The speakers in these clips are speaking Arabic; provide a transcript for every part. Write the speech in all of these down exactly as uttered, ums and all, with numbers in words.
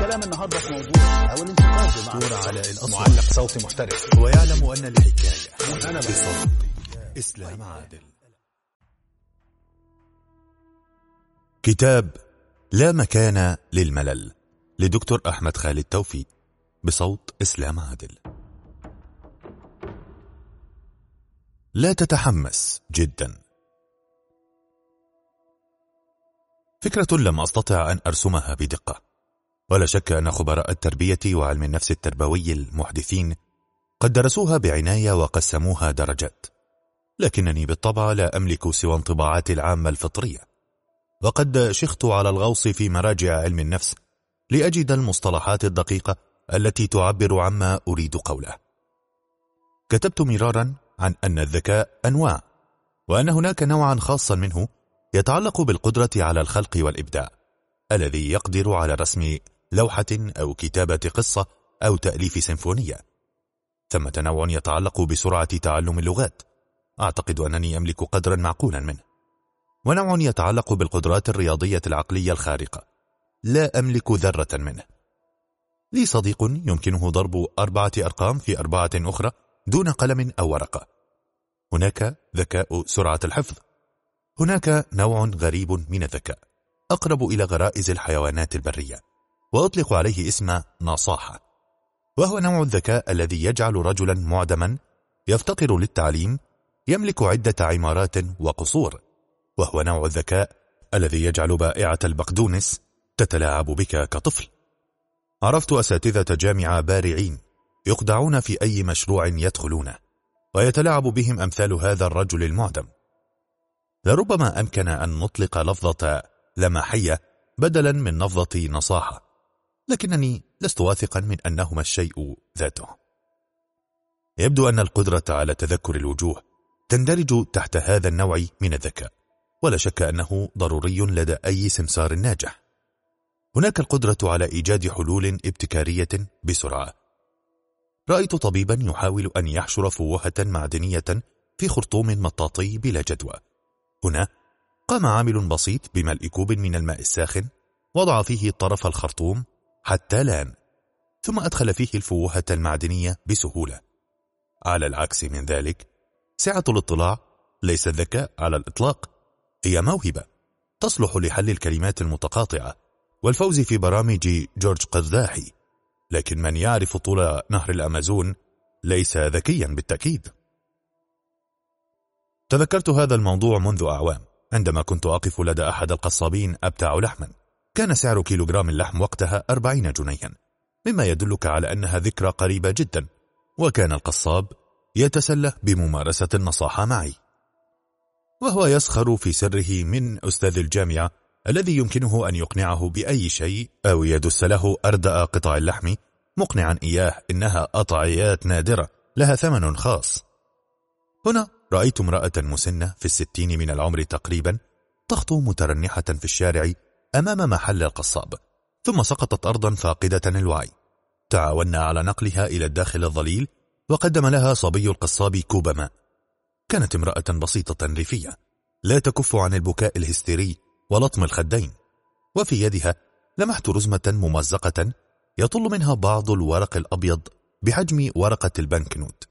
الكلام النهارده في موضوع او الانتقاد دور على الأصل، معلق صوتي محترف، ويعلم أن الحكاية وأنا بصوت إسلام عادل. كتاب لا مكان للملل لدكتور أحمد خالد توفيق بصوت إسلام عادل. لا تتحمس جدا. فكرة لم أستطع أن أرسمها بدقة، ولا شك أن خبراء التربية وعلم النفس التربوي المحدثين قد درسوها بعناية وقسموها درجات، لكنني بالطبع لا أملك سوى انطباعاتي العامة الفطرية، وقد شخت على الغوص في مراجع علم النفس لأجد المصطلحات الدقيقة التي تعبر عما أريد قوله. كتبت مرارا عن أن الذكاء أنواع، وأن هناك نوعا خاصا منه يتعلق بالقدرة على الخلق والإبداع، الذي يقدر على رسم لوحة أو كتابة قصة أو تأليف سيمفونية. ثمة نوع يتعلق بسرعة تعلم اللغات، أعتقد أنني أملك قدرا معقولا منه، ونوع يتعلق بالقدرات الرياضية العقلية الخارقة، لا أملك ذرة منه. لي صديق يمكنه ضرب أربعة أرقام في أربعة أخرى دون قلم أو ورقة. هناك ذكاء سرعة الحفظ. هناك نوع غريب من الذكاء أقرب إلى غرائز الحيوانات البرية، وأطلق عليه اسم نصاحة، وهو نوع الذكاء الذي يجعل رجلا معدما يفتقر للتعليم يملك عدة عمارات وقصور، وهو نوع الذكاء الذي يجعل بائعة البقدونس تتلاعب بك كطفل. عرفت أساتذة جامعة بارعين يخدعون في أي مشروع يدخلونه، ويتلاعب بهم أمثال هذا الرجل المعدم. لربما أمكن أن نطلق لفظة لمحية بدلا من لفظة نصاحة، لكنني لست واثقا من أنهما الشيء ذاته. يبدو أن القدرة على تذكر الوجوه تندرج تحت هذا النوع من الذكاء، ولا شك أنه ضروري لدى أي سمسار ناجح. هناك القدرة على إيجاد حلول ابتكارية بسرعة. رأيت طبيبا يحاول أن يحشر فوهة معدنية في خرطوم مطاطي بلا جدوى. هنا قام عامل بسيط بملء كوب من الماء الساخن، وضع فيه طرف الخرطوم حتى لان، ثم أدخل فيه الفوهة المعدنية بسهولة. على العكس من ذلك، سعة الاطلاع ليس الذكاء على الإطلاق، هي موهبة تصلح لحل الكلمات المتقاطعة والفوز في برامج جورج قرداحي، لكن من يعرف طول نهر الأمازون ليس ذكيا بالتأكيد. تذكرت هذا الموضوع منذ أعوام عندما كنت أقف لدى أحد القصابين أبتاع لحما. كان سعر كيلوغرام اللحم وقتها أربعين جنيها، مما يدلك على أنها ذكرى قريبة جدا، وكان القصاب يتسلى بممارسة النصاحة معي، وهو يسخر في سره من أستاذ الجامعة الذي يمكنه أن يقنعه بأي شيء أو يدس له أردأ قطع اللحم، مقنعا إياه إنها قطعيات نادرة لها ثمن خاص. هنا رأيت امرأة مسنة في الستين من العمر تقريبا تخطو مترنحة في الشارع أمام محل القصاب، ثم سقطت أرضا فاقدة الوعي. تعاوننا على نقلها إلى الداخل الظليل، وقدم لها صبي القصاب كوب ماء. كانت امرأة بسيطة ريفية لا تكف عن البكاء الهستيري ولطم الخدين، وفي يدها لمحت رزمة ممزقة يطل منها بعض الورق الأبيض بحجم ورقة البنك نوت.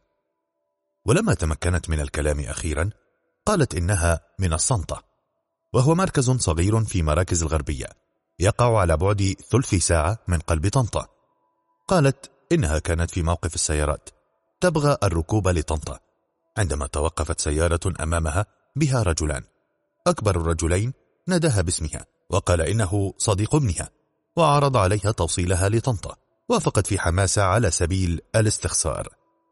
ولما تمكنت من الكلام أخيرا قالت إنها من الصنطة، وهو مركز صغير في مراكز الغربية يقع على بعد ثلث ساعة من قلب طنطا. قالت إنها كانت في موقف السيارات تبغى الركوب لطنطا، عندما توقفت سيارة أمامها بها رجلان. أكبر الرجلين ناداها باسمها وقال إنه صديق ابنها، وعرض عليها توصيلها لطنطا. وافقت في حماسة على سبيل الاستخسار.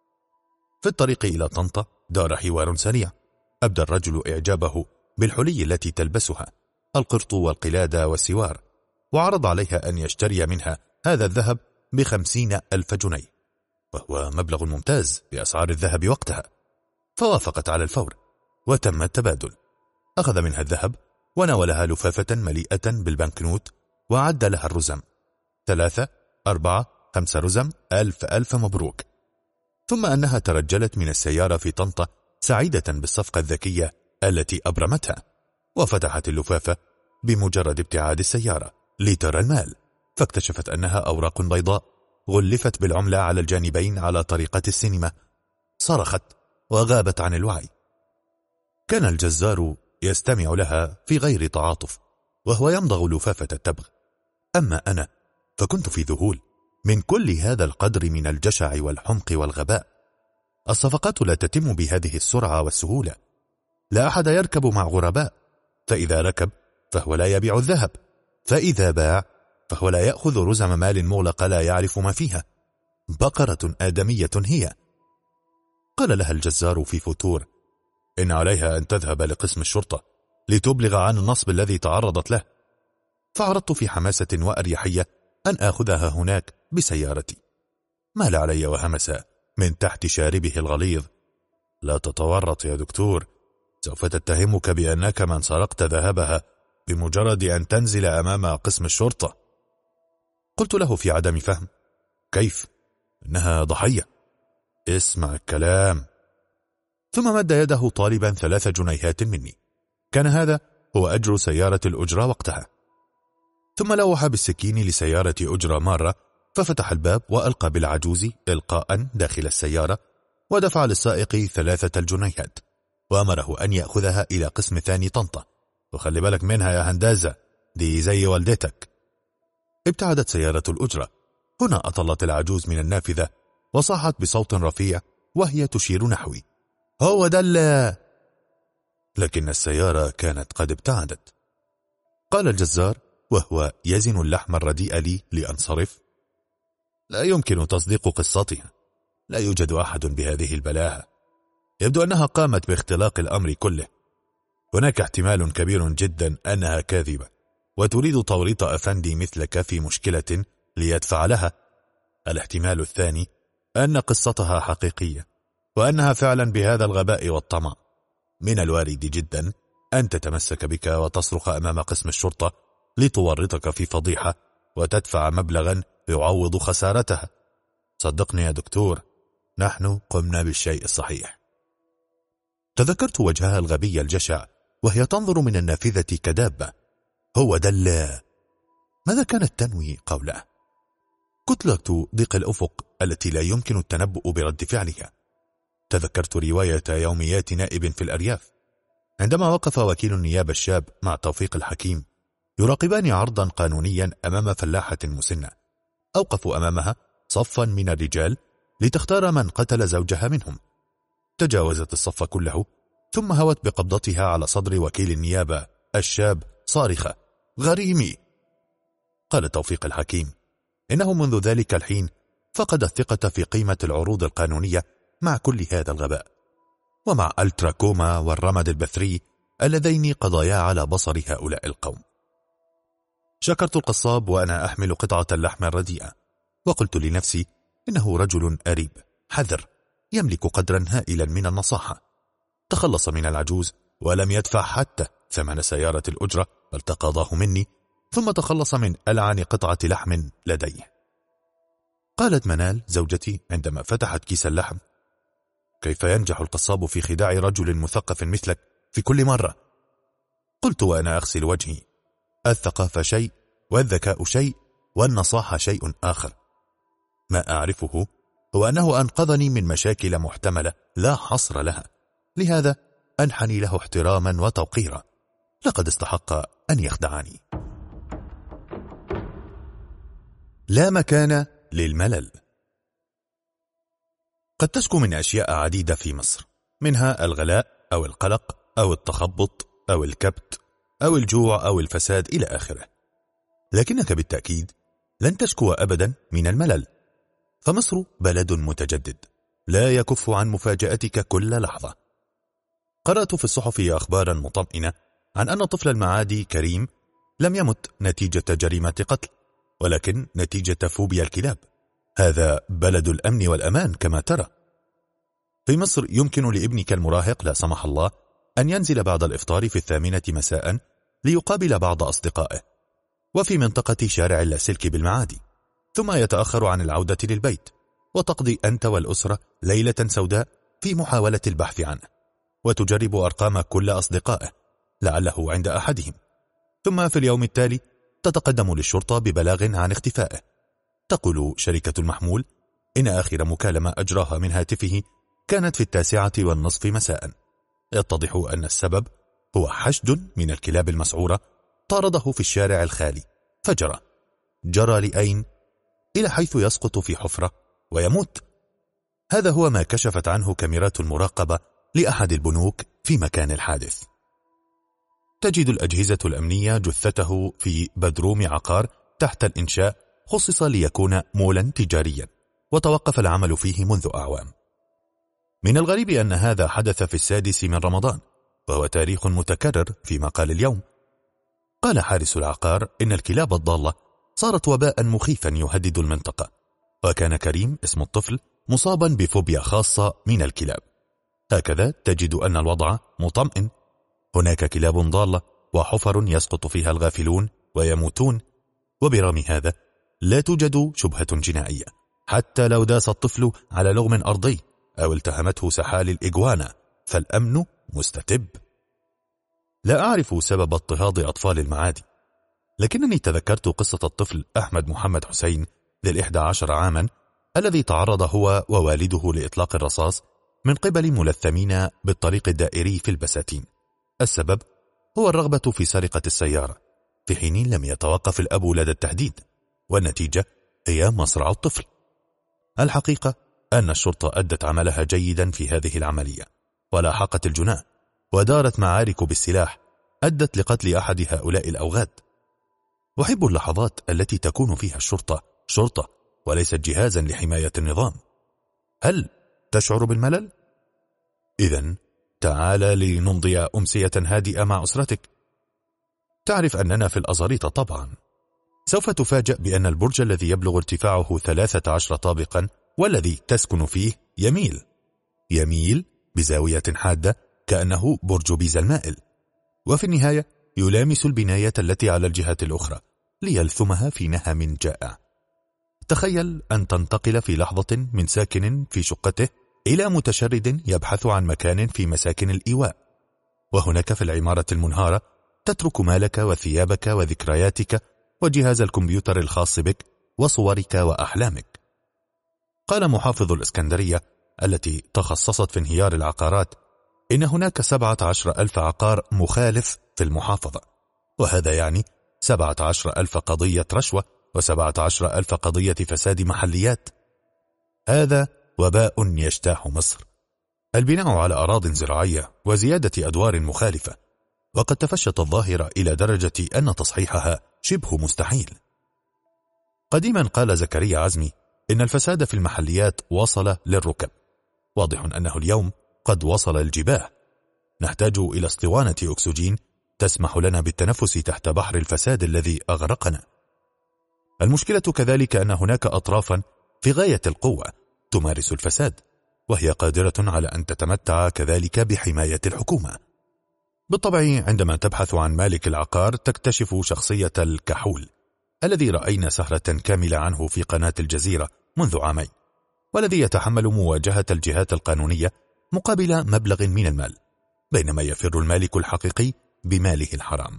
في الطريق إلى طنطا دار حوار سريع. أبدى الرجل إعجابه بالحلي التي تلبسها، القرط والقلادة والسوار، وعرض عليها أن يشتري منها هذا الذهب بخمسين ألف جنيه، وهو مبلغ ممتاز بأسعار الذهب وقتها. فوافقت على الفور وتم التبادل. أخذ منها الذهب وناولها لفافة مليئة بالبنكنوت، وعد لها الرزم: ثلاثة، أربعة، خمسة رزم، ألف ألف مبروك. ثم أنها ترجلت من السيارة في طنطا سعيدة بالصفقة الذكية التي أبرمتها، وفتحت اللفافة بمجرد ابتعاد السيارة لترى المال. فاكتشفت أنها أوراق بيضاء غلفت بالعملة على الجانبين على طريقة السينما. صرخت وغابت عن الوعي. كان الجزار يستمع لها في غير تعاطف وهو يمضغ لفافة التبغ. أما أنا فكنت في ذهول من كل هذا القدر من الجشع والحمق والغباء. الصفقات لا تتم بهذه السرعة والسهولة. لا أحد يركب مع غرباء، فإذا ركب فهو لا يبيع الذهب، فإذا باع فهو لا يأخذ رزم مال مغلقة لا يعرف ما فيها. بقرة آدمية هي. قال لها الجزار في فتور: إن عليها أن تذهب لقسم الشرطة لتبلغ عن النصب الذي تعرضت له. فعرضت في حماسة وأريحية أن آخذها هناك بسيارتي. مال علي وهمس من تحت شاربه الغليظ: لا تتورط يا دكتور، سوف تتهمك بأنك من سرقت ذهبها بمجرد أن تنزل أمام قسم الشرطة. قلت له في عدم فهم: كيف؟ إنها ضحية. اسمع الكلام. ثم مد يده طالبا ثلاث جنيهات مني. كان هذا هو أجر سيارة الأجرة وقتها. ثم لوح بالسكين لسيارة أجرة مرة، ففتح الباب وألقى بالعجوز إلقاء داخل السيارة، ودفع للسائق ثلاثة الجنيهات وأمره أن يأخذها إلى قسم ثاني طنطا. وخلي بالك منها يا هندازة، دي زي والدتك. ابتعدت سيارة الأجرة. هنا أطلت العجوز من النافذة وصاحت بصوت رفيع وهي تشير نحوي: هو ده اللي... لكن السيارة كانت قد ابتعدت. قال الجزار وهو يزن اللحم الرديء لي لأنصرف: لا يمكن تصديق قصتها، لا يوجد أحد بهذه البلاهة. يبدو أنها قامت باختلاق الأمر كله. هناك احتمال كبير جدا أنها كاذبة وتريد توريط أفندي مثلك في مشكلة ليدفع لها. الاحتمال الثاني أن قصتها حقيقية وأنها فعلا بهذا الغباء والطمع. من الوارد جدا أن تتمسك بك وتصرخ أمام قسم الشرطة لتورطك في فضيحة وتدفع مبلغا يعوض خسارتها. صدقني يا دكتور، نحن قمنا بالشيء الصحيح. تذكرت وجهها الغبي الجشع وهي تنظر من النافذة كدابة. هو دل. ماذا كانت تنوي قوله؟ كتلة ضيق الأفق التي لا يمكن التنبؤ برد فعلها. تذكرت رواية يوميات نائب في الأرياف، عندما وقف وكيل النيابة الشاب مع توفيق الحكيم يراقبان عرضا قانونيا أمام فلاحة مسنة. أوقفوا أمامها صفا من الرجال لتختار من قتل زوجها منهم. تجاوزت الصف كله ثم هوت بقبضتها على صدر وكيل النيابة الشاب صارخة: غريمي. قال توفيق الحكيم إنه منذ ذلك الحين فقد الثقة في قيمة العروض القانونية مع كل هذا الغباء، ومع التراكوما والرمد البثري اللذين قضايا على بصر هؤلاء القوم. شكرت القصاب وأنا أحمل قطعة اللحم الرديئة، وقلت لنفسي إنه رجل أريب حذر يملك قدرا هائلا من النصاحة. تخلص من العجوز ولم يدفع حتى ثمن سيارة الأجرة بل تقاضاه مني، ثم تخلص من ألعن قطعة لحم لديه. قالت منال زوجتي عندما فتحت كيس اللحم: كيف ينجح القصاب في خداع رجل مثقف مثلك في كل مرة؟ قلت وأنا أغسل وجهي: الثقافة شيء والذكاء شيء والنصاحة شيء آخر. ما أعرفه هو أنه أنقذني من مشاكل محتملة لا حصر لها، لهذا أنحني له احتراما وتوقيرا. لقد استحق أن يخدعني. لا مكان للملل. قد تشكو من أشياء عديدة في مصر، منها الغلاء أو القلق أو التخبط أو الكبت أو الجوع أو الفساد إلى آخره، لكنك بالتأكيد لن تشكو أبدا من الملل. فمصر بلد متجدد لا يكف عن مفاجأتك كل لحظة. قرأت في الصحف أخبارا مطمئنة عن أن طفل المعادي كريم لم يمت نتيجة جريمة قتل، ولكن نتيجة فوبيا الكلاب. هذا بلد الأمن والأمان كما ترى. في مصر يمكن لابنك المراهق لا سمح الله أن ينزل بعد الإفطار في الثامنة مساء ليقابل بعض أصدقائه، وفي منطقة شارع اللاسلكي بالمعادي، ثم يتأخر عن العودة للبيت، وتقضي أنت والأسرة ليلة سوداء في محاولة البحث عنه، وتجرب أرقام كل أصدقائه لعله عند أحدهم، ثم في اليوم التالي تتقدم للشرطة ببلاغ عن اختفائه. تقول شركة المحمول إن آخر مكالمة أجراها من هاتفه كانت في التاسعة والنصف مساء. يتضح أن السبب هو حشد من الكلاب المسعورة طارده في الشارع الخالي، فجرى جرى لأين؟ إلى حيث يسقط في حفرة ويموت. هذا هو ما كشفت عنه كاميرات المراقبة لأحد البنوك في مكان الحادث. تجد الأجهزة الأمنية جثته في بدروم عقار تحت الإنشاء خصص ليكون مولا تجاريا، وتوقف العمل فيه منذ أعوام. من الغريب أن هذا حدث في السادس من رمضان، وهو تاريخ متكرر في مقال اليوم. قال حارس العقار إن الكلاب الضالة صارت وباء مخيفا يهدد المنطقة، وكان كريم اسم الطفل مصابا بفوبيا خاصة من الكلاب. هكذا تجد أن الوضع مطمئن. هناك كلاب ضالة وحفر يسقط فيها الغافلون ويموتون، وبرغم هذا لا توجد شبهة جنائية، حتى لو داس الطفل على لغم أرضي أو التهمته سحال الإجوانا فالأمن مستتب. لا أعرف سبب اضطهاد أطفال المعادي، لكنني تذكرت قصة الطفل أحمد محمد حسين ذي الإحدى عشر عاما الذي تعرض هو ووالده لإطلاق الرصاص من قبل ملثمين بالطريق الدائري في البساتين. السبب هو الرغبة في سرقة السيارة، في حين لم يتوقف الأب لدى التهديد، والنتيجة هي مصرع الطفل. الحقيقة أن الشرطة أدت عملها جيدا في هذه العملية، ولاحقت الجناة ودارت معارك بالسلاح أدت لقتل أحد هؤلاء الأوغاد. أحب اللحظات التي تكون فيها الشرطة شرطة وليست جهازا لحماية النظام. هل تشعر بالملل؟ إذن تعال لنمضي أمسية هادئة مع أسرتك. تعرف أننا في الأزاريط طبعا. سوف تفاجأ بأن البرج الذي يبلغ ارتفاعه ثلاثة عشر طابقا والذي تسكن فيه يميل يميل بزاوية حادة كأنه برج بيزا المائل، وفي النهاية يلامس البناية التي على الجهة الأخرى ليلثمها في نهم جائع. تخيل أن تنتقل في لحظة من ساكن في شقته إلى متشرد يبحث عن مكان في مساكن الإيواء، وهناك في العمارة المنهارة تترك مالك وثيابك وذكرياتك وجهاز الكمبيوتر الخاص بك وصورك وأحلامك. قال محافظ الإسكندرية التي تخصصت في انهيار العقارات إن هناك سبعة عشر ألف عقار مخالف في المحافظة، وهذا يعني سبعة عشر ألف قضية رشوة وسبعة عشر ألف قضية فساد محليات. هذا وباء يجتاح مصر، البناء على أراضٍ زراعية وزيادة أدوار مخالفة، وقد تفشت الظاهرة إلى درجة أن تصحيحها شبه مستحيل. قديما قال زكريا عزمي إن الفساد في المحليات وصل للركب، واضح أنه اليوم قد وصل الجباه. نحتاج إلى اسطوانة أكسجين تسمح لنا بالتنفس تحت بحر الفساد الذي أغرقنا. المشكلة كذلك أن هناك أطرافا في غاية القوة تمارس الفساد، وهي قادرة على أن تتمتع كذلك بحماية الحكومة. بالطبع عندما تبحث عن مالك العقار تكتشف شخصية الكحول الذي رأينا سهرة كاملة عنه في قناة الجزيرة منذ عامين، والذي يتحمل مواجهة الجهات القانونية مقابل مبلغ من المال، بينما يفر المالك الحقيقي بماله الحرام.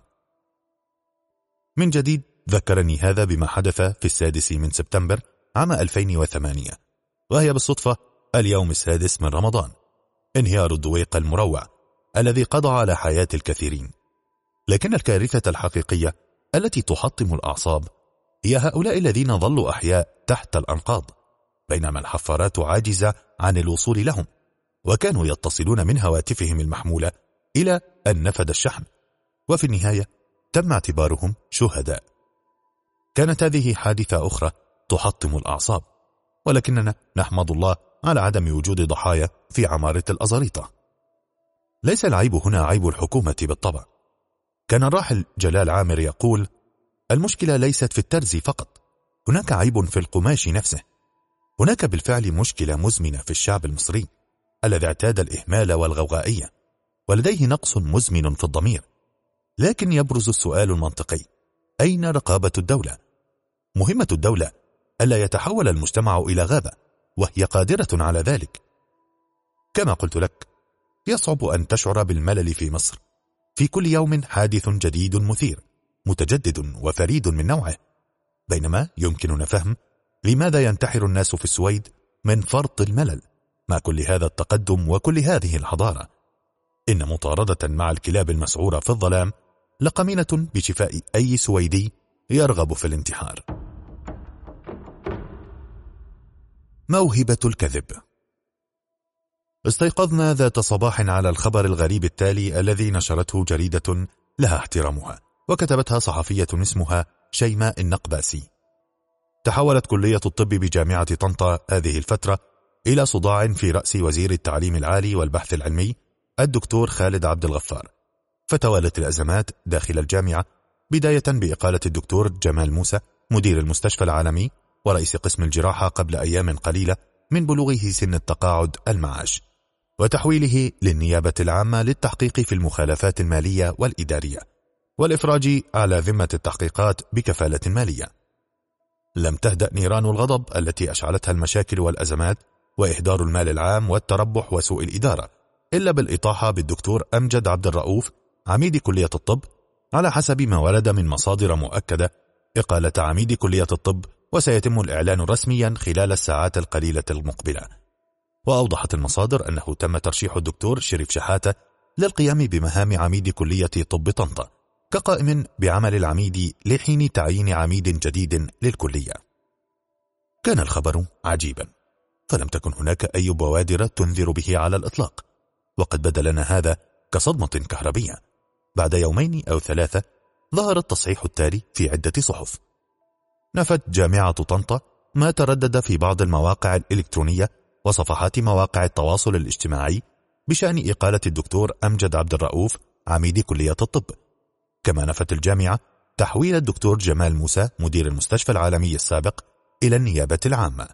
من جديد ذكرني هذا بما حدث في السادس من سبتمبر عام ألفين وثمانية، وهي بالصدفة اليوم السادس من رمضان، انهيار الدويق المروع الذي قضى على حياة الكثيرين. لكن الكارثة الحقيقية التي تحطم الأعصاب هي هؤلاء الذين ظلوا أحياء تحت الأنقاض، بينما الحفارات عاجزة عن الوصول لهم، وكانوا يتصلون من هواتفهم المحمولة إلى أن نفد الشحن، وفي النهاية تم اعتبارهم شهداء. كانت هذه حادثة أخرى تحطم الأعصاب، ولكننا نحمد الله على عدم وجود ضحايا في عمارة الأزاريطة. ليس العيب هنا عيب الحكومة بالطبع. كان الراحل جلال عامر يقول: المشكلة ليست في الترز فقط، هناك عيب في القماش نفسه. هناك بالفعل مشكلة مزمنة في الشعب المصري الذي اعتاد الإهمال والغوغائية، ولديه نقص مزمن في الضمير. لكن يبرز السؤال المنطقي: أين رقابة الدولة؟ مهمة الدولة ألا يتحول المجتمع إلى غابة، وهي قادرة على ذلك. كما قلت لك، يصعب أن تشعر بالملل في مصر. في كل يوم حادث جديد مثير، متجدد وفريد من نوعه، بينما يمكننا فهم لماذا ينتحر الناس في السويد من فرط الملل مع كل هذا التقدم وكل هذه الحضارة. إن مطاردة مع الكلاب المسعورة في الظلام لقمينة بشفاء أي سويدي يرغب في الانتحار. موهبة الكذب. استيقظنا ذات صباح على الخبر الغريب التالي الذي نشرته جريدة لها احترامها وكتبتها صحفية اسمها شيماء النقباسي. تحولت كلية الطب بجامعة طنطا هذه الفترة إلى صداع في رأس وزير التعليم العالي والبحث العلمي الدكتور خالد عبد الغفار، فتوالت الأزمات داخل الجامعة، بداية بإقالة الدكتور جمال موسى مدير المستشفى العالمي ورئيس قسم الجراحة قبل أيام قليلة من بلوغه سن التقاعد المعاش، وتحويله للنيابة العامة للتحقيق في المخالفات المالية والإدارية والإفراج على ذمة التحقيقات بكفالة مالية. لم تهدأ نيران الغضب التي أشعلتها المشاكل والأزمات وإهدار المال العام والتربح وسوء الإدارة إلا بالإطاحة بالدكتور أمجد عبد الرؤوف عميد كلية الطب، على حسب ما ورد من مصادر مؤكدة إقالة عميد كلية الطب، وسيتم الإعلان رسميا خلال الساعات القليلة المقبلة. وأوضحت المصادر أنه تم ترشيح الدكتور شريف شحاتة للقيام بمهام عميد كلية طب طنطا كقائم بعمل العميد لحين تعيين عميد جديد للكلية. كان الخبر عجيبا، فلم تكن هناك أي بوادر تنذر به على الإطلاق، وقد بدا لنا هذا كصدمة كهربية. بعد يومين أو ثلاثة ظهر التصحيح التالي في عدة صحف. نفت جامعة طنطا ما تردد في بعض المواقع الإلكترونية وصفحات مواقع التواصل الاجتماعي بشأن إقالة الدكتور أمجد عبد الرؤوف عميد كلية الطب، كما نفت الجامعة تحويل الدكتور جمال موسى مدير المستشفى العالمي السابق إلى النيابة العامة.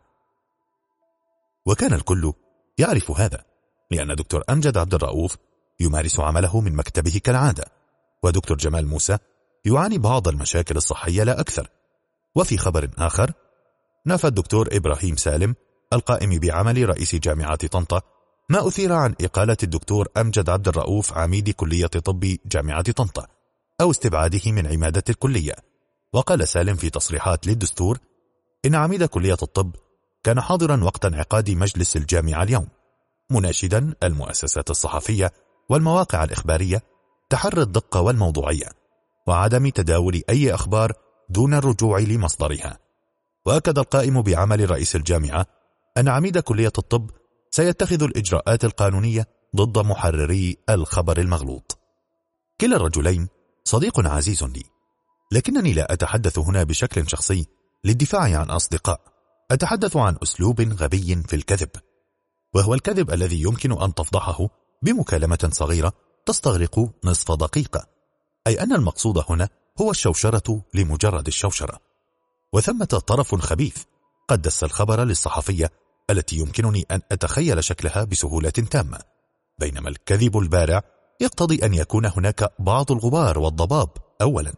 وكان الكل يعرف هذا، لأن دكتور أمجد عبد الرؤوف يمارس عمله من مكتبه كالعادة، ودكتور جمال موسى يعاني بعض المشاكل الصحية لا أكثر. وفي خبر آخر، نفى الدكتور إبراهيم سالم القائم بعمل رئيس جامعة طنطا ما أثير عن إقالة الدكتور أمجد عبد الرؤوف عميد كلية طب جامعة طنطا أو استبعاده من عمادة الكلية. وقال سالم في تصريحات للدستور إن عميد كلية الطب كان حاضرا وقت انعقاد مجلس الجامعة اليوم، مناشدا المؤسسات الصحفية والمواقع الإخبارية تحري الدقة والموضوعية وعدم تداول أي أخبار دون الرجوع لمصدرها. وأكد القائم بعمل رئيس الجامعة أن عميد كلية الطب سيتخذ الإجراءات القانونية ضد محرري الخبر المغلوط. كلا الرجلين صديق عزيز لي، لكنني لا أتحدث هنا بشكل شخصي للدفاع عن أصدقاء، أتحدث عن أسلوب غبي في الكذب، وهو الكذب الذي يمكن أن تفضحه بمكالمة صغيرة تستغرق نصف دقيقة، أي أن المقصود هنا هو الشوشرة لمجرد الشوشرة. وثمة طرف خبيث قد دس الخبر للصحفية التي يمكنني أن أتخيل شكلها بسهولة تامة، بينما الكذب البارع يقتضي أن يكون هناك بعض الغبار والضباب. أولا،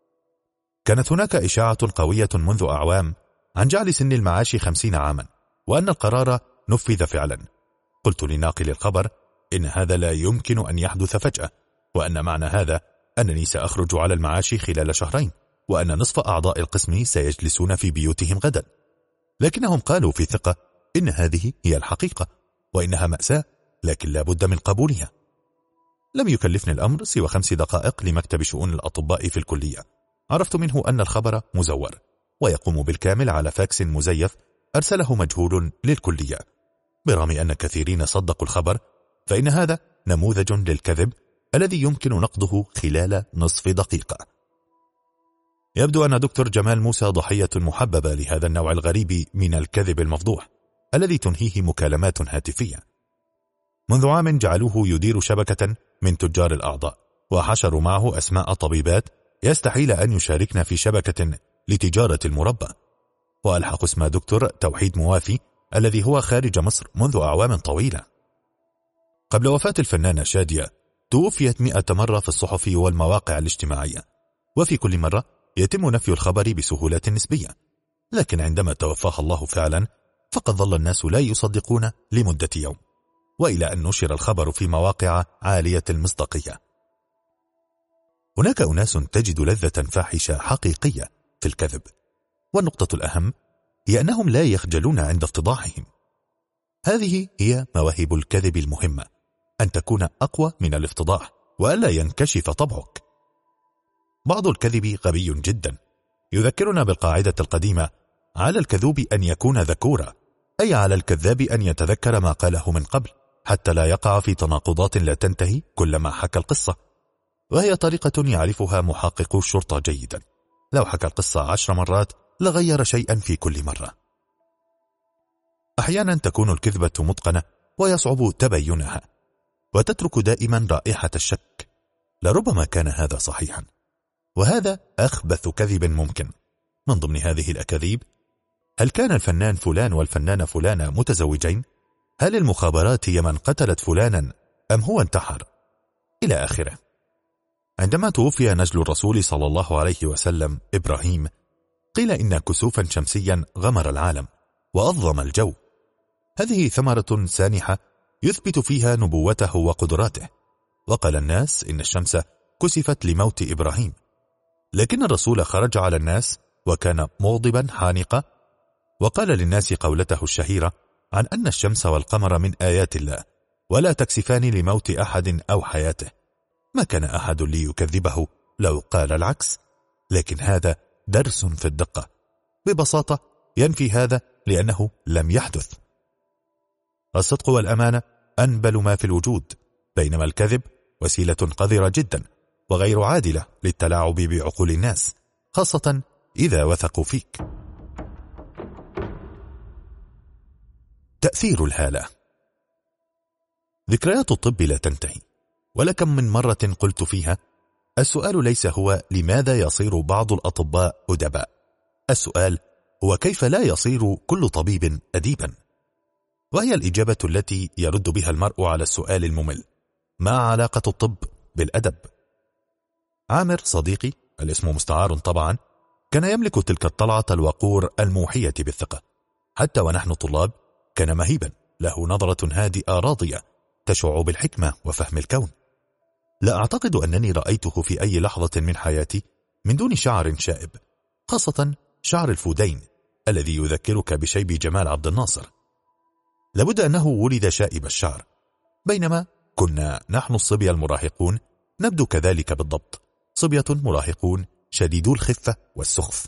كانت هناك إشاعة قوية منذ أعوام عن جعل سن المعاش خمسين عاما، وأن القرار نفذ فعلا. قلت لناقل الخبر إن هذا لا يمكن أن يحدث فجأة، وأن معنى هذا أنني سأخرج على المعاش خلال شهرين، وأن نصف أعضاء القسم سيجلسون في بيوتهم غدا. لكنهم قالوا في ثقة إن هذه هي الحقيقة، وإنها مأساة لكن لا بد من قبولها. لم يكلفني الأمر سوى خمس دقائق لمكتب شؤون الأطباء في الكلية، عرفت منه أن الخبر مزور ويقوم بالكامل على فاكس مزيف أرسله مجهول للكلية. برغم أن كثيرين صدقوا الخبر، فإن هذا نموذج للكذب الذي يمكن نقضه خلال نصف دقيقة. يبدو أن دكتور جمال موسى ضحية محببة لهذا النوع الغريب من الكذب المفضوح الذي تنهيه مكالمات هاتفية. منذ عام جعلوه يدير شبكة من تجار الأعضاء، وحشروا معه أسماء طبيبات يستحيل أن يشاركن في شبكة لتجارة المربى، وألحق اسم دكتور توحيد موافي الذي هو خارج مصر منذ أعوام طويلة. قبل وفاة الفنانة شادية توفيت مئة مرة في الصحف والمواقع الاجتماعية، وفي كل مرة يتم نفي الخبر بسهولة نسبية، لكن عندما توفاها الله فعلا فقد ظل الناس لا يصدقون لمدة يوم، وإلى أن نشر الخبر في مواقع عالية المصداقية. هناك أناس تجد لذة فاحشة حقيقية في الكذب، والنقطة الأهم هي أنهم لا يخجلون عند افتضاحهم. هذه هي مواهب الكذب المهمة، أن تكون أقوى من الافتضاح وألا ينكشف طبعك. بعض الكذب غبي جدا، يذكرنا بالقاعدة القديمة: على الكذوب أن يكون ذكورا، أي على الكذاب أن يتذكر ما قاله من قبل حتى لا يقع في تناقضات لا تنتهي كلما حكى القصة. وهي طريقة يعرفها محققو الشرطة جيدا، لو حكى القصة عشر مرات لغير شيئا في كل مرة. أحيانا تكون الكذبة متقنة ويصعب تبينها، وتترك دائما رائحة الشك. لربما كان هذا صحيحا، وهذا أخبث كذب ممكن. من ضمن هذه الأكاذيب: هل كان الفنان فلان والفنانة فلانة متزوجين؟ هل المخابرات هي من قتلت فلانا أم هو انتحر؟ إلى آخره. عندما توفي نجل الرسول صلى الله عليه وسلم إبراهيم، قيل إن كسوفا شمسيا غمر العالم وأظلم الجو. هذه ثمرة سانحة يثبت فيها نبوته وقدراته. وقال الناس إن الشمس كسفت لموت إبراهيم، لكن الرسول خرج على الناس وكان مغضبا حانقا، وقال للناس قولته الشهيرة عن أن الشمس والقمر من آيات الله ولا تكسفان لموت أحد أو حياته. ما كان أحد ليكذبه لو قال العكس، لكن هذا درس في الدقة. ببساطة ينفي هذا لأنه لم يحدث. الصدق والأمانة أنبل ما في الوجود، بينما الكذب وسيلة قذرة جدا وغير عادلة للتلاعب بعقول الناس، خاصة إذا وثقوا فيك. تأثير الهالة. ذكريات الطب لا تنتهي، ولكم من مرة قلت فيها: السؤال ليس هو لماذا يصير بعض الأطباء أدباء، السؤال هو كيف لا يصير كل طبيب أديبا. وهي الإجابة التي يرد بها المرء على السؤال الممل: ما علاقة الطب بالأدب؟ عامر صديقي، الاسم مستعار طبعا، كان يملك تلك الطلعة الوقور الموحية بالثقة. حتى ونحن طلاب كان مهيبا، له نظرة هادئة راضية تشع بالحكمة وفهم الكون. لا أعتقد أنني رأيته في أي لحظة من حياتي من دون شعر شائب، خاصة شعر الفودين الذي يذكرك بشيب جمال عبد الناصر. لابد أنه ولد شائب الشعر، بينما كنا نحن الصبية المراهقون نبدو كذلك بالضبط، صبية مراهقون شديدو الخفة والسخف.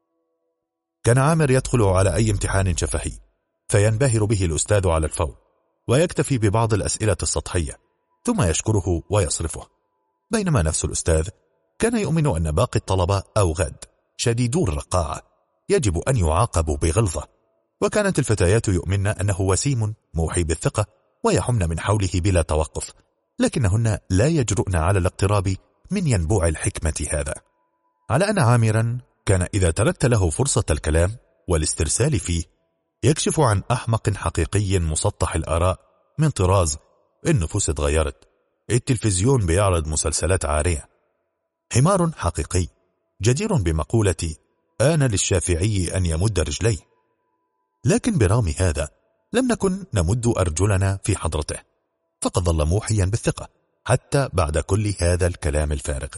كان عامر يدخل على أي امتحان شفهي فينبهر به الأستاذ على الفور، ويكتفي ببعض الأسئلة السطحية ثم يشكره ويصرفه، بينما نفس الأستاذ كان يؤمن أن باقي الطلبة أوغاد شديدو الرقاعة يجب أن يعاقبوا بغلظة. وكانت الفتيات يؤمن أنه وسيم موحي بالثقة ويحمن من حوله بلا توقف، لكنهن لا يجرؤن على الاقتراب من ينبوع الحكمة هذا. على أن عامرا كان إذا تركت له فرصة الكلام والاسترسال فيه يكشف عن أحمق حقيقي مسطح الآراء من طراز: النفوس اتغيرت، التلفزيون بيعرض مسلسلات عارية. حمار حقيقي جدير بمقولة: آن للشافعي أن يمد رجليه. لكن برغم هذا لم نكن نمد أرجلنا في حضرته، فقد ظل موحيا بالثقة حتى بعد كل هذا الكلام الفارغ.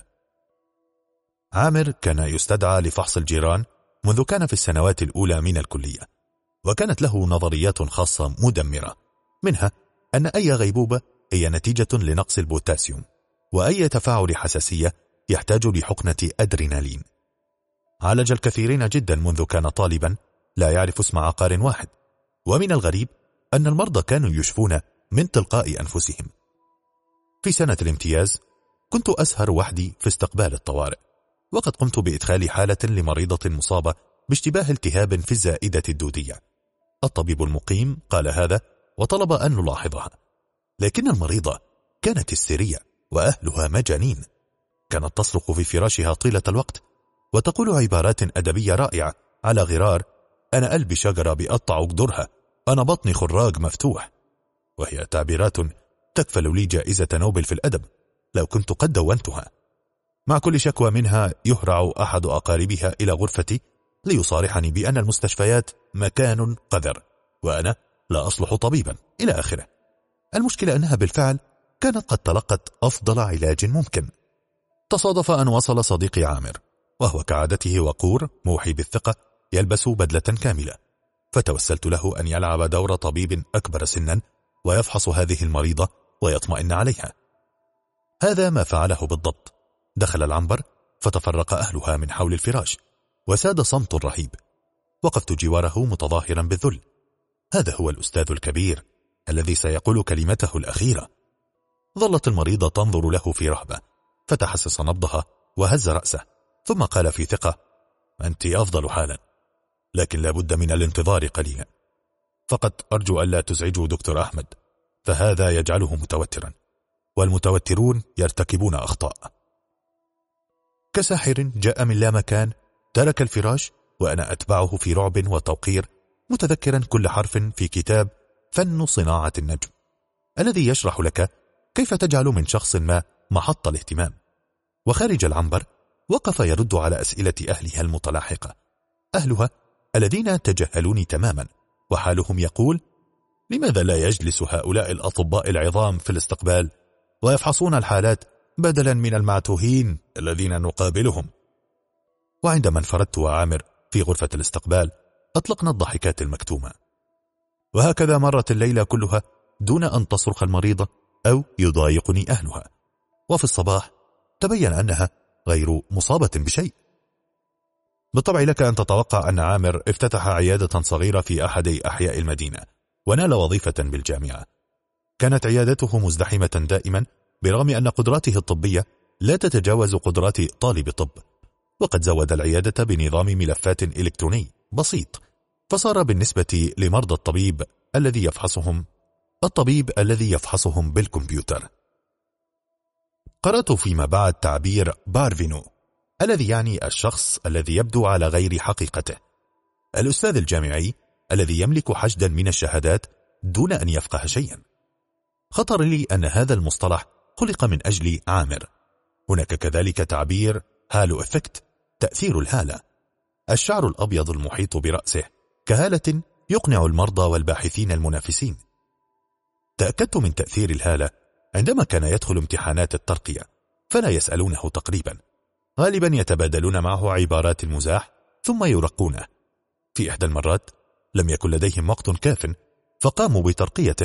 عامر كان يستدعى لفحص الجيران منذ كان في السنوات الأولى من الكلية، وكانت له نظريات خاصة مدمرة، منها أن أي غيبوبة هي نتيجة لنقص البوتاسيوم، وأي تفاعل حساسية يحتاج لحقنة أدرينالين. عالج الكثيرين جدا منذ كان طالبا لا يعرف اسم عقار واحد، ومن الغريب أن المرضى كانوا يشفون من تلقاء أنفسهم. في سنة الامتياز كنت أسهر وحدي في استقبال الطوارئ، وقد قمت بإدخال حالة لمريضة مصابة باشتباه التهاب في الزائدة الدودية. الطبيب المقيم قال هذا وطلب أن نلاحظها، لكن المريضة كانت هستيرية وأهلها مجانين. كانت تصرخ في فراشها طيلة الوقت وتقول عبارات أدبية رائعة على غرار: أنا قلبي شجرة بيقطع جدرها، أنا بطني خراج مفتوح. وهي تعبيرات تكفل لي جائزة نوبل في الأدب لو كنت قد دونتها. مع كل شكوى منها يهرع أحد أقاربها إلى غرفتي ليصارحني بأن المستشفيات مكان قذر وأنا لا أصلح طبيبا إلى آخره. المشكلة أنها بالفعل كانت قد تلقت أفضل علاج ممكن. تصادف أن وصل صديقي عامر، وهو كعادته وقور موحي بالثقة، يلبس بدلة كاملة، فتوسلت له أن يلعب دور طبيب أكبر سنا ويفحص هذه المريضة ويطمئن عليها. هذا ما فعله بالضبط. دخل العنبر فتفرق أهلها من حول الفراش، وساد صمت رهيب. وقفت جواره متظاهرا بالذل. هذا هو الأستاذ الكبير الذي سيقول كلمته الأخيرة. ظلت المريضة تنظر له في رهبة، فتحسس نبضها وهز رأسه، ثم قال في ثقة: أنت أفضل حالا، لكن لا بد من الانتظار قليلا. فقط أرجو ألا تزعجوا دكتور أحمد، فهذا يجعله متوترا، والمتوترون يرتكبون أخطاء. كساحر جاء من لا مكان، ترك الفراش وأنا أتبعه في رعب وتوقير، متذكرا كل حرف في كتاب فن صناعة النجم، الذي يشرح لك كيف تجعل من شخص ما محط الاهتمام. وخارج العنبر وقف يرد على أسئلة أهلها المتلاحقة، أهلها الذين تجهلوني تماما، وحالهم يقول: لماذا لا يجلس هؤلاء الأطباء العظام في الاستقبال ويفحصون الحالات بدلا من المعتوهين الذين نقابلهم؟ وعندما انفردت وعامر في غرفة الاستقبال أطلقنا الضحكات المكتومة. وهكذا مرت الليلة كلها دون أن تصرخ المريضة أو يضايقني أهلها. وفي الصباح تبين أنها غير مصابة بشيء. بالطبع لك أن تتوقع أن عامر افتتح عيادة صغيرة في أحد أحياء المدينة ونال وظيفة بالجامعة. كانت عيادته مزدحمة دائما، برغم أن قدراته الطبية لا تتجاوز قدرات طالب طب. وقد زود العيادة بنظام ملفات إلكتروني بسيط، فصار بالنسبة لمرضى الطبيب الذي يفحصهم الطبيب الذي يفحصهم بالكمبيوتر. قرأت فيما بعد تعبير بارفينو، الذي يعني الشخص الذي يبدو على غير حقيقته، الأستاذ الجامعي الذي يملك حشدا من الشهادات دون أن يفقه شيئا. خطر لي أن هذا المصطلح خلق من أجل عامر. هناك كذلك تعبير هالو إفكت، تأثير الهالة، الشعر الأبيض المحيط برأسه كهالة يقنع المرضى والباحثين المنافسين. تأكدت من تأثير الهالة عندما كان يدخل امتحانات الترقية، فلا يسألونه تقريبا، غالبا يتبادلون معه عبارات المزاح ثم يرقونه. في إحدى المرات لم يكن لديهم وقت كاف فقاموا بترقيته،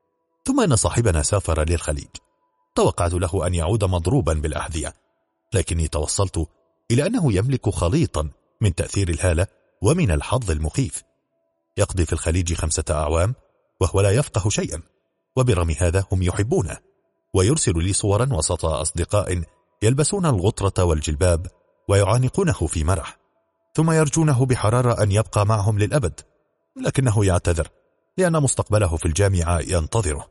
ثم أن صاحبنا سافر للخليج. توقعت له أن يعود مضروبا بالأحذية، لكني توصلت إلى أنه يملك خليطا من تأثير الهالة ومن الحظ المخيف. يقضي في الخليج خمسة أعوام وهو لا يفقه شيئا، وبرغم هذا هم يحبونه، ويرسل لي صورا وسط أصدقاء يلبسون الغطرة والجلباب ويعانقونه في مرح، ثم يرجونه بحرارة أن يبقى معهم للأبد، لكنه يعتذر لأن مستقبله في الجامعة ينتظره.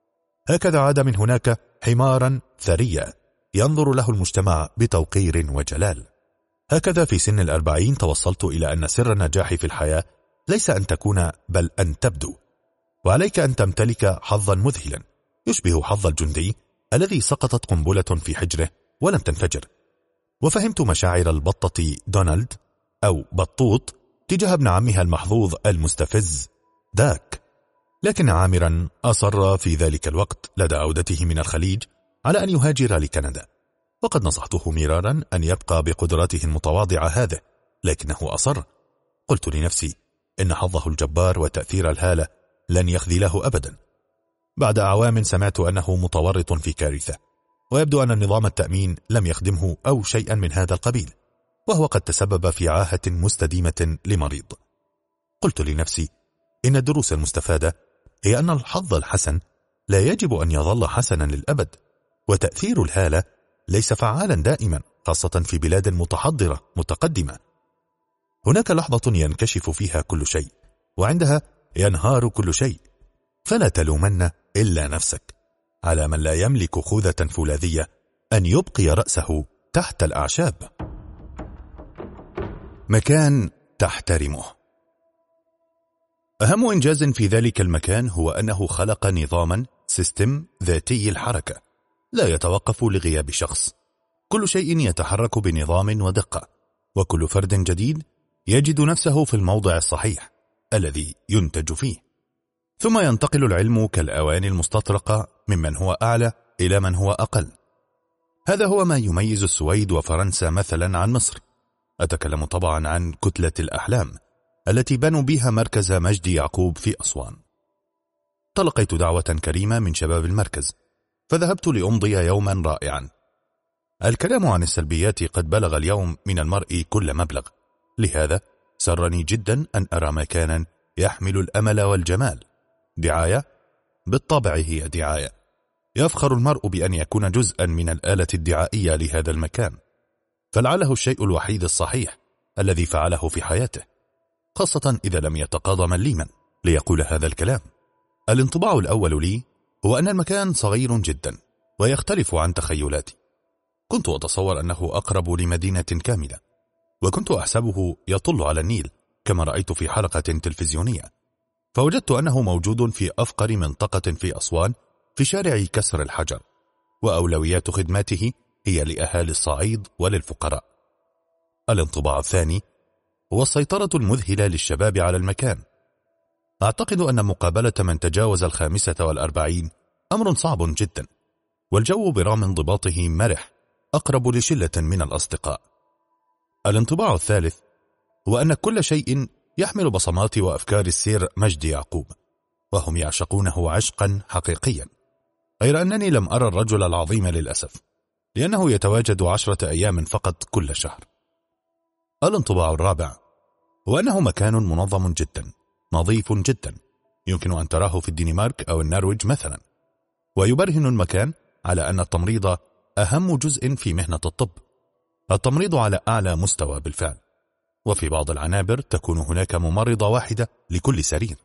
هكذا عاد من هناك حمارا ثريا ينظر له المجتمع بتوقير وجلال. هكذا في سن الأربعين توصلت إلى أن سر النجاح في الحياة ليس أن تكون بل أن تبدو، وعليك أن تمتلك حظا مذهلا يشبه حظ الجندي الذي سقطت قنبلة في حجره ولم تنفجر. وفهمت مشاعر البطة دونالد أو بطوط تجاه ابن عمها المحظوظ المستفز داك. لكن عامرا أصر في ذلك الوقت لدى عودته من الخليج على أن يهاجر لكندا، وقد نصحته مرارا أن يبقى بقدراته المتواضعة هذه، لكنه أصر. قلت لنفسي إن حظه الجبار وتأثير الهالة لن يخذله أبدا. بعد أعوام سمعت أنه متورط في كارثة، ويبدو أن نظام التأمين لم يخدمه أو شيئا من هذا القبيل، وهو قد تسبب في عاهة مستديمة لمريض. قلت لنفسي إن الدروس المستفادة هي أن الحظ الحسن لا يجب أن يظل حسنا للأبد، وتأثير الهالة ليس فعالا دائما، خاصة في بلاد متحضرة متقدمة. هناك لحظة ينكشف فيها كل شيء، وعندها ينهار كل شيء، فلا تلومن إلا نفسك، على من لا يملك خوذة فولاذية أن يبقي رأسه تحت الأعشاب. مكان تحترمه. أهم إنجاز في ذلك المكان هو أنه خلق نظاما سيستم ذاتي الحركة لا يتوقف لغياب شخص. كل شيء يتحرك بنظام ودقة، وكل فرد جديد يجد نفسه في الموضع الصحيح الذي ينتج فيه. ثم ينتقل العلم كالأواني المستطرقة ممن هو أعلى إلى من هو أقل. هذا هو ما يميز السويد وفرنسا مثلا عن مصر. أتكلم طبعا عن كتلة الأحلام التي بنوا بها مركز مجدي يعقوب في أسوان. تلقيت دعوة كريمة من شباب المركز، فذهبت لأمضي يوما رائعا. الكلام عن السلبيات قد بلغ اليوم من المرء كل مبلغ، لهذا سرني جدا أن أرى مكانا يحمل الأمل والجمال. دعاية؟ بالطبع هي دعاية. يفخر المرء بأن يكون جزءا من الآلة الدعائية لهذا المكان، فلعله الشيء الوحيد الصحيح الذي فعله في حياته، خاصة إذا لم يتقاضى مليما ليقول هذا الكلام. الانطباع الأول لي هو أن المكان صغير جدا ويختلف عن تخيلاتي. كنت أتصور أنه أقرب لمدينة كاملة، وكنت أحسبه يطل على النيل كما رأيت في حلقة تلفزيونية، فوجدت أنه موجود في أفقر منطقة في أسوان في شارع كسر الحجر، وأولويات خدماته هي لأهالي الصعيد وللفقراء. الانطباع الثاني هو السيطرة المذهلة للشباب على المكان. أعتقد أن مقابلة من تجاوز الخامسة والأربعين أمر صعب جدا، والجو برغم انضباطه مرح، أقرب لشلة من الأصدقاء. الانطباع الثالث هو أن كل شيء يحمل بصمات وأفكار السير مجدي يعقوب، وهم يعشقونه عشقا حقيقيا، غير أنني لم أرى الرجل العظيم للأسف، لأنه يتواجد عشرة أيام فقط كل شهر. الانطباع الرابع هو أنه مكان منظم جدا، نظيف جدا، يمكن أن تراه في الدنمارك أو النرويج مثلا، ويبرهن المكان على أن التمريض أهم جزء في مهنة الطب. التمريض على أعلى مستوى بالفعل، وفي بعض العنابر تكون هناك ممرضة واحدة لكل سرير.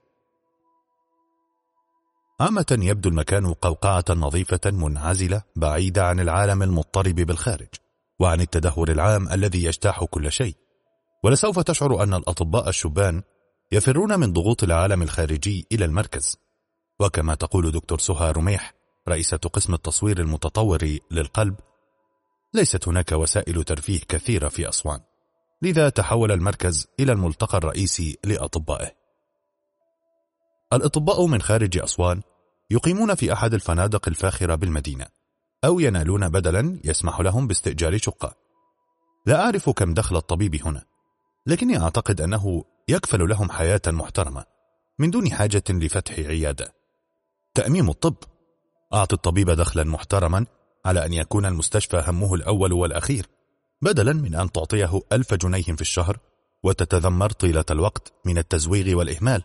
عامة يبدو المكان قوقعة نظيفة منعزلة بعيدة عن العالم المضطرب بالخارج وعن التدهور العام الذي يجتاح كل شيء. ولسوف تشعر أن الأطباء الشبان يفرون من ضغوط العالم الخارجي إلى المركز. وكما تقول دكتور سهى رميح رئيسة قسم التصوير المتطور للقلب، ليست هناك وسائل ترفيه كثيرة في أسوان، لذا تحول المركز إلى الملتقى الرئيسي لأطبائه. الأطباء من خارج أسوان يقيمون في أحد الفنادق الفاخرة بالمدينة، أو ينالون بدلا يسمح لهم باستئجار شقة. لا أعرف كم دخل الطبيب هنا، لكني أعتقد أنه يكفل لهم حياة محترمة من دون حاجة لفتح عيادة. تأميم الطب، أعطي الطبيب دخلا محترما على أن يكون المستشفى همه الأول والأخير، بدلا من أن تعطيه ألف جنيه في الشهر وتتذمر طيلة الوقت من التزويغ والإهمال.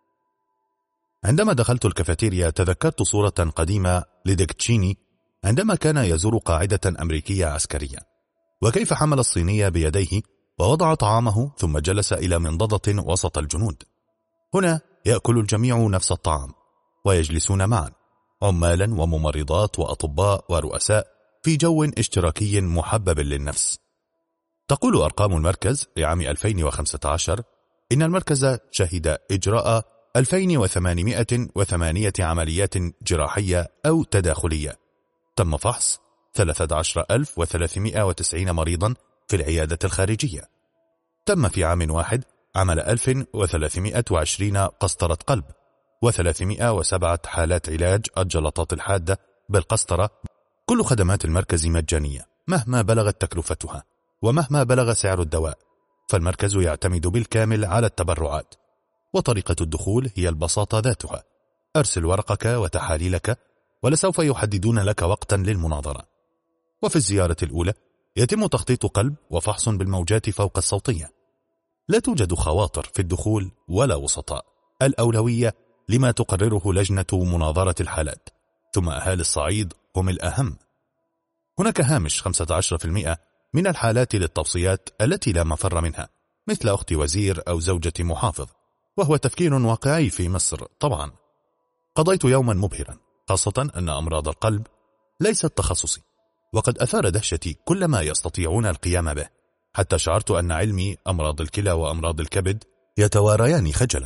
عندما دخلت الكافيتيريا تذكرت صورة قديمة لديك تشيني عندما كان يزور قاعدة أمريكية عسكرية، وكيف حمل الصينية بيديه ووضع طعامه ثم جلس إلى منضدة وسط الجنود. هنا يأكل الجميع نفس الطعام ويجلسون معا، عمالا وممرضات وأطباء ورؤساء، في جو اشتراكي محبب للنفس. تقول أرقام المركز لعام ألفين وخمسة عشر إن المركز شهد إجراء ألفين وثمانمائة وثمانية عمليات جراحية أو تداخلية. تم فحص ثلاثة عشر ألف وثلاثمائة وتسعين مريضا في العيادة الخارجية. تم في عام واحد عمل ألف وثلاثمائة وعشرين قسطرة قلب وثلاثمائة وسبعة حالات علاج الجلطات الحادة بالقسطرة. كل خدمات المركز مجانية مهما بلغت تكلفتها ومهما بلغ سعر الدواء، فالمركز يعتمد بالكامل على التبرعات، وطريقة الدخول هي البساطة ذاتها. أرسل ورقك وتحاليلك ولسوف يحددون لك وقتا للمناظرة. وفي الزيارة الأولى يتم تخطيط قلب وفحص بالموجات فوق الصوتية. لا توجد خواطر في الدخول ولا وسطاء، الأولوية لما تقرره لجنة مناظرة الحالات، ثم أهالي الصعيد هم الأهم. هناك هامش خمسة عشر بالمئة من الحالات للتوصيات التي لا مفر منها، مثل أخت وزير أو زوجة محافظ، وهو تفكير واقعي في مصر طبعا. قضيت يوما مبهرا، خاصة أن أمراض القلب ليست تخصصي، وقد أثار دهشتي كل ما يستطيعون القيام به، حتى شعرت أن علمي أمراض الكلى وأمراض الكبد يتواريان خجلا.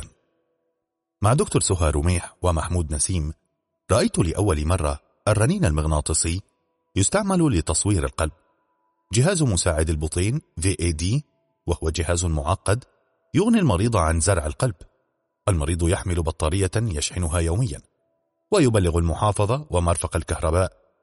مع دكتور سهى رميح ومحمود نسيم رأيت لأول مرة الرنين المغناطيسي يستعمل لتصوير القلب، جهاز مساعد البطين في إيه دي، وهو جهاز معقد يغني المريض عن زرع القلب. المريض يحمل بطارية يشحنها يوميا، ويبلغ المحافظة ومرفق الكهرباء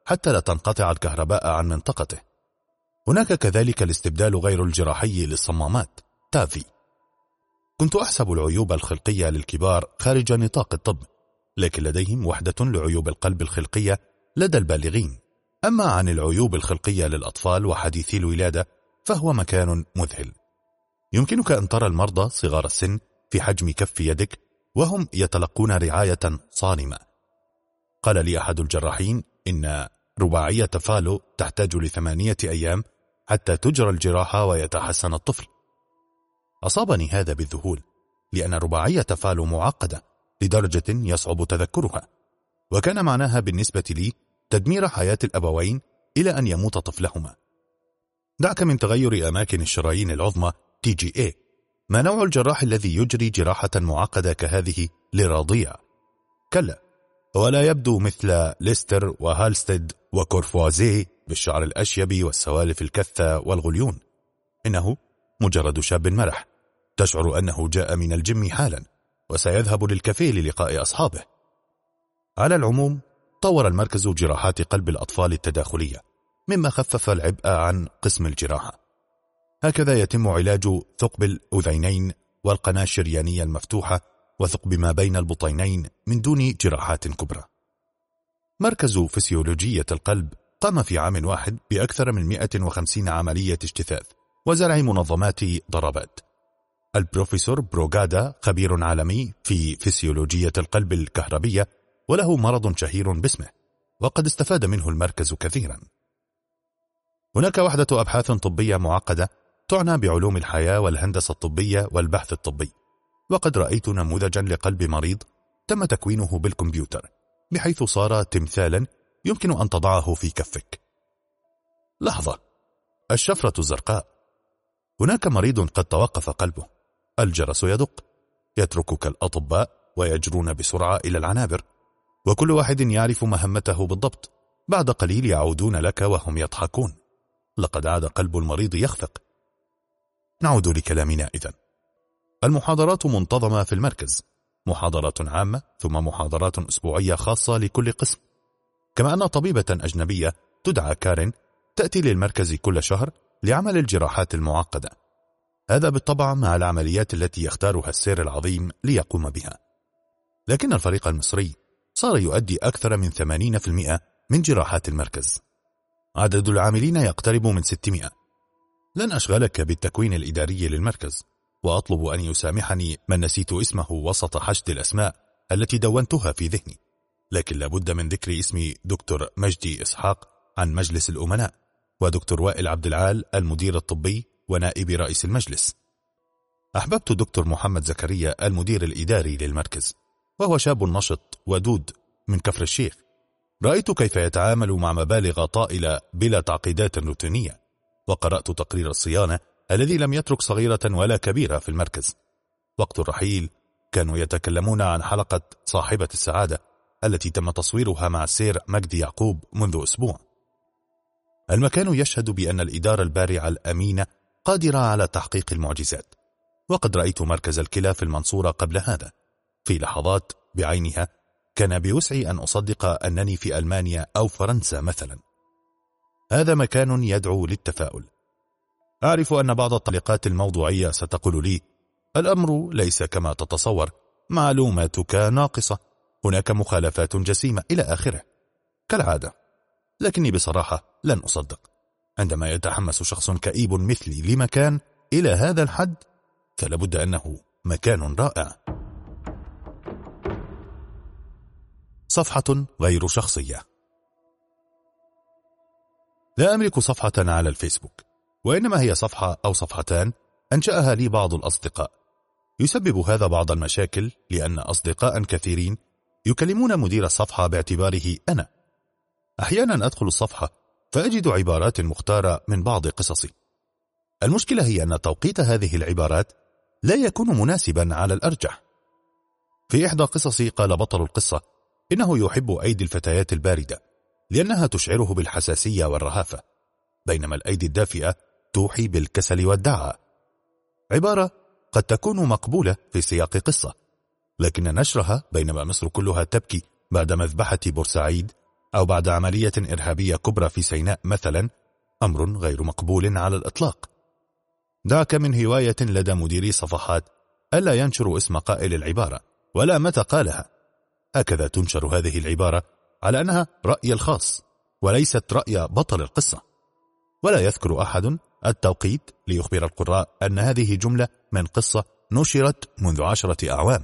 حتى لا تنقطع الكهرباء عن منطقته. هناك كذلك الاستبدال غير الجراحي للصمامات تافي. كنت أحسب العيوب الخلقية للكبار خارج نطاق الطب، لكن لديهم وحدة لعيوب القلب الخلقية لدى البالغين. أما عن العيوب الخلقية للأطفال وحديثي الولادة فهو مكان مذهل. يمكنك أن ترى المرضى صغار السن في حجم كف يدك وهم يتلقون رعاية صارمة. قال لي أحد الجراحين إن رباعية فالو تحتاج لثمانية أيام حتى تجرى الجراحة ويتحسن الطفل. أصابني هذا بالذهول، لأن رباعية فالو معقدة لدرجة يصعب تذكرها، وكان معناها بالنسبة لي تدمير حياة الأبوين إلى أن يموت طفلهما. دعك من تغير أماكن الشرايين العظمى تي جي إيه، ما نوع الجراح الذي يجري جراحة معقدة كهذه لرضيع؟ كلا، ولا يبدو مثل ليستر وهالستيد وكورفوازيه بالشعر الأشيب والسوالف الكثة والغليون. إنه مجرد شاب مرح تشعر أنه جاء من الجيم حالا وسيذهب للكافيه للقاء أصحابه. على العموم، طور المركز جراحات قلب الأطفال التداخلية، مما خفف العبء عن قسم الجراحة. هكذا يتم علاج ثقب الأذينين والقناة الشريانية المفتوحة وثقب ما بين البطينين من دون جراحات كبرى. مركز فسيولوجية القلب قام في عام واحد بأكثر من مئة وخمسين عملية اجتثاث وزرع منظمات ضربات. البروفيسور بروغادا خبير عالمي في فسيولوجية القلب الكهربية، وله مرض شهير باسمه، وقد استفاد منه المركز كثيرا. هناك وحدة أبحاث طبية معقدة تعنى بعلوم الحياة والهندسة الطبية والبحث الطبي، وقد رأيت نموذجا لقلب مريض تم تكوينه بالكمبيوتر بحيث صار تمثالا يمكن أن تضعه في كفك. لحظة، الشفرة الزرقاء. هناك مريض قد توقف قلبه، الجرس يدق، يتركك الأطباء ويجرون بسرعة إلى العنابر، وكل واحد يعرف مهمته بالضبط. بعد قليل يعودون لك وهم يضحكون. لقد عاد قلب المريض يخفق. نعود لكلامنا إذن. المحاضرات منتظمة في المركز، محاضرات عامة ثم محاضرات أسبوعية خاصة لكل قسم، كما أن طبيبة أجنبية تدعى كارين تأتي للمركز كل شهر لعمل الجراحات المعقدة. هذا بالطبع مع العمليات التي يختارها السير العظيم ليقوم بها. لكن الفريق المصري صار يؤدي أكثر من ثمانين بالمئة من جراحات المركز. عدد العاملين يقترب من ستمائة. لن أشغلك بالتكوين الإداري للمركز، وأطلب أن يسامحني من نسيت اسمه وسط حشد الأسماء التي دونتها في ذهني، لكن لابد من ذكر اسم دكتور مجدي إسحاق عن مجلس الأمناء، ودكتور وائل عبد العال المدير الطبي ونائب رئيس المجلس. أحببت دكتور محمد زكريا المدير الإداري للمركز، وهو شاب نشط ودود من كفر الشيخ. رأيت كيف يتعامل مع مبالغ طائلة بلا تعقيدات روتينية، وقرأت تقرير الصيانة الذي لم يترك صغيرة ولا كبيرة في المركز. وقت الرحيل كانوا يتكلمون عن حلقة صاحبة السعادة التي تم تصويرها مع السير مجدي يعقوب منذ أسبوع. المكان يشهد بأن الإدارة البارعة الأمينة قادرة على تحقيق المعجزات، وقد رأيت مركز الكلى في المنصورة قبل هذا. في لحظات بعينها كان بوسعي أن أصدق أنني في ألمانيا أو فرنسا مثلا. هذا مكان يدعو للتفاؤل. أعرف أن بعض التعليقات الموضوعية ستقول لي الأمر ليس كما تتصور، معلوماتك ناقصة، هناك مخالفات جسيمة إلى آخره كالعادة. لكني بصراحة لن أصدق. عندما يتحمس شخص كئيب مثلي لمكان إلى هذا الحد فلابد أنه مكان رائع. صفحة غير شخصية. لا أملك صفحة على الفيسبوك، وإنما هي صفحة أو صفحتان أنشأها لي بعض الأصدقاء. يسبب هذا بعض المشاكل لأن أصدقاء كثيرين يكلمون مدير الصفحة باعتباره أنا. أحيانا أدخل الصفحة فأجد عبارات مختارة من بعض قصصي. المشكلة هي أن توقيت هذه العبارات لا يكون مناسبا على الأرجح. في إحدى قصصي قال بطل القصة إنه يحب أيدي الفتيات الباردة لأنها تشعره بالحساسية والرهافة، بينما الأيدي الدافئة توحي بالكسل والدعة. عبارة قد تكون مقبولة في سياق قصة، لكن نشرها بينما مصر كلها تبكي بعد مذبحة بورسعيد أو بعد عملية إرهابية كبرى في سيناء مثلا، أمر غير مقبول على الإطلاق. دعك من هواية لدى مديري صفحات ألا ينشر اسم قائل العبارة ولا متى قالها. هكذا تنشر هذه العبارة على أنها رأي الخاص وليست رأي بطل القصة، ولا يذكر أحد التوقيت ليخبر القراء أن هذه جملة من قصة نشرت منذ عشرة أعوام.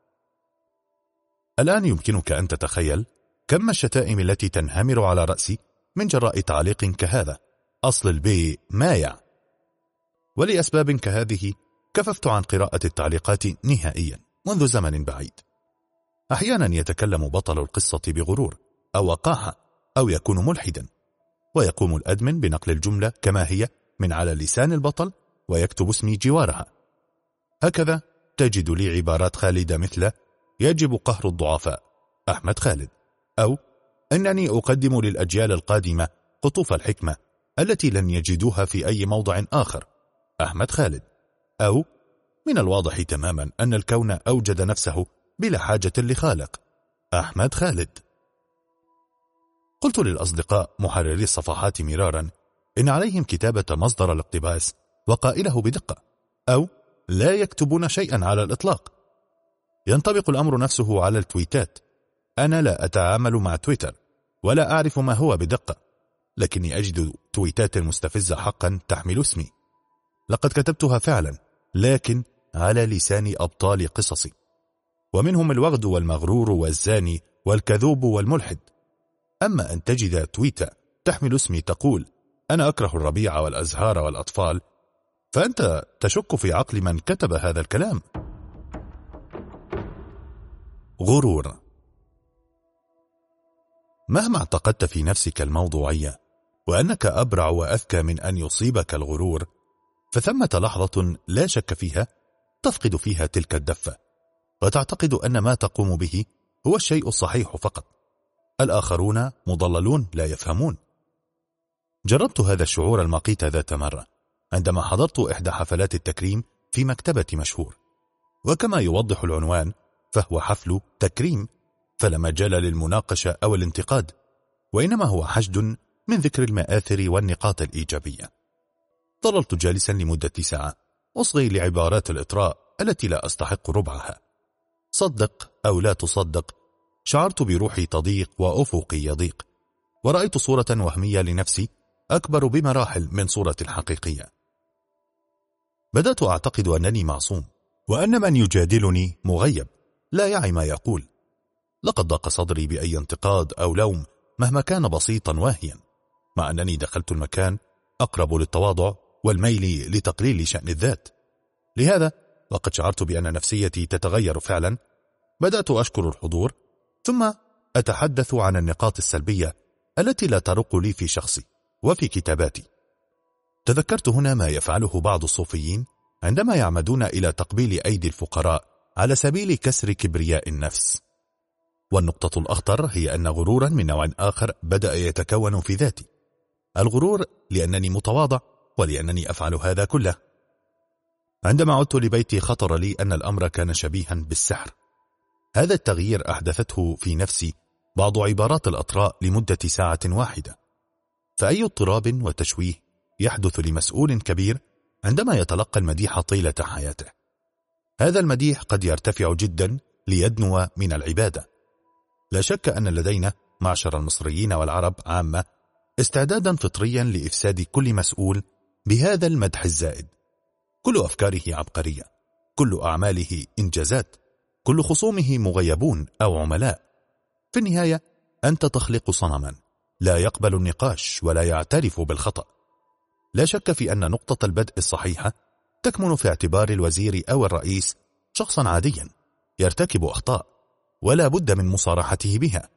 الآن يمكنك أن تتخيل كم الشتائم التي تنهمر على رأسي من جراء تعليق كهذا، أصل البي مايع. ولأسباب كهذه كففت عن قراءة التعليقات نهائيا منذ زمن بعيد. أحيانا يتكلم بطل القصة بغرور أو وقاحة أو يكون ملحدا، ويقوم الأدمن بنقل الجملة كما هي من على لسان البطل ويكتب اسمي جوارها. هكذا تجد لي عبارات خالدة مثل يجب قهر الضعفاء أحمد خالد، أو أنني أقدم للأجيال القادمة قطوف الحكمة التي لن يجدوها في أي موضع آخر أحمد خالد، أو من الواضح تماما أن الكون أوجد نفسه بلا حاجة لخالق أحمد خالد. قلت للأصدقاء محرري الصفحات مرارا إن عليهم كتابة مصدر الاقتباس وقائله بدقة، أو لا يكتبون شيئا على الإطلاق. ينطبق الأمر نفسه على التويتات. أنا لا أتعامل مع تويتر ولا أعرف ما هو بدقة، لكني أجد تويتات مستفزة حقا تحمل اسمي. لقد كتبتها فعلا، لكن على لسان أبطال قصصي، ومنهم الوغد والمغرور والزاني والكذوب والملحد. أما أن تجد تويتة تحمل اسمي تقول أنا أكره الربيع والأزهار والأطفال، فأنت تشك في عقل من كتب هذا الكلام. غرور. مهما اعتقدت في نفسك الموضوعية وأنك أبرع وأذكى من أن يصيبك الغرور، فثمة لحظة لا شك فيها تفقد فيها تلك الدفة، وتعتقد أن ما تقوم به هو الشيء الصحيح فقط. الآخرون مضللون لا يفهمون. جربت هذا الشعور المقيت ذات مرة عندما حضرت إحدى حفلات التكريم في مكتبة مشهور، وكما يوضح العنوان فهو حفل تكريم، فلا مجال للمناقشة أو الانتقاد، وإنما هو حشد من ذكر المآثر والنقاط الإيجابية. ظللت جالسا لمدة ساعة أصغي لعبارات الإطراء التي لا أستحق ربعها. صدق أو لا تصدق، شعرت بروحي تضيق وأفقي يضيق، ورأيت صورة وهمية لنفسي أكبر بمراحل من صورة الحقيقية. بدأت أعتقد أنني معصوم، وأن من يجادلني مغيب لا يعي ما يقول. لقد ضاق صدري بأي انتقاد أو لوم مهما كان بسيطا واهيا، مع أنني دخلت المكان أقرب للتواضع والميل لتقليل شأن الذات. لهذا وقد شعرت بأن نفسيتي تتغير فعلا. بدأت أشكر الحضور، ثم أتحدث عن النقاط السلبية التي لا ترق لي في شخصي وفي كتاباتي. تذكرت هنا ما يفعله بعض الصوفيين عندما يعمدون إلى تقبيل أيدي الفقراء على سبيل كسر كبرياء النفس. والنقطة الأخطر هي أن غرورا من نوع آخر بدأ يتكون في ذاتي. الغرور لأنني متواضع ولأنني أفعل هذا كله. عندما عدت لبيتي خطر لي أن الأمر كان شبيها بالسحر. هذا التغيير أحدثته في نفسي بعض عبارات الأطراء لمدة ساعة واحدة. فأي اضطراب وتشويه يحدث لمسؤول كبير عندما يتلقى المديح طيلة حياته. هذا المديح قد يرتفع جدا ليدنو من العبادة. لا شك أن لدينا معشر المصريين والعرب عامة استعدادا فطريا لإفساد كل مسؤول بهذا المدح الزائد. كل أفكاره عبقرية، كل أعماله إنجازات، كل خصومه مغيبون أو عملاء. في النهاية أنت تخلق صنما لا يقبل النقاش ولا يعترف بالخطأ. لا شك في أن نقطة البدء الصحيحة تكمن في اعتبار الوزير أو الرئيس شخصا عاديا يرتكب أخطاء ولا بد من مصارحته بها.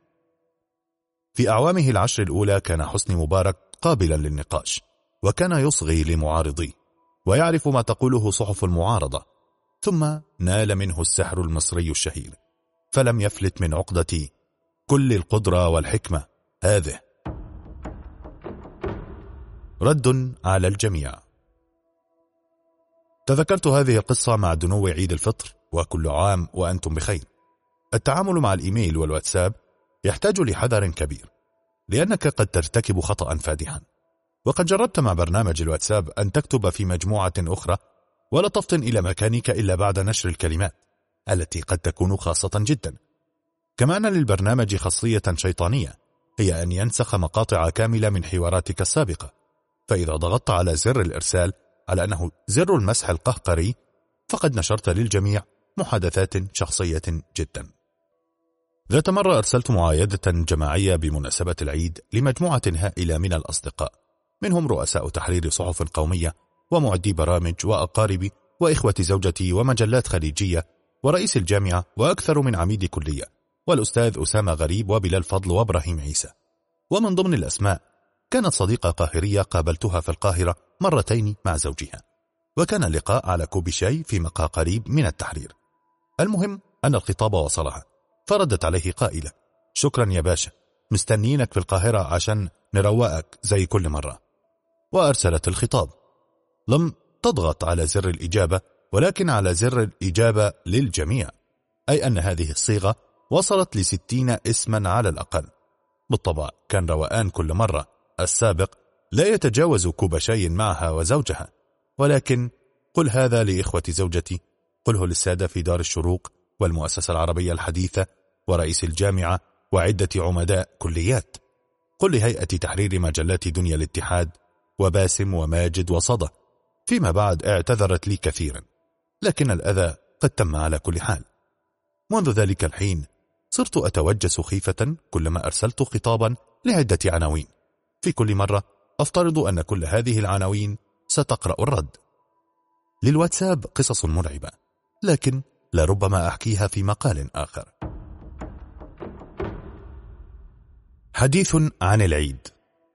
في أعوامه العشر الأولى كان حسني مبارك قابلا للنقاش، وكان يصغي لمعارضيه ويعرف ما تقوله صحف المعارضة. ثم نال منه السحر المصري الشهير، فلم يفلت من عقدة كل القدرة والحكمة هذه. رد على الجميع. تذكرت هذه القصة مع دنو عيد الفطر، وكل عام وأنتم بخير. التعامل مع الإيميل والواتساب يحتاج لحذر كبير، لأنك قد ترتكب خطأ فادحا. وقد جربت مع برنامج الواتساب أن تكتب في مجموعة أخرى ولا تفطن إلى مكانك إلا بعد نشر الكلمات التي قد تكون خاصة جدا. كما أن للبرنامج خاصية شيطانية، هي أن ينسخ مقاطع كاملة من حواراتك السابقة، فإذا ضغطت على زر الإرسال على أنه زر المسح القهقري فقد نشرت للجميع محادثات شخصية جدا. ذات مرة أرسلت معايدة جماعية بمناسبة العيد لمجموعة هائلة من الأصدقاء، منهم رؤساء تحرير صحف قومية ومعدي برامج وأقاربي وإخوة زوجتي ومجلات خليجية ورئيس الجامعة وأكثر من عميد كلية والأستاذ أسامة غريب وبلال فضل وإبراهيم عيسى. ومن ضمن الأسماء كانت صديقة قاهرية قابلتها في القاهرة مرتين مع زوجها، وكان اللقاء على كوب شاي في مقهى قريب من التحرير. المهم أن الخطاب وصلها، فردت عليه قائلة: شكرا يا باشا، مستنيينك في القاهرة عشان نروقك زي كل مرة. وأرسلت الخطاب. لم تضغط على زر الإجابة، ولكن على زر الإجابة للجميع، أي أن هذه الصيغة وصلت لستين اسما على الأقل. بالطبع كان روقان كل مرة، السابق لا يتجاوز كوب شاي معها وزوجها، ولكن قل هذا لإخوة زوجتي، قله للسادة في دار الشروق والمؤسسة العربية الحديثة ورئيس الجامعة وعدة عمداء كليات، قل لهيئة تحرير مجلات دنيا الاتحاد وباسم وماجد وصدى. فيما بعد اعتذرت لي كثيرا، لكن الأذى قد تم على كل حال. منذ ذلك الحين صرت أتوجس خيفة كلما أرسلت خطابا لعدة عناوين، في كل مرة أفترض أن كل هذه العناوين ستقرأ الرد. للواتساب قصص مرعبة، لكن لربما أحكيها في مقال آخر. حديث عن العيد.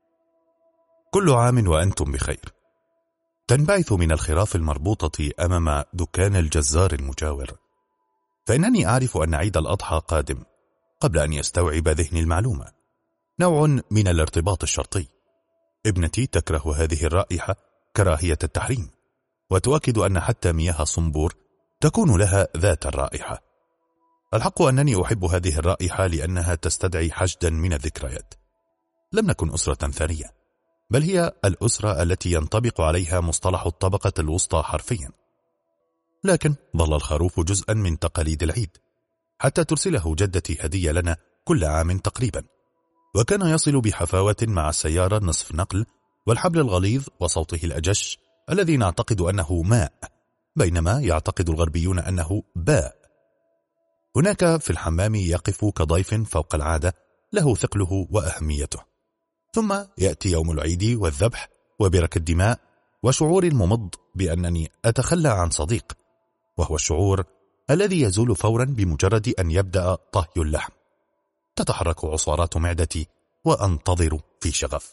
كل عام وأنتم بخير. تنبعث من الخراف المربوطة أمام دكان الجزار المجاور، فإنني أعرف أن عيد الأضحى قادم قبل أن يستوعب ذهني المعلومة، نوع من الارتباط الشرطي. ابنتي تكره هذه الرائحة كراهية التحريم، وتؤكد أن حتى مياه صنبور تكون لها ذات الرائحة. الحق أنني أحب هذه الرائحة لأنها تستدعي حشدا من الذكريات. لم نكن أسرة ثرية، بل هي الأسرة التي ينطبق عليها مصطلح الطبقة الوسطى حرفيا. لكن ظل الخروف جزءا من تقاليد العيد، حتى ترسله جدتي هدية لنا كل عام تقريبا، وكان يصل بحفاوة مع السيارة نصف نقل والحبل الغليظ وصوته الأجش الذي نعتقد أنه ماء، بينما يعتقد الغربيون أنه باء. هناك في الحمام يقف كضيف فوق العادة، له ثقله وأهميته. ثم يأتي يوم العيد والذبح وبرك الدماء وشعور الممض بأنني أتخلى عن صديق، وهو الشعور الذي يزول فورا بمجرد أن يبدأ طهي اللحم. تتحرك عصارات معدتي وأنتظر في شغف.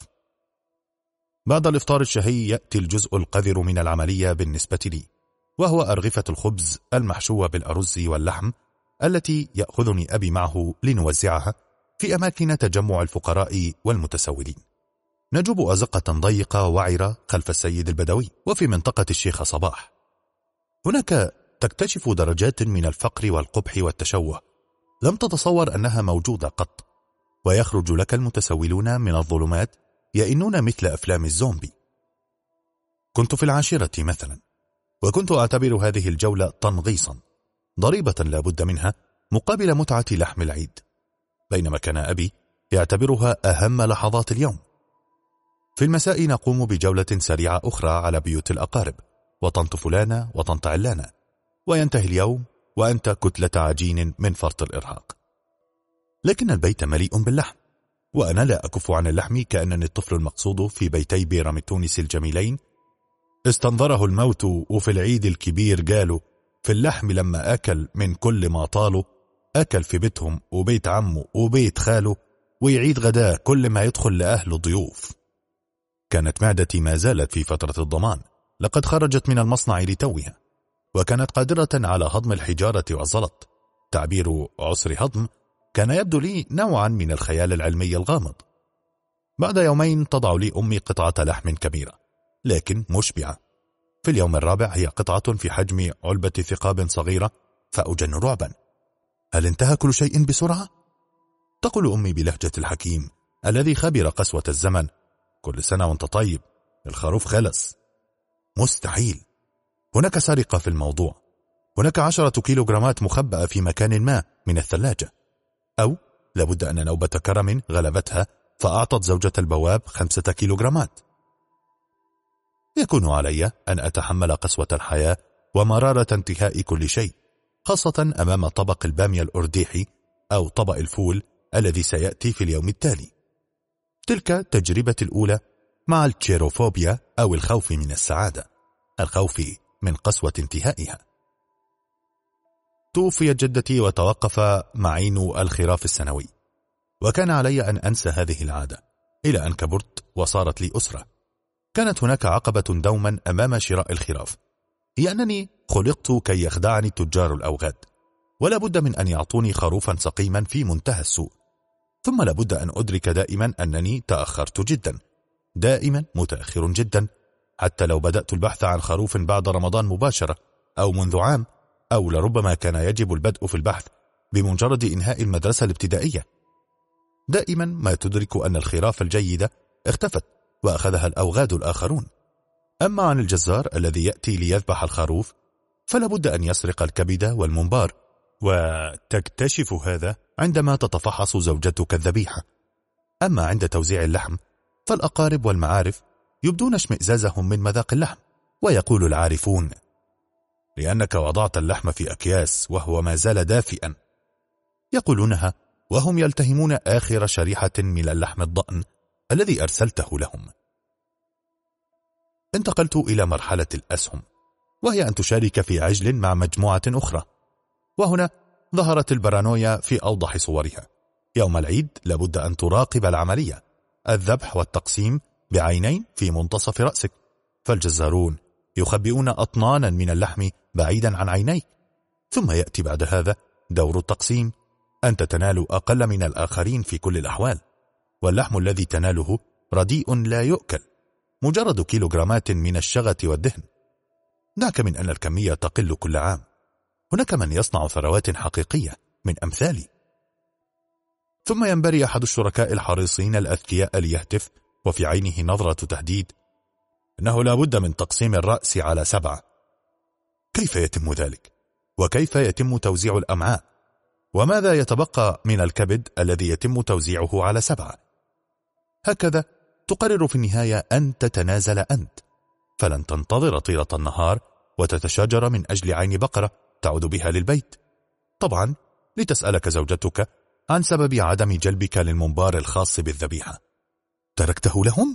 بعد الإفطار الشهي يأتي الجزء القذر من العملية بالنسبة لي، وهو أرغفة الخبز المحشوة بالأرز واللحم التي يأخذني أبي معه لنوزعها في أماكن تجمع الفقراء والمتسولين. نجوب أزقة ضيقة وعرة خلف السيد البدوي وفي منطقة الشيخ صباح. هناك تكتشف درجات من الفقر والقبح والتشوه لم تتصور أنها موجودة قط، ويخرج لك المتسولون من الظلمات يئنون مثل أفلام الزومبي. كنت في العاشرة مثلا، وكنت أعتبر هذه الجولة تنغيصا، ضريبة لا بد منها مقابل متعة لحم العيد، بينما كان أبي يعتبرها أهم لحظات اليوم. في المساء نقوم بجولة سريعة أخرى على بيوت الأقارب وطنط فلانة وطنط علانة، وينتهي اليوم وأنت كتلة عجين من فرط الإرهاق. لكن البيت مليء باللحم، وأنا لا أكف عن اللحم كأنني الطفل المقصود في بيتي بيرام تونس الجميلين. استنظره الموت وفي العيد الكبير قالوا في اللحم لما أكل من كل ما طالوا، أكل في بيتهم وبيت عمه وبيت خاله، ويعيد غداه كل ما يدخل لأهله ضيوف. كانت معدتي ما زالت في فترة الضمان، لقد خرجت من المصنع لتوها، وكانت قادرة على هضم الحجارة والزلط. تعبير عسر هضم كان يبدو لي نوعا من الخيال العلمي الغامض. بعد يومين تضع لي أمي قطعة لحم كبيرة لكن مشبعة. في اليوم الرابع هي قطعة في حجم علبة ثقاب صغيرة، فأجن رعبا. هل انتهى كل شيء بسرعة؟ تقول أمي بلهجة الحكيم الذي خبر قسوة الزمن: كل سنة وانت طيب، الخروف خلص. مستحيل. هناك سرقة في الموضوع. هناك عشرة كيلوغرامات مخبأة في مكان ما من الثلاجة، أو لابد أن نوبة كرم غلبتها فأعطت زوجة البواب خمسة كيلوغرامات. يكون علي أن أتحمل قسوة الحياة ومرارة انتهاء كل شيء، خاصة أمام طبق البامية الأرديحي أو طبق الفول الذي سيأتي في اليوم التالي. تلك تجربتي الأولى مع التشيروفوبيا أو الخوف من السعادة، الخوف من قسوة انتهائها. توفيت جدتي وتوقف معين الخراف السنوي، وكان علي أن أنسى هذه العادة إلى أن كبرت وصارت لي أسرة. كانت هناك عقبة دوما أمام شراء الخراف، هي أنني خلقت كي يخدعني تجار الأوغاد، ولا بد من أن يعطوني خروفا سقيما في منتهى السوء. ثم لابد أن أدرك دائما أنني تأخرت جدا، دائما متأخر جدا، حتى لو بدأت البحث عن خروف بعد رمضان مباشرة أو منذ عام، أو لربما كان يجب البدء في البحث بمجرد إنهاء المدرسة الابتدائية. دائما ما تدرك أن الخراف الجيدة اختفت وأخذها الأوغاد الآخرون. أما عن الجزار الذي يأتي ليذبح الخروف فلابد أن يسرق الكبد والمنبار، وتكتشف هذا عندما تتفحص زوجتك الذبيحة. أما عند توزيع اللحم فالأقارب والمعارف يبدون اشمئزازهم من مذاق اللحم، ويقول العارفون: لأنك وضعت اللحم في أكياس وهو ما زال دافئا. يقولونها وهم يلتهمون آخر شريحة من اللحم الضأن الذي أرسلته لهم. انتقلت إلى مرحلة الأسهم، وهي أن تشارك في عجل مع مجموعة أخرى، وهنا ظهرت البارانويا في أوضح صورها. يوم العيد لابد أن تراقب العملية، الذبح والتقسيم بعينين في منتصف رأسك، فالجزارون يخبئون أطنانا من اللحم بعيدا عن عينيك. ثم يأتي بعد هذا دور التقسيم، أنت تنال أقل من الآخرين في كل الأحوال، واللحم الذي تناله رديء لا يؤكل، مجرد كيلوغرامات من الشغة والدهن. دعك من أن الكمية تقل كل عام، هناك من يصنع ثروات حقيقية من أمثالي. ثم ينبري أحد الشركاء الحريصين الأذكياء ليهتف وفي عينه نظرة تهديد: إنه لا بد من تقسيم الرأس على سبعة. كيف يتم ذلك؟ وكيف يتم توزيع الأمعاء؟ وماذا يتبقى من الكبد الذي يتم توزيعه على سبعة؟ هكذا تقرر في النهاية أن تتنازل أنت، فلن تنتظر طيلة النهار وتتشاجر من أجل عين بقرة تعود بها للبيت، طبعا لتسألك زوجتك عن سبب عدم جلبك للمنبار الخاص بالذبيحة. تركته لهم؟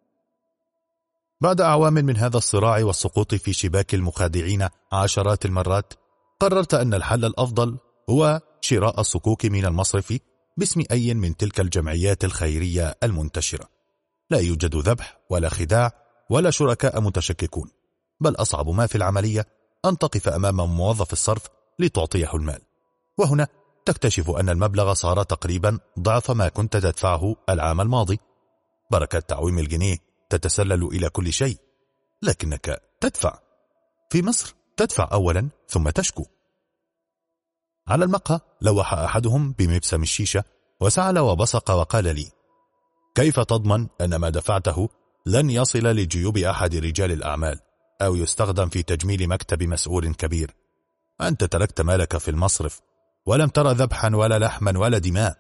بعد أعوام من هذا الصراع والسقوط في شباك المخادعين عشرات المرات، قررت أن الحل الأفضل هو شراء الصكوك من المصرف باسم أي من تلك الجمعيات الخيرية المنتشرة. لا يوجد ذبح ولا خداع ولا شركاء متشككون، بل أصعب ما في العملية أن تقف أمام موظف الصرف لتعطيه المال، وهنا تكتشف أن المبلغ صار تقريبا ضعف ما كنت تدفعه العام الماضي. بركة تعويم الجنيه تتسلل إلى كل شيء، لكنك تدفع. في مصر تدفع أولا ثم تشكو. على المقهى لوح أحدهم بمبسم الشيشة وسعل وبصق وقال لي: كيف تضمن أن ما دفعته لن يصل لجيوب أحد رجال الأعمال أو يستخدم في تجميل مكتب مسؤول كبير؟ أنت تركت مالك في المصرف ولم ترى ذبحا ولا لحما ولا دماء.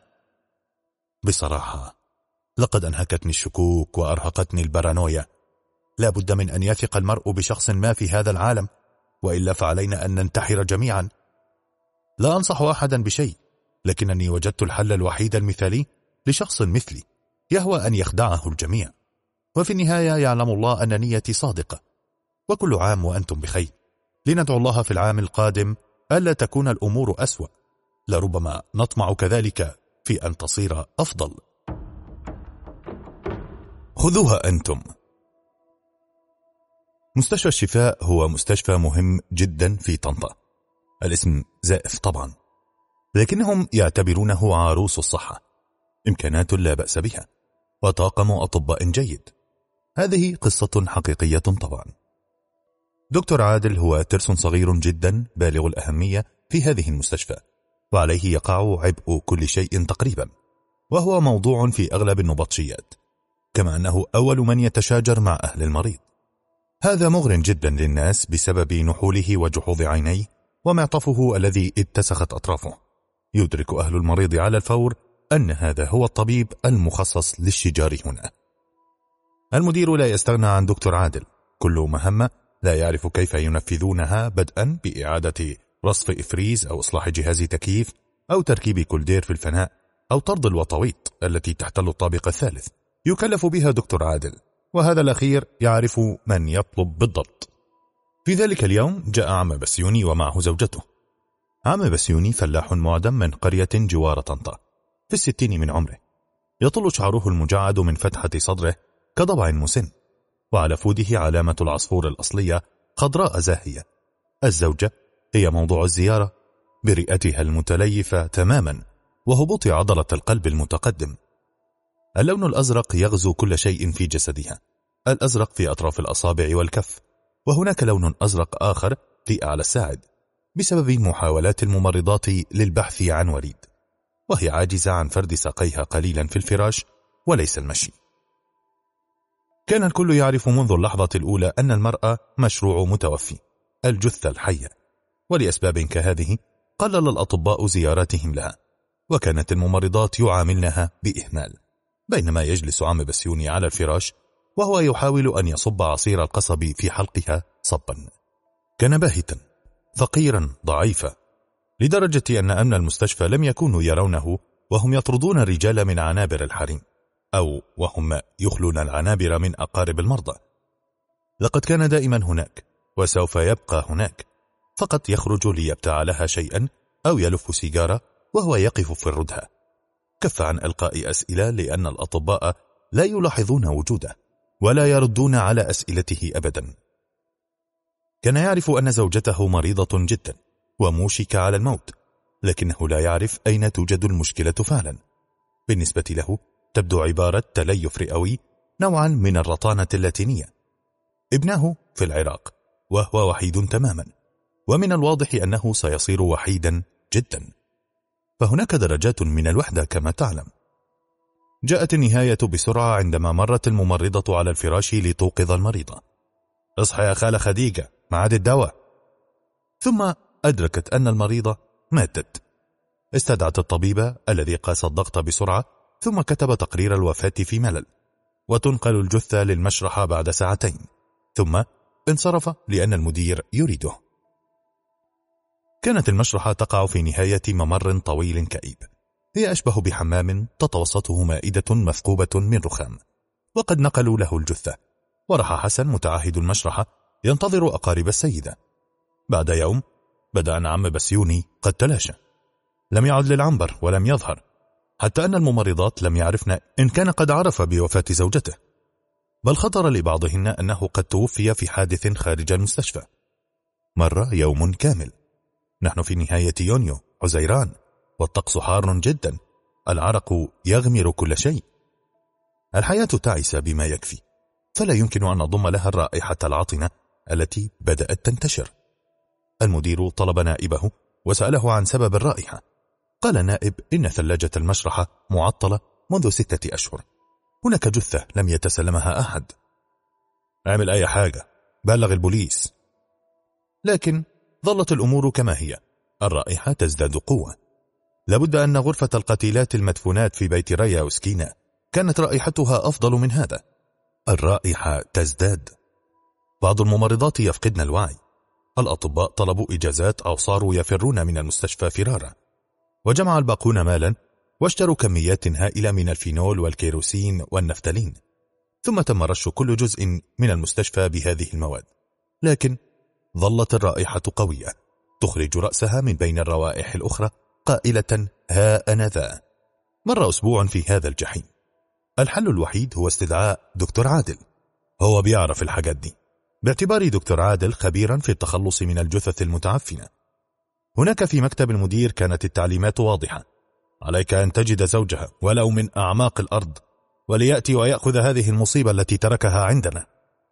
بصراحة لقد أنهكتني الشكوك وأرهقتني البارانويا. لا بد من أن يثق المرء بشخص ما في هذا العالم، وإلا فعلينا أن ننتحر جميعا. لا أنصح أحدا بشيء، لكنني وجدت الحل الوحيد المثالي لشخص مثلي يهوى أن يخدعه الجميع. وفي النهاية يعلم الله أن نيتي صادقة. وكل عام وأنتم بخير. لندعو الله في العام القادم ألا تكون الأمور أسوأ، لربما نطمع كذلك في أن تصير أفضل. خذوها أنتم. مستشفى الشفاء هو مستشفى مهم جدا في طنطا. الاسم زائف طبعا، لكنهم يعتبرونه عروس الصحة، إمكانات لا بأس بها، وطاقم أطباء جيد. هذه قصة حقيقية طبعا. دكتور عادل هو ترس صغير جدا بالغ الأهمية في هذه المستشفى، وعليه يقع عبء كل شيء تقريبا. وهو موضوع في أغلب النبطشيات، كما أنه أول من يتشاجر مع أهل المريض. هذا مغر جدا للناس بسبب نحوله وجحوظ عينيه ومعطفه الذي اتسخت أطرافه. يدرك أهل المريض على الفور أن هذا هو الطبيب المخصص للشجار هنا. المدير لا يستغنى عن دكتور عادل، كل مهمة لا يعرف كيف ينفذونها، بدءا بإعادة رصف إفريز أو إصلاح جهاز تكييف أو تركيب كولدير في الفناء أو طرد الوطويط التي تحتل الطابق الثالث، يكلف بها دكتور عادل، وهذا الأخير يعرف من يطلب بالضبط. في ذلك اليوم جاء عم بسيوني ومعه زوجته. عم بسيوني فلاح معدم من قرية جوار طنطا، في الستين من عمره، يطل شعره المجعد من فتحة صدره كضبع مسن، وعلى فوده علامة العصفور الأصلية خضراء زاهية. الزوجة هي موضوع الزيارة، برئتها المتليفة تماما وهبوط عضلة القلب المتقدم. اللون الأزرق يغزو كل شيء في جسدها، الأزرق في أطراف الأصابع والكف، وهناك لون أزرق آخر في أعلى الساعد بسبب محاولات الممرضات للبحث عن وريد، وهي عاجزة عن فرد ساقيها قليلا في الفراش وليس المشي. كان الكل يعرف منذ اللحظة الأولى أن المرأة مشروع متوفي، الجثة الحية، ولأسباب كهذه قلل الأطباء زياراتهم لها، وكانت الممرضات يعاملنها بإهمال، بينما يجلس عم بسيوني على الفراش وهو يحاول أن يصب عصير القصب في حلقها صبا. كان باهتا فقيرا ضعيفا، لدرجة أن أمن المستشفى لم يكونوا يرونه وهم يطردون الرجال من عنابر الحريم، أو وهم يخلون العنابر من أقارب المرضى. لقد كان دائما هناك وسوف يبقى هناك، فقط يخرج ليبتاع لها شيئا أو يلف سيجارة وهو يقف في الردهة. كف عن إلقاء أسئلة لأن الأطباء لا يلاحظون وجوده ولا يردون على أسئلته أبدا. كان يعرف أن زوجته مريضة جدا وموشكة على الموت، لكنه لا يعرف أين توجد المشكلة فعلا. بالنسبة له تبدو عبارة تليف رئوي، نوعا من الرطانة اللاتينية. ابنه في العراق وهو وحيد تماما، ومن الواضح أنه سيصير وحيدا جدا، فهناك درجات من الوحدة كما تعلم. جاءت النهاية بسرعة عندما مرت الممرضة على الفراش لتوقظ المريضة. اصحى يا خالة خديجة، معاد الدواء. ثم أدركت أن المريضة ماتت. استدعت الطبيب الذي قاس الضغط بسرعة، ثم كتب تقرير الوفاة في ملل، وتنقل الجثة للمشرحة بعد ساعتين، ثم انصرف لأن المدير يريده. كانت المشرحة تقع في نهاية ممر طويل كئيب، هي أشبه بحمام تتوسطه مائدة مثقوبة من رخام، وقد نقلوا له الجثة، ورح حسن متعهد المشرحة ينتظر أقارب السيدة. بعد يوم بدأ أن عم بسيوني قد تلاشى، لم يعد للعنبر ولم يظهر، حتى أن الممرضات لم يعرفن إن كان قد عرف بوفاة زوجته، بل خطر لبعضهن أنه قد توفي في حادث خارج المستشفى. مر يوم كامل، نحن في نهاية يونيو حزيران، والطقس حار جدا، العرق يغمر كل شيء. الحياة تعيسة بما يكفي، فلا يمكن أن نضم لها الرائحة العطنة التي بدأت تنتشر. المدير طلب نائبه وسأله عن سبب الرائحة. قال النائب إن ثلاجة المشرحة معطلة منذ ستة أشهر، هناك جثة لم يتسلمها أحد. اعمل أي حاجة، بلغ البوليس. لكن ظلت الأمور كما هي، الرائحة تزداد قوة. لابد أن غرفة القتيلات المدفونات في بيت ريا وسكينة كانت رائحتها أفضل من هذا. الرائحة تزداد. بعض الممرضات يفقدن الوعي. الأطباء طلبوا إجازات أو صاروا يفرون من المستشفى فرارا، وجمع الباقون مالا واشتروا كميات هائلة من الفينول والكيروسين والنفتالين، ثم تم رش كل جزء من المستشفى بهذه المواد. لكن ظلت الرائحة قوية، تخرج رأسها من بين الروائح الأخرى قائلة ها أنا ذا. مر أسبوع في هذا الجحيم. الحل الوحيد هو استدعاء دكتور عادل، هو بيعرف الحاجات دي، باعتبار دكتور عادل خبيرا في التخلص من الجثث المتعفنة. هناك في مكتب المدير كانت التعليمات واضحة: عليك أن تجد زوجها ولو من أعماق الأرض، وليأتي ويأخذ هذه المصيبة التي تركها عندنا.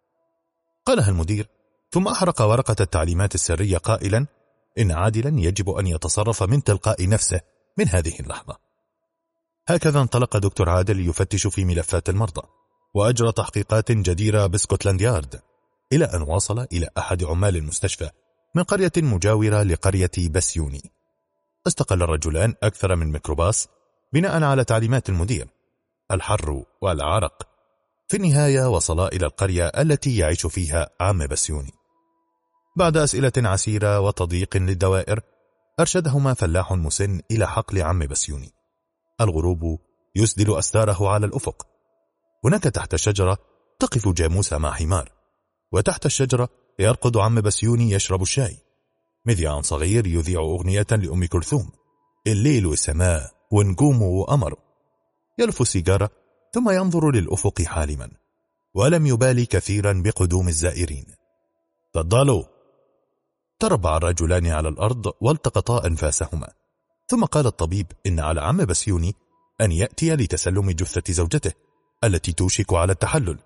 قالها المدير، ثم أحرق ورقة التعليمات السرية قائلا إن عادلا يجب أن يتصرف من تلقاء نفسه من هذه اللحظة. هكذا انطلق دكتور عادل يفتش في ملفات المرضى، وأجرى تحقيقات جديرة بسكوتلاند يارد، إلى أن وصل إلى أحد عمال المستشفى من قرية مجاورة لقرية بسيوني. استقل الرجلان أكثر من ميكروباص بناء على تعليمات المدير، الحر والعرق. في النهاية وصلا إلى القرية التي يعيش فيها عم بسيوني. بعد أسئلة عسيرة وتضييق للدوائر، أرشدهما فلاح مسن إلى حقل عم بسيوني. الغروب يسدل أستاره على الأفق. هناك تحت الشجرة تقف جاموسة مع حمار، وتحت الشجرة يرقد عم بسيوني يشرب الشاي. مذياع صغير يذيع أغنية لأم كلثوم، الليل سماء ونجومه قمر. يلف سيجارة ثم ينظر للأفق حالما، ولم يبالي كثيرا بقدوم الزائرين. تفضلوا. تربع الرجلان على الأرض والتقطا أنفاسهما، ثم قال الطبيب إن على عم بسيوني أن يأتي لتسلم جثة زوجته التي توشك على التحلل.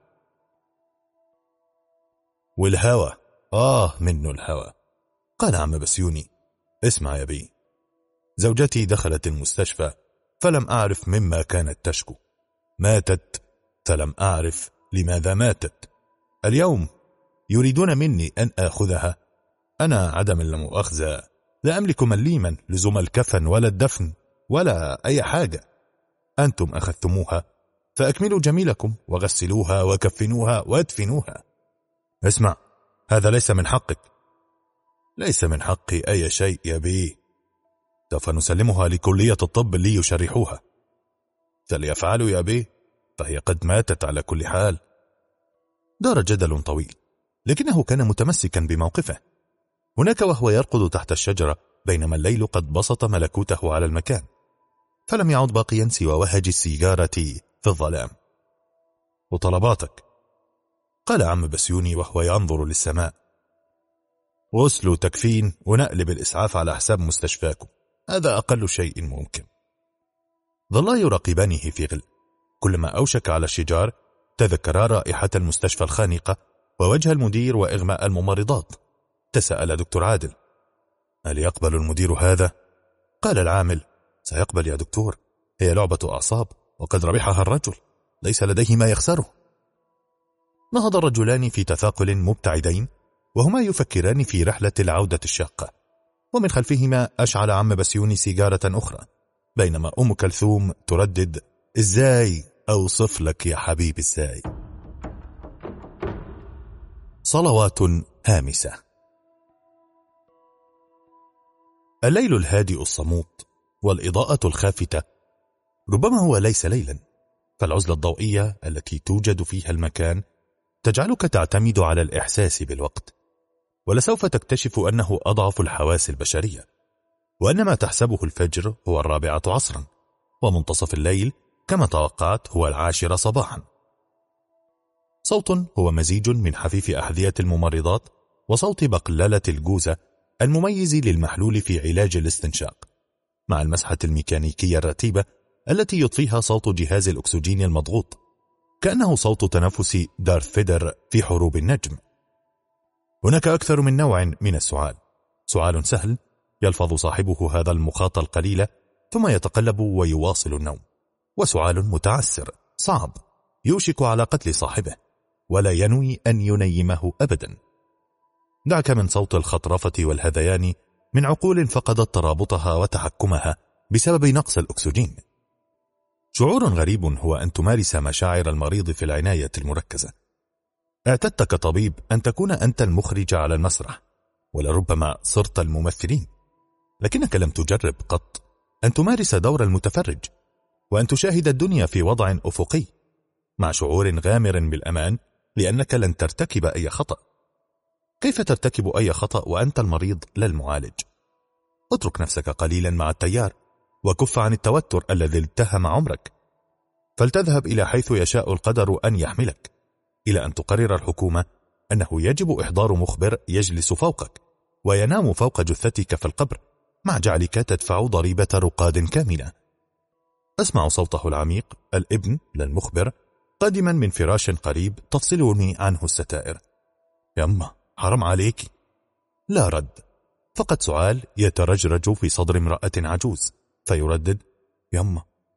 والهوى آه منه الهوى. قال عم بسيوني: اسمع يا بي، زوجتي دخلت المستشفى فلم أعرف مما كانت تشكو، ماتت فلم أعرف لماذا ماتت. اليوم يريدون مني أن آخذها. أنا عدم المؤاخذة لا أملك مليما لزوم الكفن ولا الدفن ولا أي حاجة. أنتم أخذتموها فأكملوا جميلكم وغسلوها وكفنوها وادفنوها. اسمع، هذا ليس من حقك. ليس من حقي أي شيء يا بي، سوف نسلمها لكلية الطب ليشرحوها. فليفعلوا يا بي، فهي قد ماتت على كل حال. دار جدل طويل، لكنه كان متمسكا بموقفه. هناك وهو يرقد تحت الشجرة بينما الليل قد بسط ملكوته على المكان، فلم يعد باقيا سوى وهج السيجارة في الظلام. وطلباتك؟ قال عم بسيوني وهو ينظر للسماء. غسل تكفين ونقلب الإسعاف على حساب مستشفاكم، هذا أقل شيء ممكن. ظلا يراقبانه في غل. كلما أوشك على الشجار تذكرا رائحة المستشفى الخانقة ووجه المدير وإغماء الممرضات. تساءل دكتور عادل: هل يقبل المدير هذا؟ قال العامل: سيقبل يا دكتور، هي لعبة أعصاب وقد ربحها الرجل، ليس لديه ما يخسره. نهض الرجلان في تثاقل مبتعدين وهما يفكران في رحلة العودة الشاقة، ومن خلفهما أشعل عم بسيوني سيجارة أخرى، بينما أم كلثوم تردد: إزاي أوصف لك يا حبيبي إزاي. صلوات هامسة. الليل الهادئ الصموت والإضاءة الخافتة ربما هو ليس ليلا، فالعزلة الضوئية التي توجد فيها المكان تجعلك تعتمد على الإحساس بالوقت، ولسوف تكتشف أنه أضعف الحواس البشرية، وأن ما تحسبه الفجر هو الرابعة عصرا، ومنتصف الليل كما توقعت هو العاشرة صباحا. صوت هو مزيج من حفيف أحذية الممرضات وصوت بقللة الجوزة المميز للمحلول في علاج الاستنشاق، مع المسحة الميكانيكية الرتيبة التي يضفيها صوت جهاز الأكسجين المضغوط، كأنه صوت تنفس دارث فيدر في حروب النجم. هناك أكثر من نوع من السعال: سعال سهل يلفظ صاحبه هذا المخاط القليل ثم يتقلب ويواصل النوم، وسعال متعسر صعب يوشك على قتل صاحبه ولا ينوي أن ينيمه أبدا. دعك من صوت الخطرفة والهذيان من عقول فقدت ترابطها وتحكمها بسبب نقص الأكسجين. شعور غريب هو أن تمارس مشاعر المريض في العناية المركزة. اعتدت كطبيب أن تكون أنت المخرج على المسرح، ولربما صرت الممثلين، لكنك لم تجرب قط أن تمارس دور المتفرج، وأن تشاهد الدنيا في وضع أفقي مع شعور غامر بالأمان لأنك لن ترتكب أي خطأ. كيف ترتكب أي خطأ وأنت المريض لا المعالج؟ اترك نفسك قليلا مع التيار وكف عن التوتر الذي التهم عمرك، فلتذهب إلى حيث يشاء القدر أن يحملك، إلى أن تقرر الحكومة أنه يجب إحضار مخبر يجلس فوقك وينام فوق جثتك في القبر، مع جعلك تدفع ضريبة رقاد كاملة. أسمع صوته العميق، الابن للمخبر، قادما من فراش قريب تفصلني عنه الستائر. يما حرام عليك. لا رد، فقط سؤال يترجرج في صدر امرأة عجوز، فيردد: يما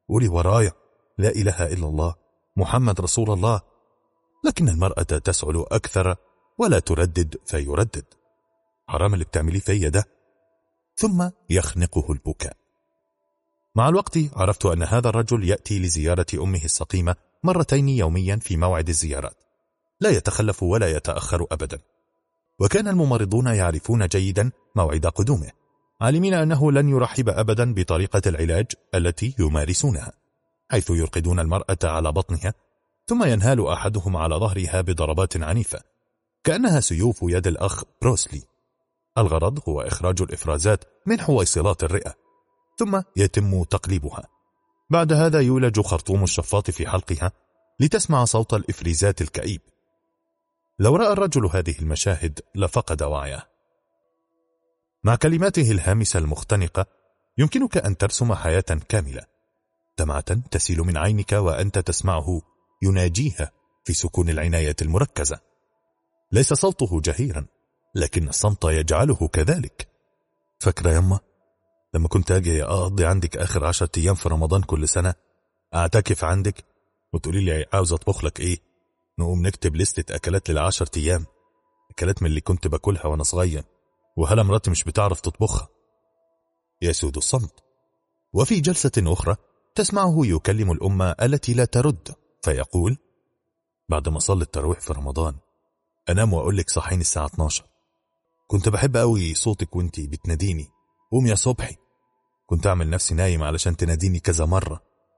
قولي ورايا لا إله إلا الله محمد رسول الله. لكن المرأة تسعل أكثر ولا تردد فيردد. حرام اللي بتعمليه فيا ده. ثم يخنقه البكاء. مع الوقت عرفت أن هذا الرجل يأتي لزيارة أمه السقيمة مرتين يوميا في موعد الزيارات، لا يتخلف ولا يتأخر أبدا. وكان الممرضون يعرفون جيدا موعد قدومه، عالمين أنه لن يرحب أبدا بطريقة العلاج التي يمارسونها، حيث يرقدون المرأة على بطنها ثم ينهال أحدهم على ظهرها بضربات عنيفة كأنها سيوف يد الأخ بروسلي. الغرض هو إخراج الإفرازات من حويصلات الرئة، ثم يتم تقليبها. بعد هذا يولج خرطوم الشفاط في حلقها لتسمع صوت الإفرازات الكئيب. لو رأى الرجل هذه المشاهد لفقد وعيه. مع كلماته الهامسة المختنقة يمكنك أن ترسم حياة كاملة. دمعة تسيل من عينك وأنت تسمعه يناجيها في سكون العناية المركزة. ليس صوته جهيرا، لكن الصمت يجعله كذلك. فاكرة يما لما كنت أجي أقضي عندك آخر عشرة أيام في رمضان كل سنة، أعتكف عندك وتقولي لي عاوز أطبخ لك إيه، نقوم نكتب لستة أكلات للعشر أيام، أكلات من اللي كنت باكلها وأنا صغير، وهلا مراتي مش بتعرف تطبخها. يسود الصمت. وفي جلسة أخرى تسمعه يكلم الأمة التي لا ترد فيقول: بعد ما صلي التراويح في رمضان أنام وأقول لك صحيني الساعة اتناشر. كنت بحب قوي صوتك وانتي بتناديني قوم يا صبحي، كنت أعمل نفسي نايم علشان تناديني كذا مرة.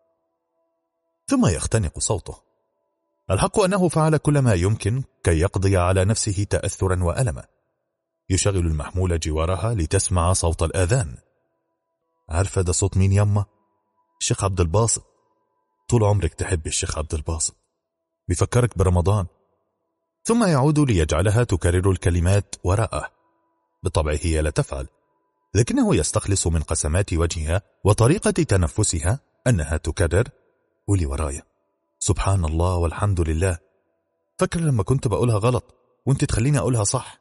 ثم يختنق صوته. الحق أنه فعل كل ما يمكن كي يقضي على نفسه تأثرا وألما. يشغل المحمول جوارها لتسمع صوت الآذان. عارفة ده صوت مين يما؟ الشيخ عبد الباسط. طول عمرك تحب الشيخ عبد الباسط، بيفكرك برمضان. ثم يعود ليجعلها تكرر الكلمات وراءه. بالطبع هي لا تفعل، لكنه يستخلص من قسمات وجهها وطريقة تنفسها أنها تكرر: قولي ورايا سبحان الله والحمد لله. فكر لما كنت بقولها غلط وانت تخليني أقولها صح.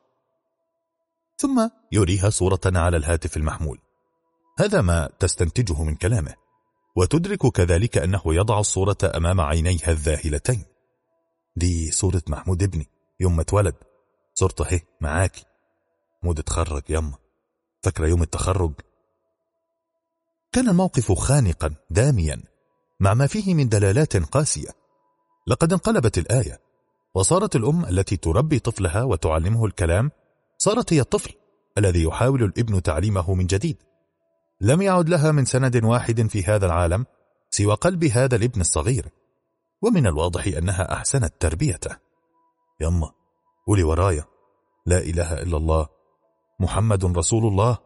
ثم يريها صورة على الهاتف المحمول. هذا ما تستنتجه من كلامه، وتدرك كذلك أنه يضع الصورة أمام عينيها الذاهلتين. دي صورة محمود ابني يوم ما اتولد، صورته اهي معاكي. محمود اتخرج يما، فاكرة يوم التخرج؟ كان الموقف خانقا داميا مع ما فيه من دلالات قاسية. لقد انقلبت الآية، وصارت الأم التي تربي طفلها وتعلمه الكلام صارت هي الطفل الذي يحاول الابن تعليمه من جديد. لم يعد لها من سند واحد في هذا العالم سوى قلب هذا الابن الصغير، ومن الواضح أنها أحسنت تربيته. يما قولي ورايا لا إله إلا الله محمد رسول الله.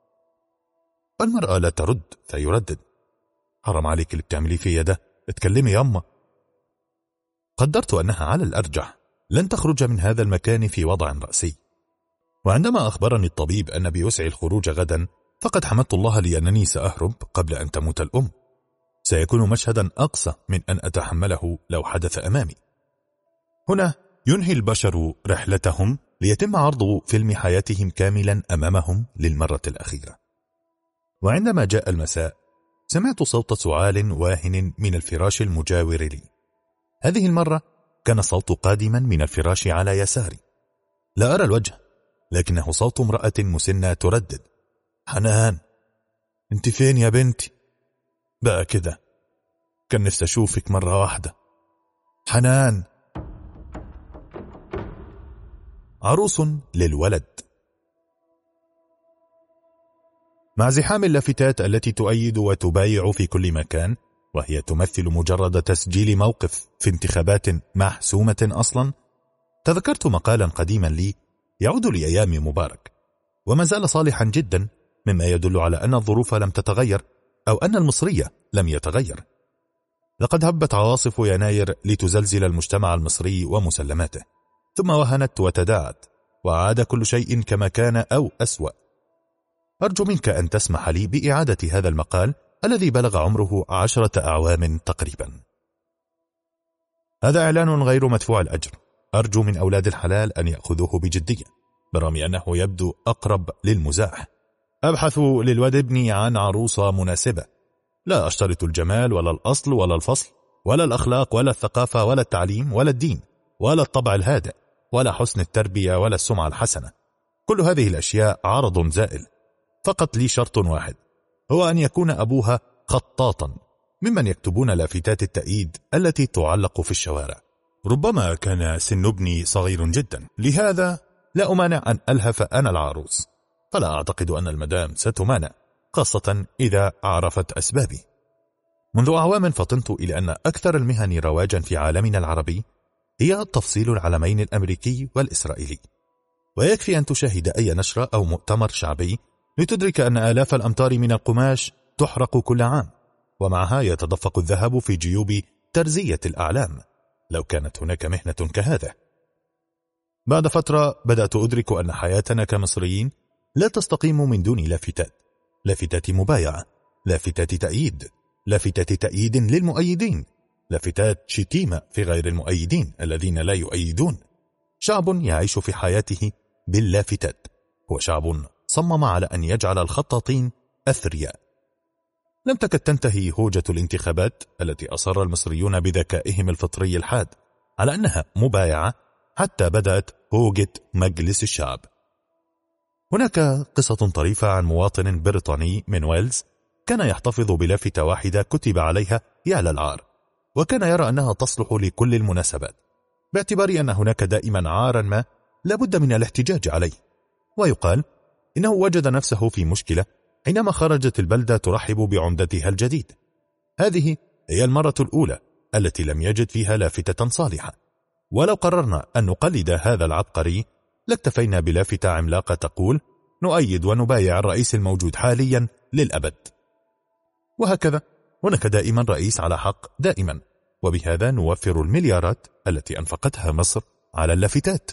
المرأة لا ترد فيردد: حرام عليك اللي بتعمليه فيا ده، اتكلمي يما. قدرت أنها على الأرجح لن تخرج من هذا المكان في وضع رأسي، وعندما أخبرني الطبيب أن بيسعي الخروج غدا فقد حمدت الله لأنني سأهرب قبل أن تموت الأم. سيكون مشهدا أقسى من أن أتحمله لو حدث أمامي. هنا ينهي البشر رحلتهم ليتم عرض فيلم حياتهم كاملا أمامهم للمرة الأخيرة. وعندما جاء المساء سمعت صوت سعال واهن من الفراش المجاور لي. هذه المرة كان صوت قادما من الفراش على يساري. لا أرى الوجه، لكنه صوت امرأة مسنة تردد: حنان انت فين يا بنتي؟ بقى كده، كان نفسي أشوفك مرة واحدة. حنان. عروس للولد. مع زحام اللافتات التي تؤيد وتبايع في كل مكان، وهي تمثل مجرد تسجيل موقف في انتخابات محسومة أصلا، تذكرت مقالا قديما لي يعود لأيام مبارك، وما زال صالحا جدا، مما يدل على أن الظروف لم تتغير أو أن المصرية لم يتغير. لقد هبت عواصف يناير لتزلزل المجتمع المصري ومسلماته، ثم وهنت وتداعت وعاد كل شيء كما كان أو أسوأ. أرجو منك أن تسمح لي بإعادة هذا المقال الذي بلغ عمره عشرة أعوام تقريبا. هذا إعلان غير مدفوع الأجر، أرجو من أولاد الحلال أن يأخذوه بجدية، برغم أنه يبدو أقرب للمزاح. أبحث للواد ابني عن عروسة مناسبة، لا أشترط الجمال ولا الأصل ولا الفصل ولا الأخلاق ولا الثقافة ولا التعليم ولا الدين ولا الطبع الهادئ ولا حسن التربية ولا السمعة الحسنة. كل هذه الأشياء عرض زائل. فقط لي شرط واحد، هو أن يكون أبوها خطاطا ممن يكتبون لافتات التأييد التي تعلق في الشوارع. ربما كان سن ابني صغير جدا، لهذا لا أمانع أن ألهف أنا العروس، فلا أعتقد أن المدام ستمانع، خاصة إذا عرفت أسبابي. منذ أعوام فطنت إلى أن أكثر المهن رواجا في عالمنا العربي هي تفصيل العلمين الأمريكي والإسرائيلي، ويكفي أن تشاهد أي نشرة أو مؤتمر شعبي لتدرك أن آلاف الأمتار من القماش تحرق كل عام، ومعها يتدفق الذهب في جيوب ترزية الأعلام، لو كانت هناك مهنة كهذا. بعد فترة بدأت أدرك أن حياتنا كمصريين لا تستقيم من دون لافتات، لافتات مبايعة، لافتات تأييد، لافتات تأييد للمؤيدين، لافتات شتيمة في غير المؤيدين الذين لا يؤيدون. شعب يعيش في حياته باللافتات، هو شعب صمم على أن يجعل الخطاطين أثرياء. لم تكد تنتهي هوجة الانتخابات التي أصر المصريون بذكائهم الفطري الحاد على أنها مبايعة، حتى بدأت هوجة مجلس الشعب. هناك قصة طريفة عن مواطن بريطاني من ويلز كان يحتفظ بلافتة واحدة كتب عليها يا للعار، وكان يرى أنها تصلح لكل المناسبات، باعتبار أن هناك دائما عارا ما لابد من الاحتجاج عليه. ويقال إنه وجد نفسه في مشكلة حينما خرجت البلدة ترحب بعمدتها الجديد. هذه هي المرة الأولى التي لم يجد فيها لافتة صالحة، ولو قررنا أن نقلد هذا العبقري لاكتفينا بلافتة عملاقة تقول نؤيد ونبايع الرئيس الموجود حاليا للأبد. وهكذا هناك دائما رئيس على حق دائما، وبهذا نوفر المليارات التي أنفقتها مصر على اللافتات.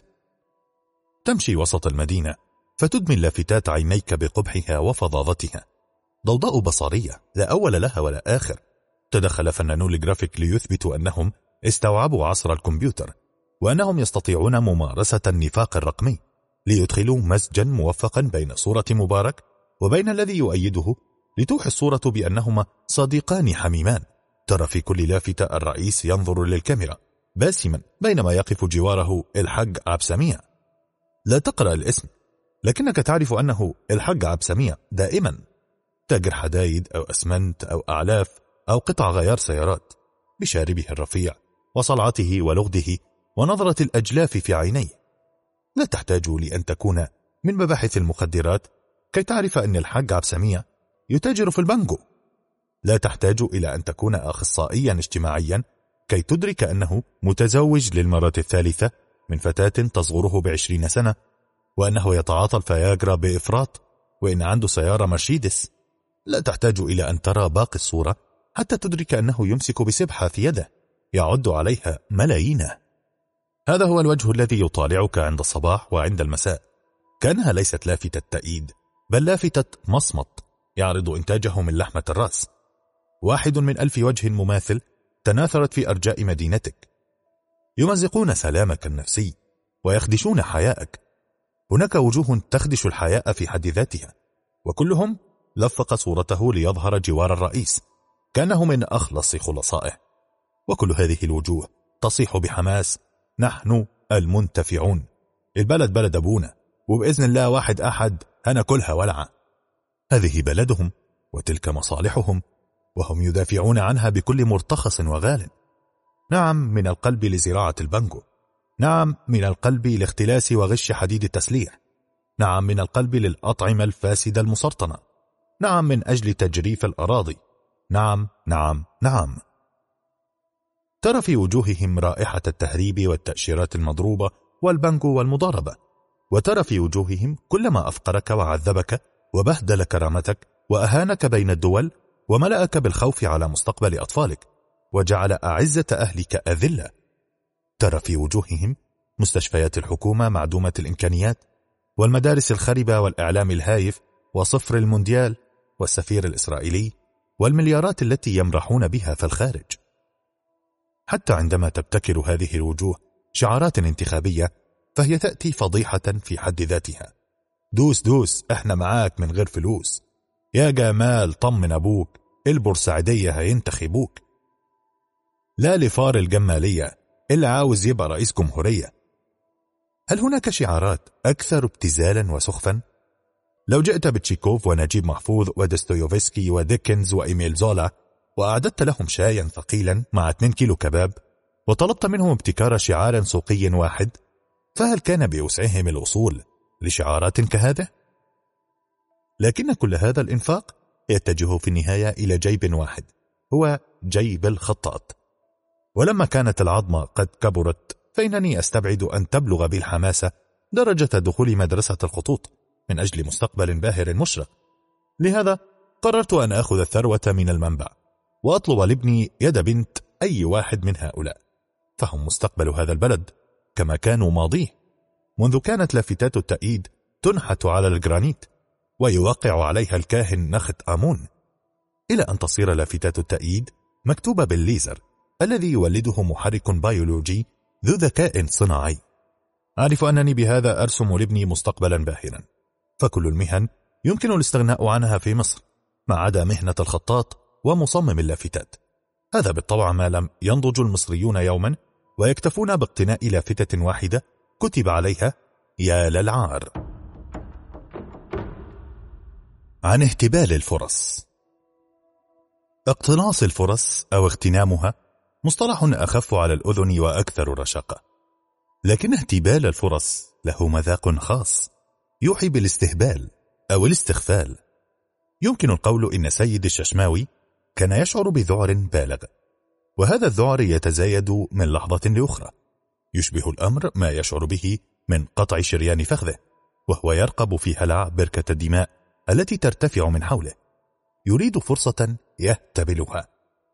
تمشي وسط المدينة فتدمي اللافتات عينيك بقبحها وفظاظتها، ضوضاء بصرية لا أول لها ولا آخر. تدخل فنانو الجرافيك ليثبتوا أنهم استوعبوا عصر الكمبيوتر، وأنهم يستطيعون ممارسة النفاق الرقمي، ليدخلوا مزجا موفقا بين صورة مبارك وبين الذي يؤيده، لتوحي الصورة بأنهما صديقان حميمان. ترى في كل لافتة الرئيس ينظر للكاميرا باسما بينما يقف جواره الحج عبسمية. لا تقرأ الاسم، لكنك تعرف أنه الحج عبسمية دائما، تاجر حدايد أو أسمنت أو أعلاف أو قطع غيار سيارات، بشاربه الرفيع وصلعته ولغده ونظرة الأجلاف في عينيه. لا تحتاج لأن تكون من مباحث المخدرات كي تعرف أن الحج عبسمية يتاجر في البانجو. لا تحتاج إلى أن تكون أخصائيا اجتماعيا كي تدرك أنه متزوج للمرة الثالثة من فتاة تصغره بعشرين سنة، وأنه يتعاطى الفياجرا بإفراط، وإن عنده سيارة مرسيدس. لا تحتاج إلى أن ترى باقي الصورة حتى تدرك أنه يمسك بسبحة في يده يعد عليها ملايينه. هذا هو الوجه الذي يطالعك عند الصباح وعند المساء، كأنها ليست لافتة تأييد، بل لافتة مصمت يعرض إنتاجه من لحمة الرأس. واحد من ألف وجه مماثل تناثرت في أرجاء مدينتك، يمزقون سلامك النفسي ويخدشون حياءك. هناك وجوه تخدش الحياء في حد ذاتها، وكلهم لفق صورته ليظهر جوار الرئيس كأنه من أخلص خلصائه. وكل هذه الوجوه تصيح بحماس نحن المنتفعون، البلد بلد أبونا، وبإذن الله واحد أحد هناكلها ولعة. هذه بلدهم وتلك مصالحهم، وهم يدافعون عنها بكل مرتخص وغال. نعم، من القلب لزراعة البانجو، نعم من القلب لاختلاس وغش حديد التسليح، نعم من القلب للأطعمة الفاسدة المسرطنة، نعم من أجل تجريف الأراضي، نعم نعم نعم. ترى في وجوههم رائحة التهريب والتأشيرات المضروبة والبانجو والمضاربة، وترى في وجوههم كل ما أفقرك وعذبك وبهدل كرامتك وأهانك بين الدول وملأك بالخوف على مستقبل أطفالك وجعل أعزة أهلك أذلة. ترى في وجوههم مستشفيات الحكومة معدومة الإمكانيات، والمدارس الخربة والإعلام الهايف وصفر المونديال والسفير الإسرائيلي والمليارات التي يمرحون بها في الخارج. حتى عندما تبتكر هذه الوجوه شعارات انتخابية فهي تأتي فضيحة في حد ذاتها. دوس دوس، احنا معاك من غير فلوس، يا جمال طمن أبوك، البورسعيدية هينتخبوك، لا لفار الجمالية اللي عاوز يبقى رئيس جمهورية. هل هناك شعارات أكثر ابتذالا وسخفا؟ لو جئت بتشيكوف ونجيب محفوظ ودستويوفسكي وديكنز وإيميل زولا وأعددت لهم شايا ثقيلا مع اتنين كيلو كباب وطلبت منهم ابتكار شعار سوقي واحد، فهل كان بوسعهم الوصول لشعارات كهذه؟ لكن كل هذا الإنفاق يتجه في النهاية إلى جيب واحد، هو جيب الخطاط. ولما كانت العظمة قد كبرت فإنني أستبعد أن تبلغ بالحماسة درجة دخول مدرسة الخطوط من أجل مستقبل باهر مشرق. لهذا قررت أن أخذ الثروة من المنبع وأطلب لابني يد بنت أي واحد من هؤلاء، فهم مستقبل هذا البلد كما كانوا ماضيه، منذ كانت لافتات التأييد تنحت على الجرانيت ويوقع عليها الكاهن نخت آمون، إلى أن تصير لافتات التأييد مكتوبة بالليزر الذي يولده محرك بيولوجي ذو ذكاء صناعي. أعرف أنني بهذا أرسم لابني مستقبلا باهرا، فكل المهن يمكن الاستغناء عنها في مصر ما عدا مهنة الخطاط ومصمم اللافتات. هذا بالطبع ما لم ينضج المصريون يوما ويكتفون باقتناء لافتة واحدة كتب عليها يا للعار. عن اهتبال الفرص. اقتناص الفرص أو اغتنامها مصطلح أخف على الأذن وأكثر رشاقة، لكن اهتبال الفرص له مذاق خاص يوحي بالاستهبال أو الاستغفال. يمكن القول إن سيد الششماوي كان يشعر بذعر بالغ، وهذا الذعر يتزايد من لحظة لأخرى، يشبه الأمر ما يشعر به من قطع شريان فخذه وهو يرقب في هلع بركة الدماء التي ترتفع من حوله، يريد فرصة يهتبلها.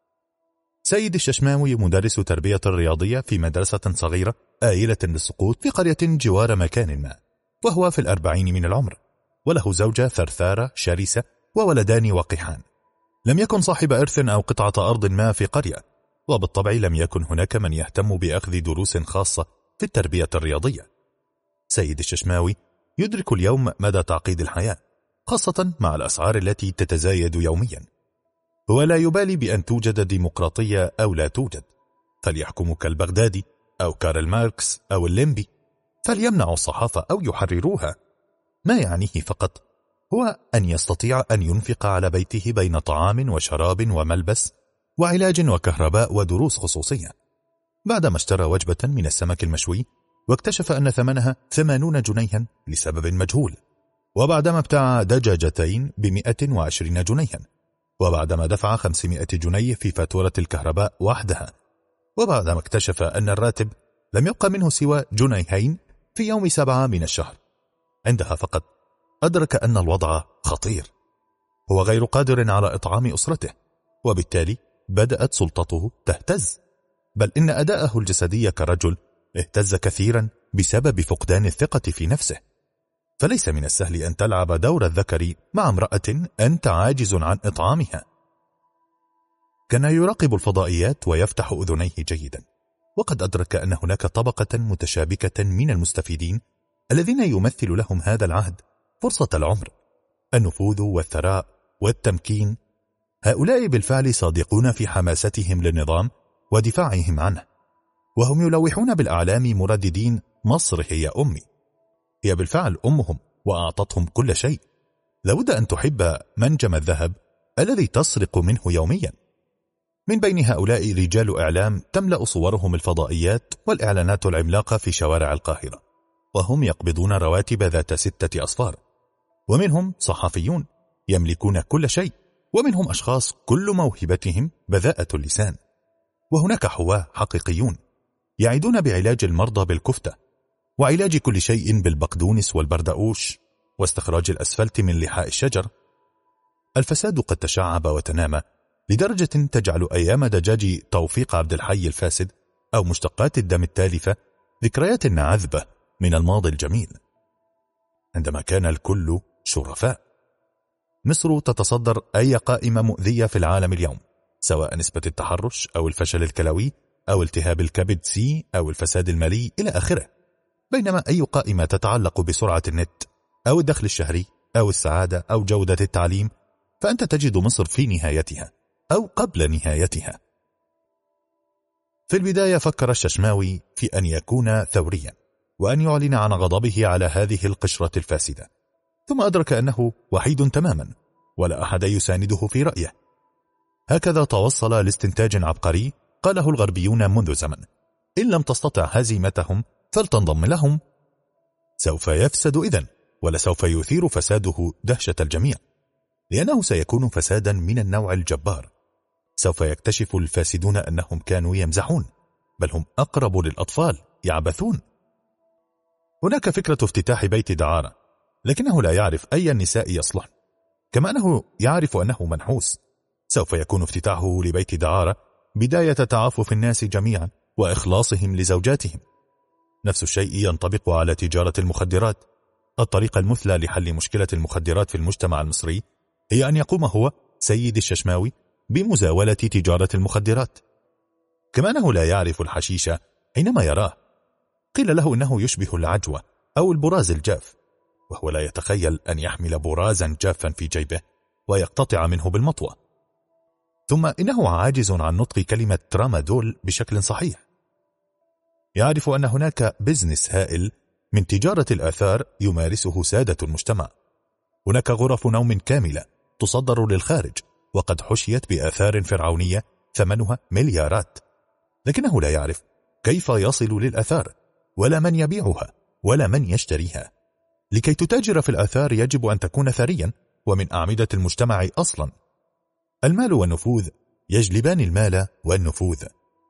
سيد الششماوي مدرس تربية رياضية في مدرسة صغيرة آيلة للسقوط في قرية جوار مكان ما، وهو في الأربعين من العمر، وله زوجة ثرثارة شرسة وولدان وقحان. لم يكن صاحب إرث أو قطعة أرض ما في قرية، وبالطبع لم يكن هناك من يهتم بأخذ دروس خاصة في التربية الرياضية. سيد الششماوي يدرك اليوم مدى تعقيد الحياة، خاصة مع الأسعار التي تتزايد يوميا. هو لا يبالي بأن توجد ديمقراطية أو لا توجد، فليحكموا كالبغدادي أو كارل ماركس أو الليمبي، فليمنعوا الصحافة أو يحرروها. ما يعنيه فقط هو أن يستطيع أن ينفق على بيته بين طعام وشراب وملبس وعلاج وكهرباء ودروس خصوصية. بعدما اشترى وجبة من السمك المشوي واكتشف أن ثمنها ثمانون جنيها لسبب مجهول، وبعدما ابتاع دجاجتين بمئة وعشرين جنيها، وبعدما دفع خمسمائة جنيه في فاتورة الكهرباء وحدها، وبعدما اكتشف أن الراتب لم يبقى منه سوى جنيهين في يوم سبعة من الشهر، عندها فقط أدرك أن الوضع خطير. هو غير قادر على إطعام أسرته، وبالتالي بدأت سلطته تهتز، بل إن أداءه الجسدي كرجل اهتز كثيرا بسبب فقدان الثقة في نفسه. فليس من السهل أن تلعب دور الذكر مع امرأة أنت عاجز عن إطعامها. كان يراقب الفضائيات ويفتح أذنيه جيدا، وقد أدرك أن هناك طبقة متشابكة من المستفيدين الذين يمثل لهم هذا العهد فرصة العمر، النفوذ والثراء والتمكين. هؤلاء بالفعل صادقون في حماستهم للنظام ودفاعهم عنه، وهم يلوحون بالأعلام مرددين مصر هي أمي. هي بالفعل أمهم وأعطتهم كل شيء. لابد أن تحب منجم الذهب الذي تسرق منه يوميا. من بين هؤلاء رجال إعلام تملأ صورهم الفضائيات والإعلانات العملاقة في شوارع القاهرة، وهم يقبضون رواتب ذات ستة أصفار. ومنهم صحفيون يملكون كل شيء، ومنهم أشخاص كل موهبتهم بذاءة اللسان. وهناك حواة حقيقيون يعيدون بعلاج المرضى بالكفتة، وعلاج كل شيء بالبقدونس والبردقوش، واستخراج الأسفلت من لحاء الشجر. الفساد قد تشعب وتنامى لدرجة تجعل أيام دجاج توفيق عبد الحي الفاسد أو مشتقات الدم التالفة ذكريات عذبة من الماضي الجميل، عندما كان الكل شرفاء. مصر تتصدر أي قائمة مؤذية في العالم اليوم، سواء نسبة التحرش أو الفشل الكلوي أو التهاب الكبد سي أو الفساد المالي إلى آخره. بينما أي قائمة تتعلق بسرعة النت أو الدخل الشهري أو السعادة أو جودة التعليم، فأنت تجد مصر في نهايتها أو قبل نهايتها. في البداية فكر الششماوي في أن يكون ثوريا وأن يعلن عن غضبه على هذه القشرة الفاسدة، ثم أدرك أنه وحيد تماما ولا أحد يسانده في رأيه. هكذا توصل لاستنتاج عبقري قاله الغربيون منذ زمن: إن لم تستطع هزيمتهم فلتنضم لهم. سوف يفسد إذن، ولسوف يثير فساده دهشة الجميع، لأنه سيكون فسادا من النوع الجبار. سوف يكتشف الفاسدون أنهم كانوا يمزحون، بل هم أقرب للأطفال يعبثون. هناك فكرة افتتاح بيت دعارة، لكنه لا يعرف أي النساء يصلح، كما أنه يعرف أنه منحوس. سوف يكون افتتاحه لبيت دعارة بداية تعافف الناس جميعا وإخلاصهم لزوجاتهم. نفس الشيء ينطبق على تجارة المخدرات. الطريقة المثلى لحل مشكلة المخدرات في المجتمع المصري هي أن يقوم هو سيد الششماوي بمزاولة تجارة المخدرات. كما أنه لا يعرف الحشيش حينما يراه. قيل له إنه يشبه العجوة أو البراز الجاف، وهو لا يتخيل أن يحمل برازا جافا في جيبه ويقتطع منه بالمطوة. ثم إنه عاجز عن نطق كلمة ترامادول بشكل صحيح. يعرف أن هناك بزنس هائل من تجارة الآثار يمارسه سادة المجتمع. هناك غرف نوم كاملة تصدر للخارج وقد حشيت بآثار فرعونية ثمنها مليارات، لكنه لا يعرف كيف يصل للآثار ولا من يبيعها ولا من يشتريها. لكي تتاجر في الآثار يجب أن تكون ثريا ومن أعمدة المجتمع أصلا. المال والنفوذ يجلبان المال والنفوذ.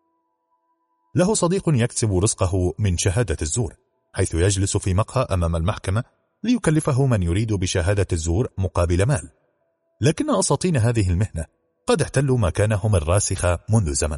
له صديق يكسب رزقه من شهادة الزور، حيث يجلس في مقهى أمام المحكمة ليكلفه من يريد بشهادة الزور مقابل مال. لكن أساطين هذه المهنة قد احتلوا مكانهم الراسخ منذ زمن.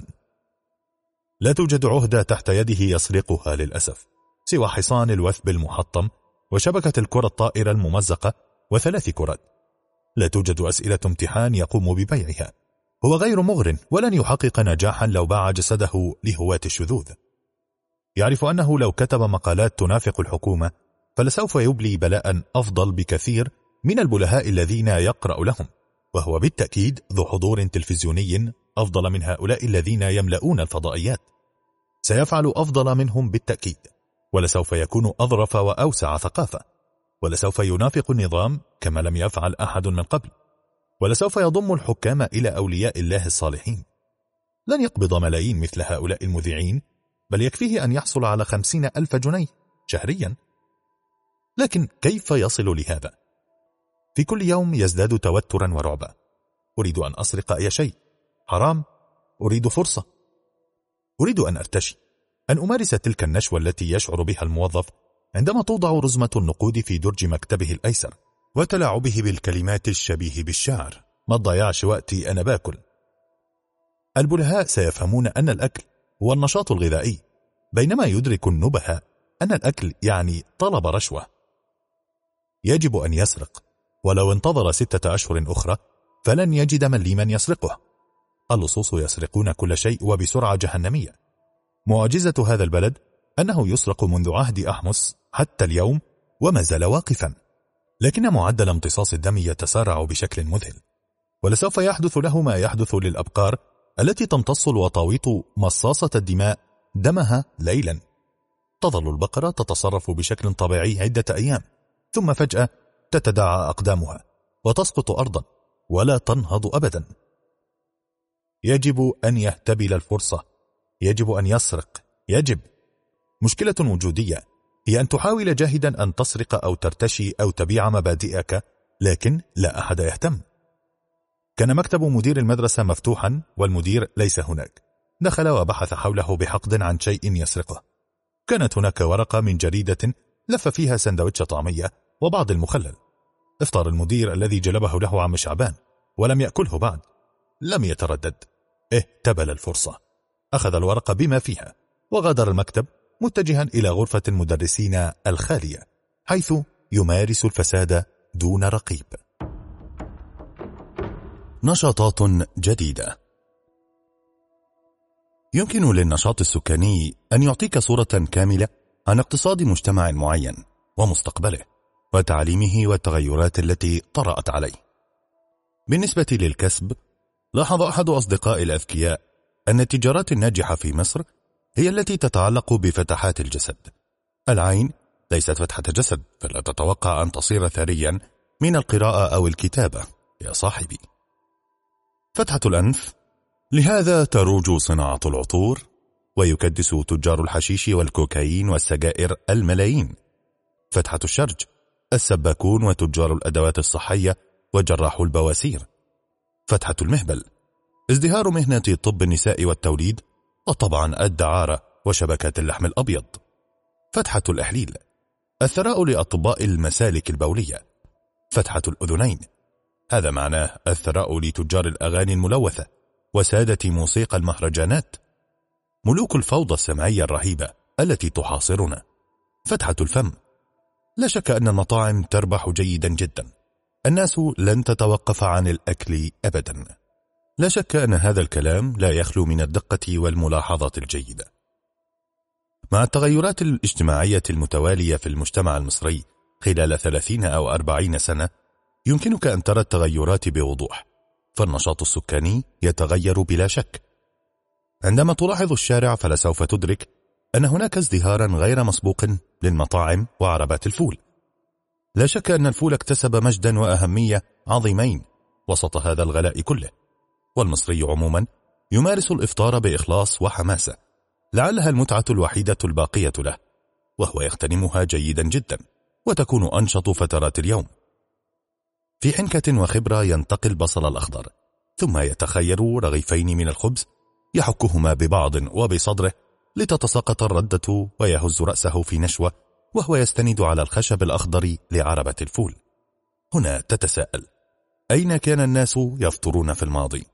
لا توجد عهدة تحت يده يسرقها للأسف، سوى حصان الوثب المحطم وشبكة الكرة الطائرة الممزقة وثلاث كرات. لا توجد أسئلة امتحان يقوم ببيعها. هو غير مغر ولن يحقق نجاحا لو باع جسده لهواة الشذوذ. يعرف أنه لو كتب مقالات تنافق الحكومة فلسوف يبلي بلاء أفضل بكثير من البلهاء الذين يقرأ لهم، وهو بالتأكيد ذو حضور تلفزيوني أفضل من هؤلاء الذين يملؤون الفضائيات. سيفعل أفضل منهم بالتأكيد، ولسوف يكون أظرف وأوسع ثقافة، ولسوف ينافق النظام كما لم يفعل أحد من قبل، ولسوف يضم الحكام إلى أولياء الله الصالحين. لن يقبض ملايين مثل هؤلاء المذيعين، بل يكفيه أن يحصل على خمسين ألف جنيه شهريا. لكن كيف يصل لهذا؟ في كل يوم يزداد توترا ورعبا. أريد أن أسرق أي شيء، حرام، أريد فرصة، أريد أن أرتشي، أن أمارس تلك النشوة التي يشعر بها الموظف عندما توضع رزمة النقود في درج مكتبه الأيسر وتلاعبه بالكلمات الشبيه بالشعر: ما تضيعش وقتي أنا باكل. البلهاء سيفهمون أن الأكل هو النشاط الغذائي، بينما يدرك النبهاء أن الأكل يعني طلب رشوة. يجب أن يسرق، ولو انتظر ستة أشهر أخرى فلن يجد من لمن يسرقه. اللصوص يسرقون كل شيء وبسرعة جهنمية. معجزة هذا البلد أنه يسرق منذ عهد أحمس حتى اليوم وما زال واقفا، لكن معدل امتصاص الدم يتسارع بشكل مذهل، ولسوف يحدث له ما يحدث للأبقار التي تمتص الوطاويط مصاصة الدماء دمها ليلا. تظل البقرة تتصرف بشكل طبيعي عدة أيام، ثم فجأة تتداعى أقدامها وتسقط أرضا ولا تنهض أبدا. يجب أن يهتبل الفرصة، يجب أن يسرق، يجب. مشكلة وجودية هي أن تحاول جاهدا أن تسرق أو ترتشي أو تبيع مبادئك، لكن لا أحد يهتم. كان مكتب مدير المدرسة مفتوحا والمدير ليس هناك. دخل وبحث حوله بحقد عن شيء يسرقه. كانت هناك ورقة من جريدة لف فيها سندوتش طعمية وبعض المخلل. افطر المدير الذي جلبه له عم شعبان ولم يأكله بعد. لم يتردد، اهتبل الفرصة، أخذ الورقة بما فيها وغادر المكتب متجها إلى غرفة المدرسين الخالية، حيث يمارس الفساد دون رقيب. نشاطات جديدة. يمكن للنشاط السكاني أن يعطيك صورة كاملة عن اقتصاد مجتمع معين ومستقبله وتعليمه والتغيرات التي طرأت عليه. بالنسبة للكسب، لاحظ أحد أصدقائي الأذكياء أن التجارات الناجحة في مصر هي التي تتعلق بفتحات الجسد. العين ليست فتحة جسد، فلا تتوقع أن تصير ثريا من القراءة أو الكتابة يا صاحبي. فتحة الأنف، لهذا تروج صناعة العطور ويكدس تجار الحشيش والكوكايين والسجائر الملايين. فتحة الشرج، السباكون وتجار الأدوات الصحية وجراح البواسير. فتحة المهبل، ازدهار مهنة طب النساء والتوليد وطبعا الدعارة وشبكات اللحم الأبيض. فتحة الإحليل، الثراء لأطباء المسالك البولية. فتحة الأذنين، هذا معناه الثراء لتجار الأغاني الملوثة وسادة موسيقى المهرجانات، ملوك الفوضى السمعية الرهيبة التي تحاصرنا. فتحة الفم، لا شك أن المطاعم تربح جيدا جدا، الناس لن تتوقف عن الأكل أبدا. لا شك أن هذا الكلام لا يخلو من الدقة والملاحظات الجيدة. مع التغيرات الاجتماعية المتوالية في المجتمع المصري خلال ثلاثين أو أربعين سنة، يمكنك أن ترى التغيرات بوضوح، فالنشاط السكاني يتغير بلا شك. عندما تلاحظ الشارع فلسوف تدرك أن هناك ازدهارا غير مسبوق للمطاعم وعربات الفول. لا شك أن الفول اكتسب مجدا وأهمية عظيمين وسط هذا الغلاء كله، والمصري عموما يمارس الإفطار بإخلاص وحماسة، لعلها المتعة الوحيدة الباقية له، وهو يغتنمها جيدا جدا وتكون أنشط فترات اليوم. في حنكة وخبرة ينتقي البصل الأخضر، ثم يتخير رغيفين من الخبز يحكهما ببعض وبصدره لتتساقط الردة، ويهز رأسه في نشوة وهو يستند على الخشب الأخضر لعربة الفول. هنا تتساءل، أين كان الناس يفطرون في الماضي؟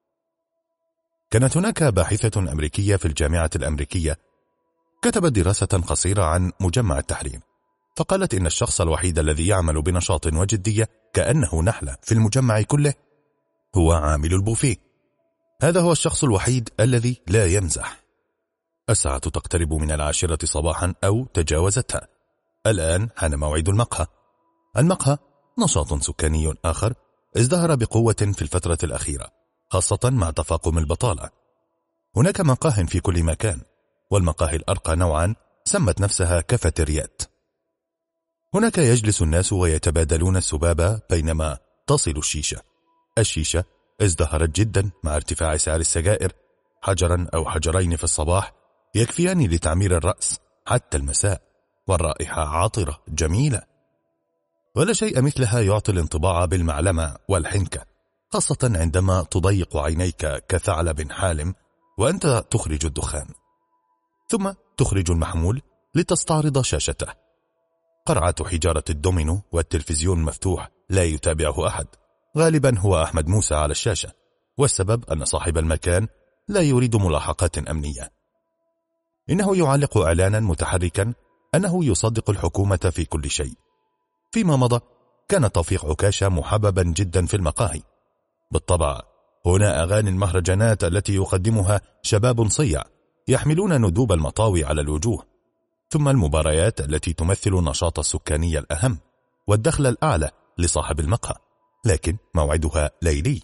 كانت هناك باحثة أمريكية في الجامعة الأمريكية كتبت دراسة قصيرة عن مجمع التحرير، فقالت إن الشخص الوحيد الذي يعمل بنشاط وجدية كأنه نحلة في المجمع كله هو عامل البوفيه. هذا هو الشخص الوحيد الذي لا يمزح. الساعة تقترب من العاشرة صباحا أو تجاوزتها. الآن حان موعد المقهى. المقهى نشاط سكاني آخر ازدهر بقوة في الفترة الأخيرة، خاصة مع تفاقم البطالة. هناك مقاه في كل مكان، والمقاهي الأرقى نوعا سمت نفسها كافيتريات. هناك يجلس الناس ويتبادلون السبابة بينما تصل الشيشة. الشيشة ازدهرت جدا مع ارتفاع سعر السجائر. حجرا أو حجرين في الصباح يكفيان لتعمير الرأس حتى المساء، والرائحة عطرة جميلة، ولا شيء مثلها يعطي الانطباع بالمعلمة والحنكة، خاصة عندما تضيق عينيك كثعلب حالم وأنت تخرج الدخان. ثم تخرج المحمول لتستعرض شاشته. قرعة حجارة الدومينو والتلفزيون مفتوح لا يتابعه أحد، غالبا هو أحمد موسى على الشاشة، والسبب أن صاحب المكان لا يريد ملاحقات أمنية. إنه يعلق إعلانا متحركا أنه يصدق الحكومة في كل شيء. فيما مضى كان توفيق عكاشة محببا جدا في المقاهي. بالطبع هنا أغاني المهرجانات التي يقدمها شباب صيع يحملون ندوب المطاوي على الوجوه، ثم المباريات التي تمثل النشاط السكاني الأهم والدخل الأعلى لصاحب المقهى، لكن موعدها ليلي.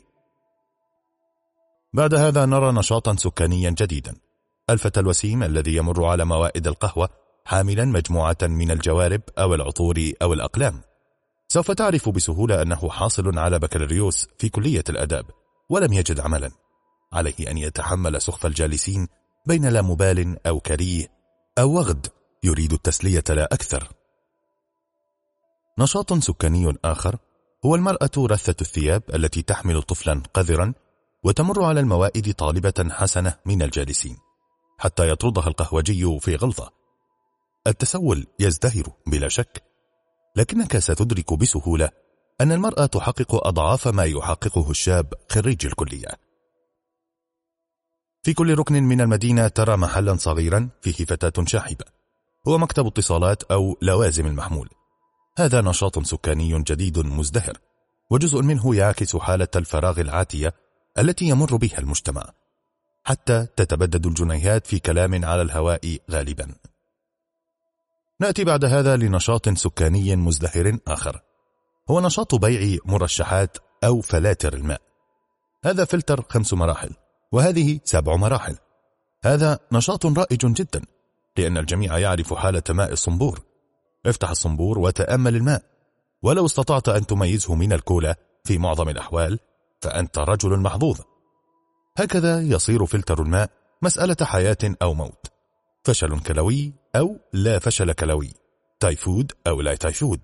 بعد هذا نرى نشاطا سكانيا جديدا. الفتى الوسيم الذي يمر على موائد القهوة حاملا مجموعة من الجوارب أو العطور أو الأقلام، سوف تعرف بسهولة أنه حاصل على بكالوريوس في كلية الأداب ولم يجد عملا. عليه أن يتحمل سخف الجالسين بين لا مبال أو كريه أو وغد يريد التسلية لا أكثر. نشاط سكاني آخر هو المرأة رثة الثياب التي تحمل طفلا قذرا وتمر على الموائد طالبة حسنة من الجالسين حتى يطردها القهوجي في غلظة. التسول يزدهر بلا شك، لكنك ستدرك بسهولة أن المرأة تحقق أضعاف ما يحققه الشاب خريج الكلية. في كل ركن من المدينة ترى محلا صغيرا فيه فتاة شاحبة، هو مكتب اتصالات أو لوازم المحمول. هذا نشاط سكاني جديد مزدهر، وجزء منه يعكس حالة الفراغ العاتية التي يمر بها المجتمع، حتى تتبدد الجنيهات في كلام على الهواء غالبا. نأتي بعد هذا لنشاط سكاني مزدهر آخر، هو نشاط بيع مرشحات أو فلاتر الماء. هذا فلتر خمس مراحل، وهذه سبع مراحل. هذا نشاط رائج جدا، لأن الجميع يعرف حالة ماء الصنبور. افتح الصنبور وتأمل الماء، ولو استطعت أن تميزه من الكولا في معظم الأحوال فأنت رجل محظوظ. هكذا يصير فلتر الماء مسألة حياة أو موت، فشل كلوي أو لا فشل كلوي، تايفود أو لا تايفود.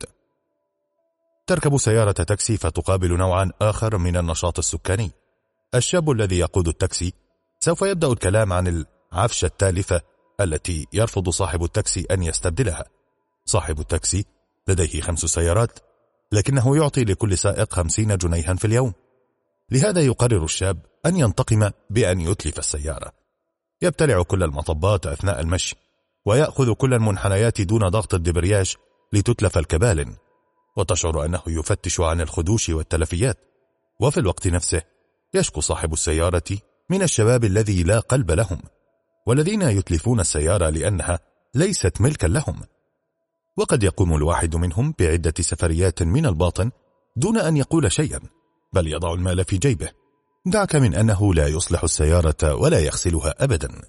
تركب سيارة تاكسي فتقابل نوعا آخر من النشاط السكاني. الشاب الذي يقود التاكسي سوف يبدأ الكلام عن العفشة التالفة التي يرفض صاحب التاكسي أن يستبدلها. صاحب التاكسي لديه خمس سيارات، لكنه يعطي لكل سائق خمسين جنيها في اليوم. لهذا يقرر الشاب أن ينتقم بأن يتلف السيارة. يبتلع كل المطبات أثناء المشي، ويأخذ كل المنحنيات دون ضغط الدبرياج لتتلف الكبالن، وتشعر أنه يفتش عن الخدوش والتلفيات. وفي الوقت نفسه يشكو صاحب السيارة من الشباب الذي لا قلب لهم، والذين يتلفون السيارة لأنها ليست ملكا لهم. وقد يقوم الواحد منهم بعدة سفريات من الباطن دون أن يقول شيئا، بل يضع المال في جيبه. دعك من أنه لا يصلح السيارة ولا يغسلها أبدا.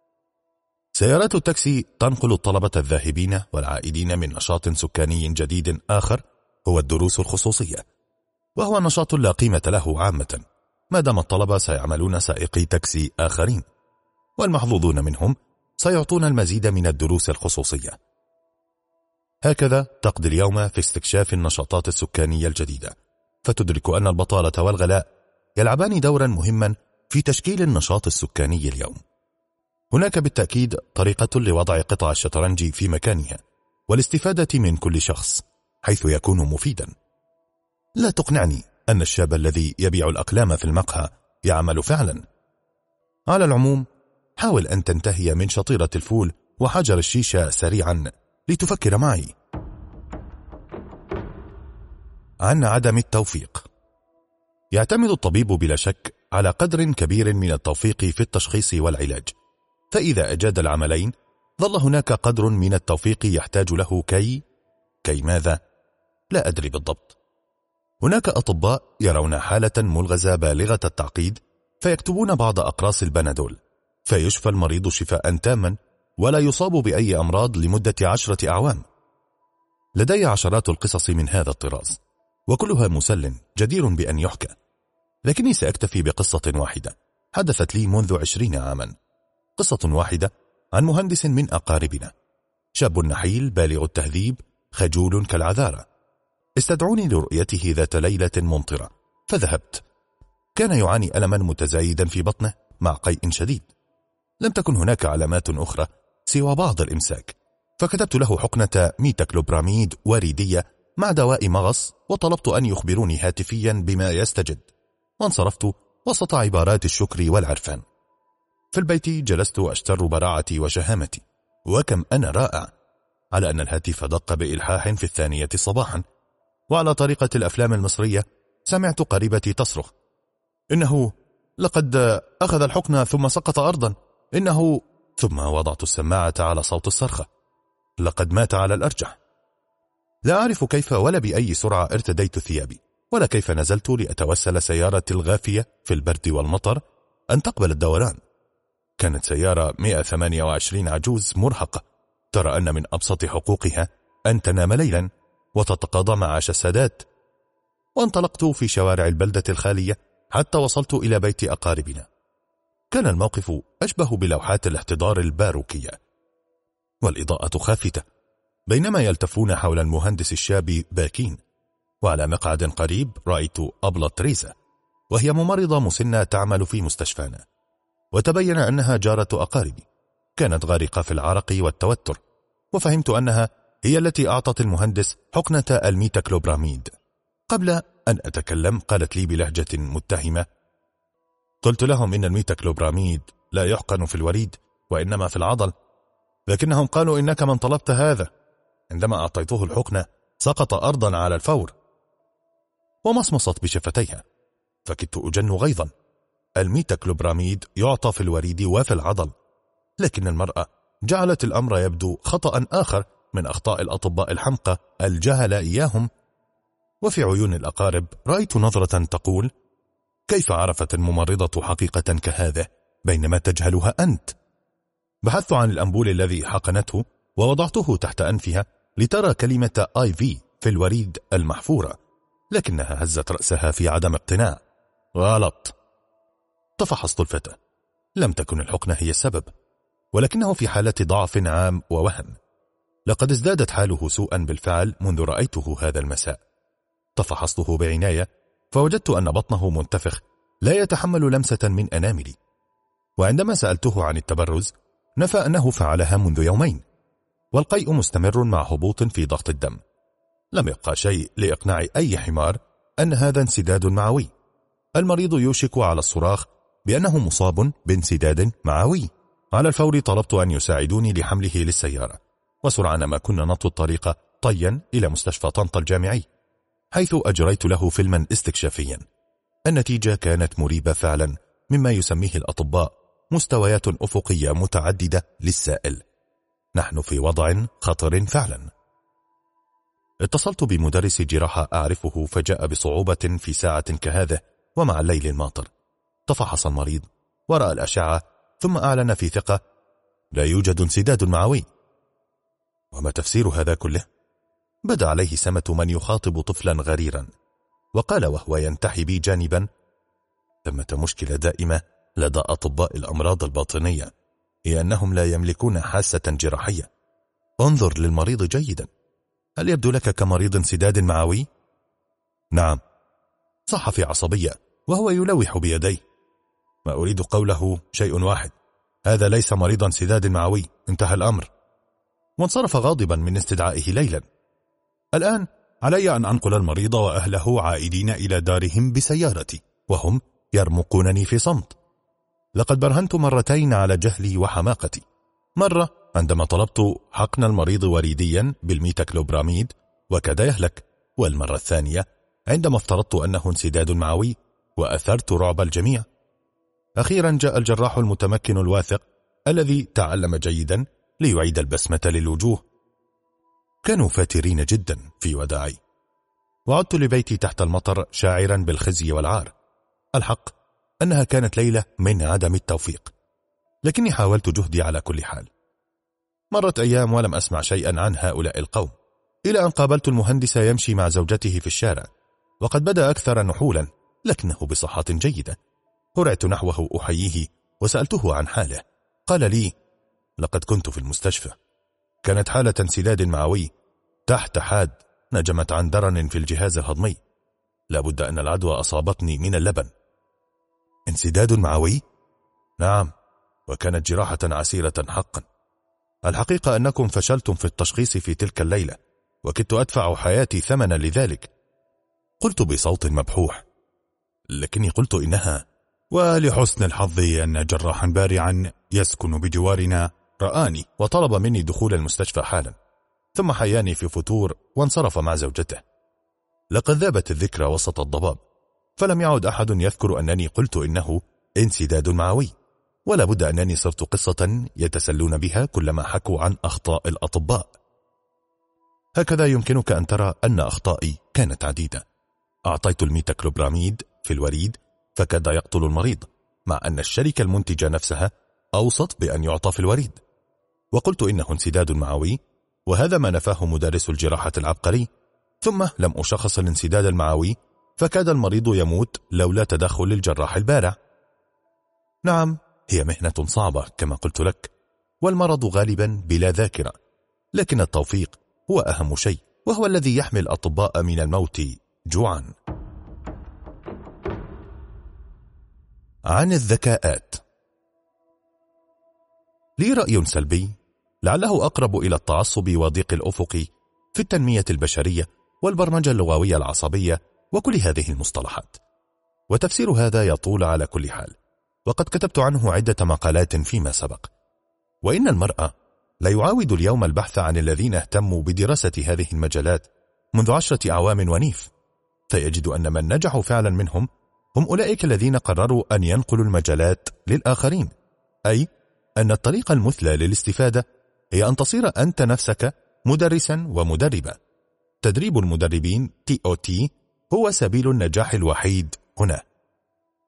سيارات التاكسي تنقل الطلبة الذاهبين والعائدين من نشاط سكاني جديد آخر، هو الدروس الخصوصية، وهو نشاط لا قيمة له عامة ما دام الطلبة سيعملون سائقي تاكسي آخرين، والمحظوظون منهم سيعطون المزيد من الدروس الخصوصية. هكذا تقضي اليوم في استكشاف النشاطات السكانية الجديدة، فتدرك أن البطالة والغلاء يلعبان دورا مهما في تشكيل النشاط السكاني اليوم. هناك بالتأكيد طريقة لوضع قطع الشطرنج في مكانها والاستفادة من كل شخص حيث يكون مفيدا. لا تقنعني أن الشاب الذي يبيع الأقلام في المقهى يعمل فعلا. على العموم، حاول أن تنتهي من شطيرة الفول وحجر الشيشة سريعا لتفكر معي. عن عدم التوفيق. يعتمد الطبيب بلا شك على قدر كبير من التوفيق في التشخيص والعلاج، فإذا أجاد العملين ظل هناك قدر من التوفيق يحتاج له كي كي ماذا؟ لا أدري بالضبط. هناك أطباء يرون حالة ملغزة بالغة التعقيد فيكتبون بعض أقراص البنادول، فيشفى المريض شفاء تاما ولا يصاب بأي أمراض لمدة عشرة أعوام. لدي عشرات القصص من هذا الطراز، وكلها مسل جدير بأن يحكى، لكني سأكتفي بقصة واحدة حدثت لي منذ عشرين عاما. قصة واحدة عن مهندس من أقاربنا، شاب نحيل بالغ التهذيب خجول كالعذارة. استدعوني لرؤيته ذات ليلة ممطرة، فذهبت. كان يعاني ألما متزايدا في بطنه مع قيء شديد. لم تكن هناك علامات أخرى سوى بعض الإمساك، فكتبت له حقنة ميتاكلوبراميد وريدية مع دواء مغص، وطلبت أن يخبروني هاتفيا بما يستجد، وانصرفت وسط عبارات الشكر والعرفان. في البيت جلست أشتر براعتي وشهامتي، وكم أنا رائع، على أن الهاتف دق بإلحاح في الثانية صباحا، وعلى طريقة الأفلام المصرية سمعت قريبتي تصرخ: إنه لقد أخذ الحقنة ثم سقط أرضا، إنه. ثم وضعت السماعة على صوت الصرخة: لقد مات على الأرجح. لا أعرف كيف ولا بأي سرعة ارتديت ثيابي، ولا كيف نزلت لأتوسل سيارة الغافية في البرد والمطر أن تقبل الدوران. كانت سيارة مئة وثمانية وعشرين عجوز مرهقة، ترى أن من أبسط حقوقها أن تنام ليلا وتتقاضى معاش السادات. وانطلقت في شوارع البلدة الخالية حتى وصلت إلى بيت أقاربنا. كان الموقف أشبه بلوحات الاحتضار الباروكية، والإضاءة خافتة، بينما يلتفون حول المهندس الشاب باكين. وعلى مقعد قريب رأيت أبلة تريزا، وهي ممرضة مسنة تعمل في مستشفانا، وتبين أنها جارة أقاربي. كانت غارقة في العرق والتوتر، وفهمت أنها هي التي أعطت المهندس حقنة الميتاكلوبراميد. قبل أن أتكلم قالت لي بلهجة متهمة: قلت لهم إن الميتاكلوبراميد لا يحقن في الوريد وإنما في العضل، لكنهم قالوا إنك من طلبت هذا. عندما أعطيته الحقنة سقط أرضا على الفور. ومصمصت بشفتيها، فكدت أجن غيظا. الميتاكلوبراميد يعطى في الوريد وفي العضل، لكن المرأة جعلت الأمر يبدو خطأ آخر من أخطاء الأطباء الحمقى الجهل إياهم. وفي عيون الأقارب رأيت نظرة تقول: كيف عرفت الممرضة حقيقة كهذا بينما تجهلها أنت؟ بحثت عن الأنبول الذي حقنته ووضعته تحت أنفها لترى كلمة آي في في الوريد المحفورة، لكنها هزت رأسها في عدم اقتناع. غلط. تفحصت الفتى، لم تكن الحقنة هي السبب، ولكنه في حالة ضعف عام ووهن. لقد ازدادت حاله سوءا بالفعل منذ رأيته هذا المساء. تفحصته بعناية فوجدت أن بطنه منتفخ لا يتحمل لمسة من أناملي، وعندما سألته عن التبرز نفى أنه فعلها منذ يومين، والقيء مستمر مع هبوط في ضغط الدم. لم يبقى شيء لإقناع أي حمار أن هذا انسداد معوي. المريض يوشك على الصراخ بأنه مصاب بانسداد معوي. على الفور طلبت أن يساعدوني لحمله للسيارة، وسرعان ما كنا نطوي الطريق طيا إلى مستشفى طنطا الجامعي، حيث أجريت له فيلما استكشافيا. النتيجة كانت مريبة فعلا، مما يسميه الأطباء مستويات أفقية متعددة للسائل. نحن في وضع خطر فعلا. اتصلت بمدرس جراحة أعرفه فجاء بصعوبة في ساعة كهذا ومع الليل الماطر. تفحص المريض ورأى الأشعة ثم أعلن في ثقة: لا يوجد انسداد معوي. وما تفسير هذا كله؟ بدا عليه سمة من يخاطب طفلا غريرا، وقال وهو ينتحي بي جانبا: ثمة مشكلة دائمة لدى أطباء الأمراض الباطنية، هي أنهم لا يملكون حاسة جراحية. انظر للمريض جيدا، هل يبدو لك كمريض انسداد معوي؟ نعم. صح في عصبية وهو يلوح بيديه. ما أريد قوله شيء واحد: هذا ليس مريض انسداد معوي، انتهى الأمر. وانصرف غاضبا من استدعائه ليلا. الآن علي أن أنقل المريض وأهله عائدين إلى دارهم بسيارتي، وهم يرمقونني في صمت. لقد برهنت مرتين على جهلي وحماقتي. مرة عندما طلبت حقن المريض وريديا بالميتاكلوبراميد وكاد يهلك، والمرة الثانية عندما افترضت أنه انسداد معوي وأثرت رعب الجميع. أخيرا جاء الجراح المتمكن الواثق الذي تعلم جيدا ليعيد البسمة للوجوه. كانوا فاترين جدا في وداعي. وعدت لبيتي تحت المطر شاعرا بالخزي والعار. الحق أنها كانت ليلة من عدم التوفيق، لكني حاولت جهدي على كل حال. مرت أيام ولم أسمع شيئا عن هؤلاء القوم، إلى أن قابلت المهندس يمشي مع زوجته في الشارع، وقد بدأ أكثر نحولا لكنه بصحة جيدة. هرعت نحوه أحييه وسألته عن حاله. قال لي: لقد كنت في المستشفى، كانت حالة انسداد معوي تحت حاد نجمت عن درن في الجهاز الهضمي، لابد أن العدوى أصابتني من اللبن. انسداد معوي؟ نعم، وكانت جراحة عسيرة حقا. الحقيقة أنكم فشلتم في التشخيص في تلك الليلة، وكدت أدفع حياتي ثمنا لذلك. قلت بصوت مبحوح، لكني قلت إنها، ولحسن الحظ أن جراحا بارعا يسكن بجوارنا رآني وطلب مني دخول المستشفى حالا، ثم حياني في فتور وانصرف مع زوجته. لقد ذابت الذكرى وسط الضباب، فلم يعد أحد يذكر أنني قلت إنه انسداد معوي، ولا بد أنني صرت قصة يتسلون بها كلما حكوا عن أخطاء الأطباء. هكذا يمكنك أن ترى أن أخطائي كانت عديدة. أعطيت الميتاكلوبراميد في الوريد فكاد يقتل المريض، مع أن الشركة المنتجة نفسها أوصت بأن يعطى في الوريد، وقلت إنه انسداد معوي، وهذا ما نفاه مدرس الجراحة العبقري. ثم لم أشخص الانسداد المعوي، فكاد المريض يموت لولا تدخل الجراح البارع. نعم، هي مهنة صعبة كما قلت لك، والمرض غالبا بلا ذاكرة، لكن التوفيق هو أهم شيء، وهو الذي يحمي الأطباء من الموت جوعا. عن الذكاءات. لي رأي سلبي لعله أقرب إلى التعصب وضيق الأفق في التنمية البشرية والبرمجة اللغوية العصبية وكل هذه المصطلحات، وتفسير هذا يطول على كل حال، وقد كتبت عنه عدة مقالات فيما سبق. وإن المرأة لا يعاود اليوم البحث عن الذين اهتموا بدراسة هذه المجالات منذ عشرة أعوام ونيف، فيجد أن من نجحوا فعلا منهم هم أولئك الذين قرروا أن ينقلوا المجالات للآخرين، أي أن الطريقة المثلى للاستفادة هي أن تصير أنت نفسك مدرسا ومدربا. تدريب المدربين تي أو تي هو سبيل النجاح الوحيد هنا.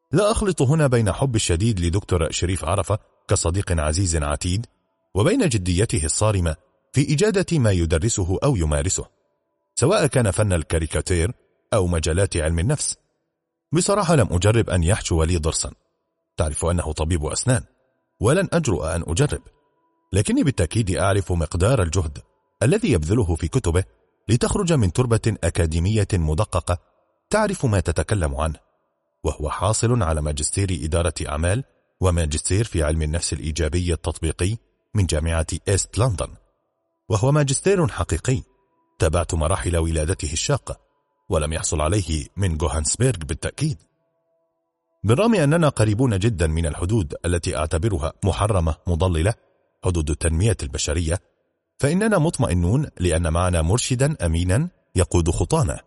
لا أخلط هنا بين حب الشديد لدكتور شريف عرفة كصديق عزيز عتيد وبين جديته الصارمة في إجادة ما يدرسه أو يمارسه، سواء كان فن الكاريكاتير أو مجالات علم النفس. بصراحة لم أجرب أن يحشو لي ضرسا، تعرف أنه طبيب أسنان، ولن أجرؤ أن أجرب، لكني بالتأكيد أعرف مقدار الجهد الذي يبذله في كتبه لتخرج من تربة أكاديمية مدققة تعرف ما تتكلم عنه، وهو حاصل على ماجستير إدارة أعمال وماجستير في علم النفس الإيجابي التطبيقي من جامعة إيست لندن، وهو ماجستير حقيقي. تابعت مراحل ولادته الشاقة ولم يحصل عليه من جوهانسبيرغ بالتأكيد. بالرغم أننا قريبون جدا من الحدود التي أعتبرها محرمة مضللة، حدود التنمية البشرية، فإننا مطمئنون لأن معنا مرشدا أمينا يقود خطانا.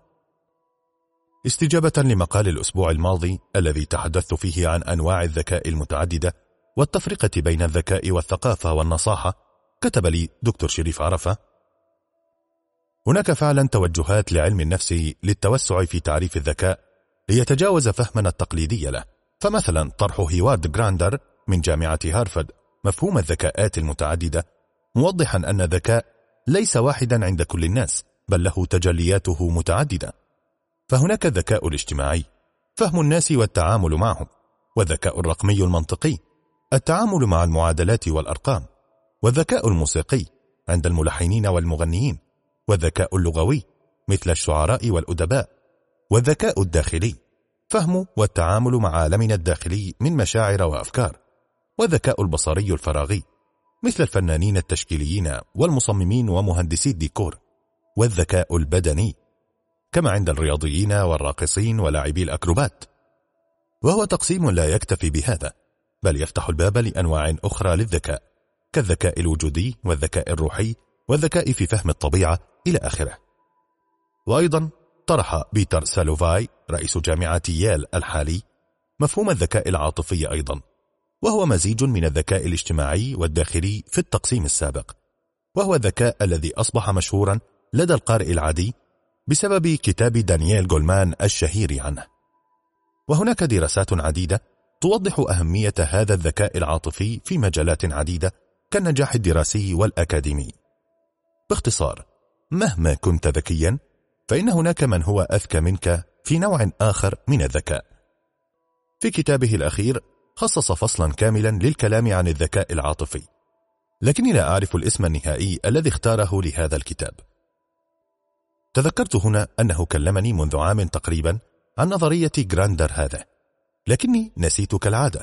استجابة لمقال الأسبوع الماضي الذي تحدثت فيه عن أنواع الذكاء المتعددة والتفرقة بين الذكاء والثقافة والنصاحة، كتب لي دكتور شريف عرفة: هناك فعلا توجهات لعلم النفس للتوسع في تعريف الذكاء ليتجاوز فهمنا التقليدي له. فمثلا طرح هيوارد جراندر من جامعة هارفارد مفهوم الذكاءات المتعددة، موضحا أن الذكاء ليس واحدا عند كل الناس، بل له تجلياته متعددة. فهناك الذكاء الاجتماعي، فهم الناس والتعامل معهم، والذكاء الرقمي المنطقي، التعامل مع المعادلات والأرقام، والذكاء الموسيقي عند الملحنين والمغنيين، والذكاء اللغوي مثل الشعراء والأدباء، والذكاء الداخلي، فهم والتعامل مع عالمنا الداخلي من مشاعر وأفكار، والذكاء البصري الفراغي مثل الفنانين التشكيليين والمصممين ومهندسي الديكور، والذكاء البدني كما عند الرياضيين والراقصين ولاعبي الأكروبات. وهو تقسيم لا يكتفي بهذا، بل يفتح الباب لأنواع أخرى للذكاء كالذكاء الوجودي والذكاء الروحي والذكاء في فهم الطبيعة إلى آخره. وأيضا طرح بيتر سالوفاي رئيس جامعة ييل الحالي مفهوم الذكاء العاطفي أيضا، وهو مزيج من الذكاء الاجتماعي والداخلي في التقسيم السابق، وهو الذكاء الذي أصبح مشهورا لدى القارئ العادي بسبب كتاب دانييل جولمان الشهير عنه. وهناك دراسات عديدة توضح أهمية هذا الذكاء العاطفي في مجالات عديدة كالنجاح الدراسي والأكاديمي. باختصار، مهما كنت ذكيا فإن هناك من هو أذكى منك في نوع آخر من الذكاء. في كتابه الأخير خصص فصلا كاملا للكلام عن الذكاء العاطفي، لكني لا أعرف الاسم النهائي الذي اختاره لهذا الكتاب. تذكرت هنا أنه كلمني منذ عام تقريبا عن نظرية جراندر هذا، لكني نسيت كالعادة.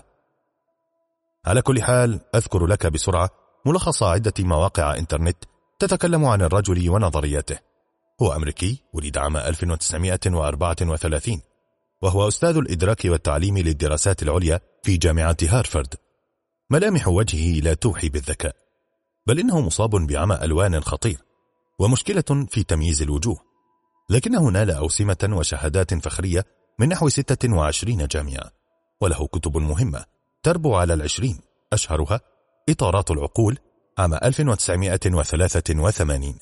على كل حال أذكر لك بسرعة ملخص عدة مواقع إنترنت تتكلم عن الرجل ونظرياته. هو أمريكي، ولد عام ألف وتسعمائة وأربعة وثلاثين، وهو أستاذ الإدراك والتعليم للدراسات العليا في جامعة هارفارد. ملامح وجهه لا توحي بالذكاء، بل إنه مصاب بعمى ألوان خطير ومشكلة في تمييز الوجوه، لكنه نال أوسمة وشهادات فخرية من نحو ستة وعشرين جامعة، وله كتب مهمة تربو على العشرين، أشهرها إطارات العقول عام ألف وتسعمائة وثلاثة وثمانين.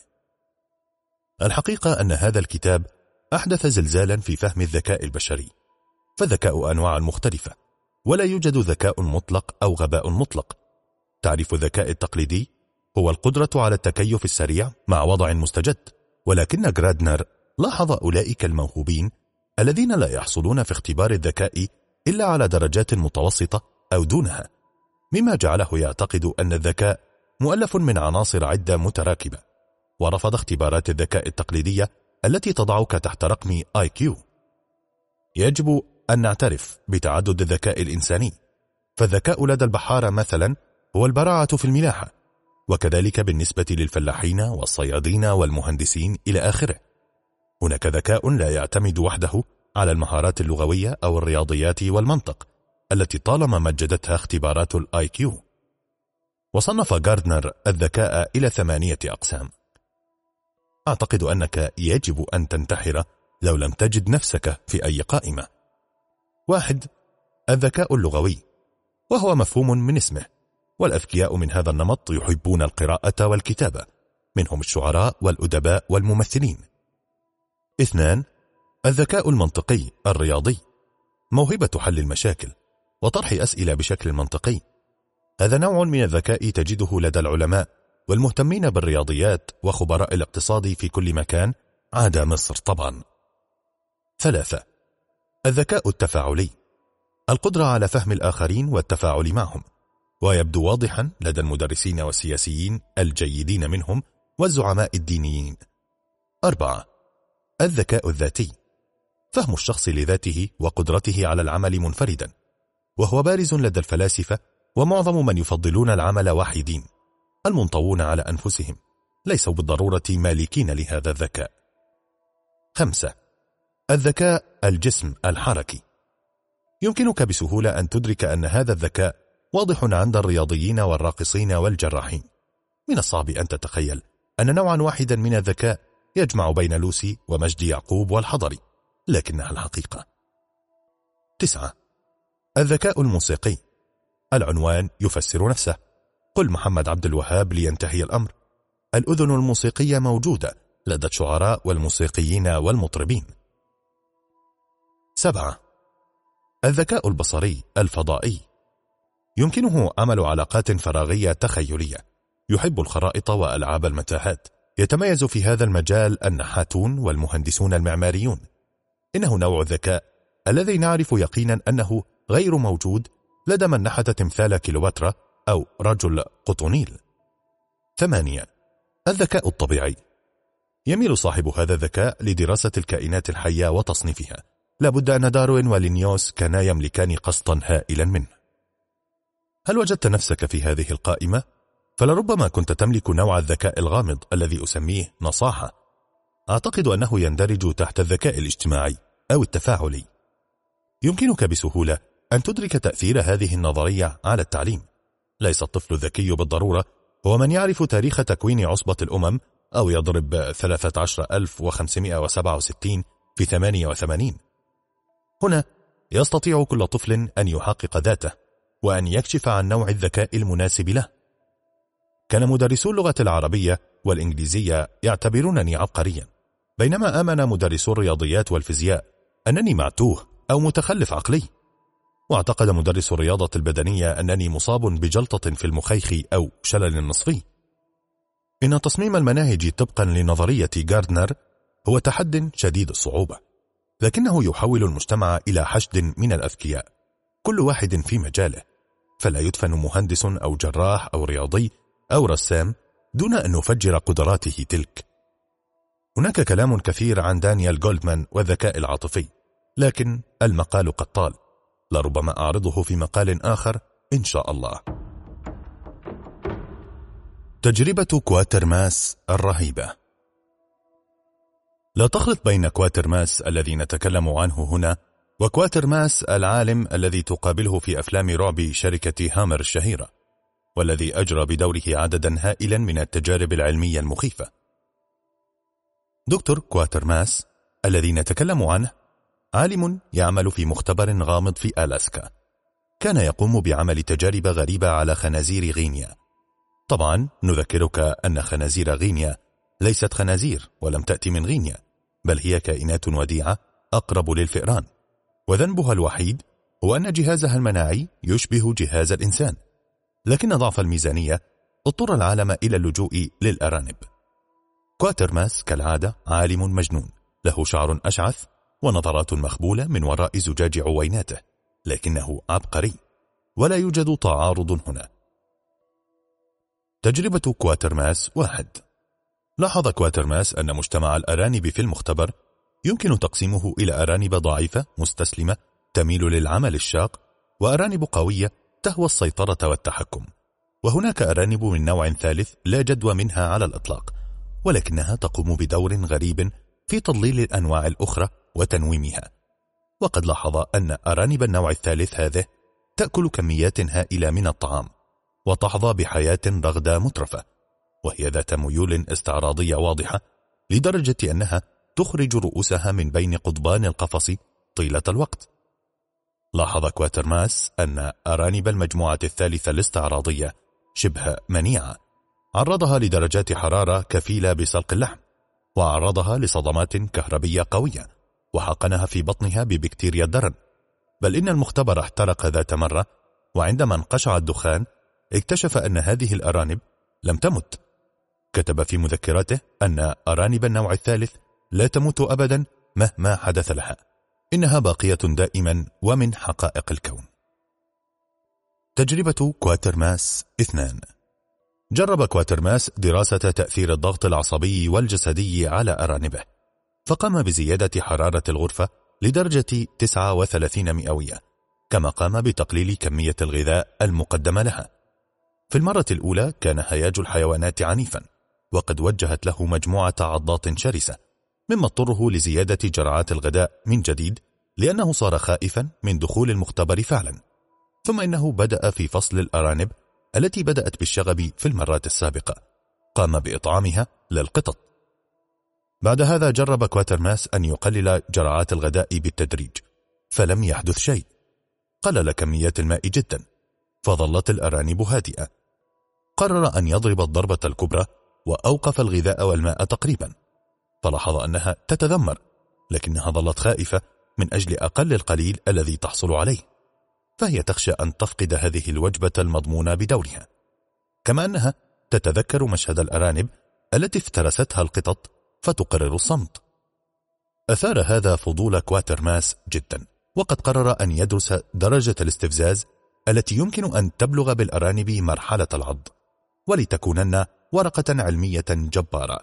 الحقيقة أن هذا الكتاب أحدث زلزالا في فهم الذكاء البشري، فالذكاء أنواع مختلفة، ولا يوجد ذكاء مطلق أو غباء مطلق. تعريف الذكاء التقليدي هو القدرة على التكيف السريع مع وضع مستجد، ولكن جرادنر لاحظ أولئك الموهوبين الذين لا يحصلون في اختبار الذكاء إلا على درجات متوسطة أو دونها، مما جعله يعتقد أن الذكاء مؤلف من عناصر عدة متراكبة، ورفض اختبارات الذكاء التقليدية التي تضعك تحت رقم آي كيو. يجب أن نعترف بتعدد الذكاء الإنساني، فالذكاء لدى البحارة مثلا هو البراعة في الملاحة، وكذلك بالنسبة للفلاحين والصيادين والمهندسين إلى آخره. هناك ذكاء لا يعتمد وحده على المهارات اللغوية أو الرياضيات والمنطق التي طالما مجدتها اختبارات الآي كيو. وصنف جاردنر الذكاء إلى ثمانية أقسام. أعتقد أنك يجب أن تنتحر لو لم تجد نفسك في أي قائمة. واحد، الذكاء اللغوي، وهو مفهوم من اسمه، والأذكياء من هذا النمط يحبون القراءة والكتابة، منهم الشعراء والأدباء والممثلين. اثنان، الذكاء المنطقي الرياضي، موهبة حل المشاكل وطرح أسئلة بشكل منطقي. هذا نوع من الذكاء تجده لدى العلماء والمهتمين بالرياضيات وخبراء الاقتصاد في كل مكان عدا مصر طبعا. ثلاثة. الذكاء التفاعلي، القدرة على فهم الآخرين والتفاعل معهم، ويبدو واضحا لدى المدرسين والسياسيين الجيدين منهم والزعماء الدينيين. أربعة. الذكاء الذاتي، فهم الشخص لذاته وقدرته على العمل منفردا، وهو بارز لدى الفلاسفة ومعظم من يفضلون العمل وحيدين، المنطوون على أنفسهم، ليسوا بالضرورة مالكين لهذا الذكاء. خمسة. الذكاء الجسم الحركي، يمكنك بسهولة أن تدرك أن هذا الذكاء واضح عند الرياضيين والراقصين والجراحين. من الصعب أن تتخيل أن نوعا واحدا من الذكاء يجمع بين لوسي ومجد يعقوب والحضري، لكنها الحقيقة. تسعة. الذكاء الموسيقي، العنوان يفسر نفسه، قل محمد عبد الوهاب لينتهي الأمر. الأذن الموسيقية موجودة لدى الشعراء والموسيقيين والمطربين. سبعة. الذكاء البصري الفضائي، يمكنه عمل علاقات فراغية تخيلية، يحب الخرائط وألعاب المتاهات، يتميز في هذا المجال النحاتون والمهندسون المعماريون. إنه نوع الذكاء الذي نعرف يقينا أنه غير موجود لدى من نحت تمثال كليوباترا أو رجل قطونيل. ثمانية. الذكاء الطبيعي، يميل صاحب هذا الذكاء لدراسة الكائنات الحية وتصنيفها. لابد أن داروين ولينيوس كانا يملكان قسطا هائلا منه. هل وجدت نفسك في هذه القائمة؟ فلربما كنت تملك نوع الذكاء الغامض الذي أسميه نصاحة. أعتقد أنه يندرج تحت الذكاء الاجتماعي أو التفاعلي. يمكنك بسهولة أن تدرك تأثير هذه النظرية على التعليم. ليس الطفل الذكي بالضرورة هو من يعرف تاريخ تكوين عصبة الأمم أو يضرب ثلاثة عشر ألف وخمسمائة وسبعة وستين في ثمانية وثمانين. هنا يستطيع كل طفل أن يحقق ذاته وأن يكشف عن نوع الذكاء المناسب له. كان مدرسو اللغة العربية والإنجليزية يعتبرونني عبقريا، بينما آمن مدرسو الرياضيات والفيزياء أنني معتوه أو متخلف عقلي. واعتقد مدرس الرياضة البدنية أنني مصاب بجلطة في المخيخ أو شلل نصفي. إن تصميم المناهج طبقا لنظرية جاردنر هو تحد شديد الصعوبة، لكنه يحول المجتمع إلى حشد من الأذكياء، كل واحد في مجاله، فلا يدفن مهندس أو جراح أو رياضي أو رسام دون أن نفجر قدراته تلك. هناك كلام كثير عن دانيال جولدمان والذكاء العاطفي، لكن المقال قد طال، لربما أعرضه في مقال آخر إن شاء الله. تجربة كواترماس الرهيبة. لا تخلط بين كواترماس الذي نتكلم عنه هنا وكواترماس العالم الذي تقابله في أفلام رعب شركة هامر الشهيرة، والذي أجرى بدوره عددا هائلا من التجارب العلمية المخيفة. دكتور كواترماس الذي نتكلم عنه عالم يعمل في مختبر غامض في ألاسكا. كان يقوم بعمل تجارب غريبة على خنازير غينيا. طبعا نذكرك أن خنازير غينيا ليست خنازير ولم تأتي من غينيا، بل هي كائنات وديعة أقرب للفئران، وذنبها الوحيد هو أن جهازها المناعي يشبه جهاز الإنسان. لكن ضعف الميزانية اضطر العالم إلى اللجوء للأرانب. كواترماس كالعادة عالم مجنون، له شعر أشعث ونظرات مخبولة من وراء زجاج عويناته، لكنه عبقري ولا يوجد تعارض هنا. تجربة كواترماس واحد. لاحظ كواترماس أن مجتمع الأرانب في المختبر يمكن تقسيمه إلى أرانب ضعيفة مستسلمة تميل للعمل الشاق، وأرانب قوية تهوى السيطرة والتحكم، وهناك أرانب من نوع ثالث لا جدوى منها على الإطلاق، ولكنها تقوم بدور غريب في تضليل الأنواع الأخرى وتنويمها. وقد لاحظ أن أرانب النوع الثالث هذه تأكل كميات هائلة من الطعام وتحظى بحياة رغدة مترفة، وهي ذات ميول استعراضية واضحة لدرجة أنها تخرج رؤوسها من بين قضبان القفص طيلة الوقت. لاحظ كواترماس أن أرانب المجموعة الثالثة الاستعراضية شبه منيعة، عرضها لدرجات حرارة كفيلة بسلق اللحم، وعرضها لصدمات كهربية قوية، وحقنها في بطنها ببكتيريا الدرن، بل إن المختبر احترق ذات مرة، وعندما انقشع الدخان اكتشف أن هذه الأرانب لم تمت. كتب في مذكراته أن أرانب النوع الثالث لا تموت أبدا مهما حدث لها، إنها باقية دائما ومن حقائق الكون. تجربة كواترماس اثنان. جرب كواترماس دراسة تأثير الضغط العصبي والجسدي على أرانبه، فقام بزيادة حرارة الغرفة لدرجة تسعة وثلاثين مئوية، كما قام بتقليل كمية الغذاء المقدمة لها. في المرة الأولى كان هياج الحيوانات عنيفا، وقد وجهت له مجموعة عضات شرسة، مما اضطره لزيادة جرعات الغذاء من جديد لأنه صار خائفا من دخول المختبر فعلا. ثم إنه بدأ في فصل الأرانب التي بدأت بالشغب في المرات السابقة، قام بإطعامها للقطط. بعد هذا جرب كواترماس أن يقلل جرعات الغذاء بالتدريج، فلم يحدث شيء. قلل كميات الماء جدا، فظلت الأرانب هادئة. قرر أن يضرب الضربة الكبرى وأوقف الغذاء والماء تقريبا، فلاحظ أنها تتذمر، لكنها ظلت خائفة من أجل أقل القليل الذي تحصل عليه، فهي تخشى أن تفقد هذه الوجبة المضمونة بدورها. كما أنها تتذكر مشهد الأرانب التي افترستها القطط فتقرر الصمت. أثار هذا فضول كواترماس جدا، وقد قرر أن يدرس درجة الاستفزاز التي يمكن أن تبلغ بالأرانب مرحلة العض، ولتكونن ورقة علمية جبارة.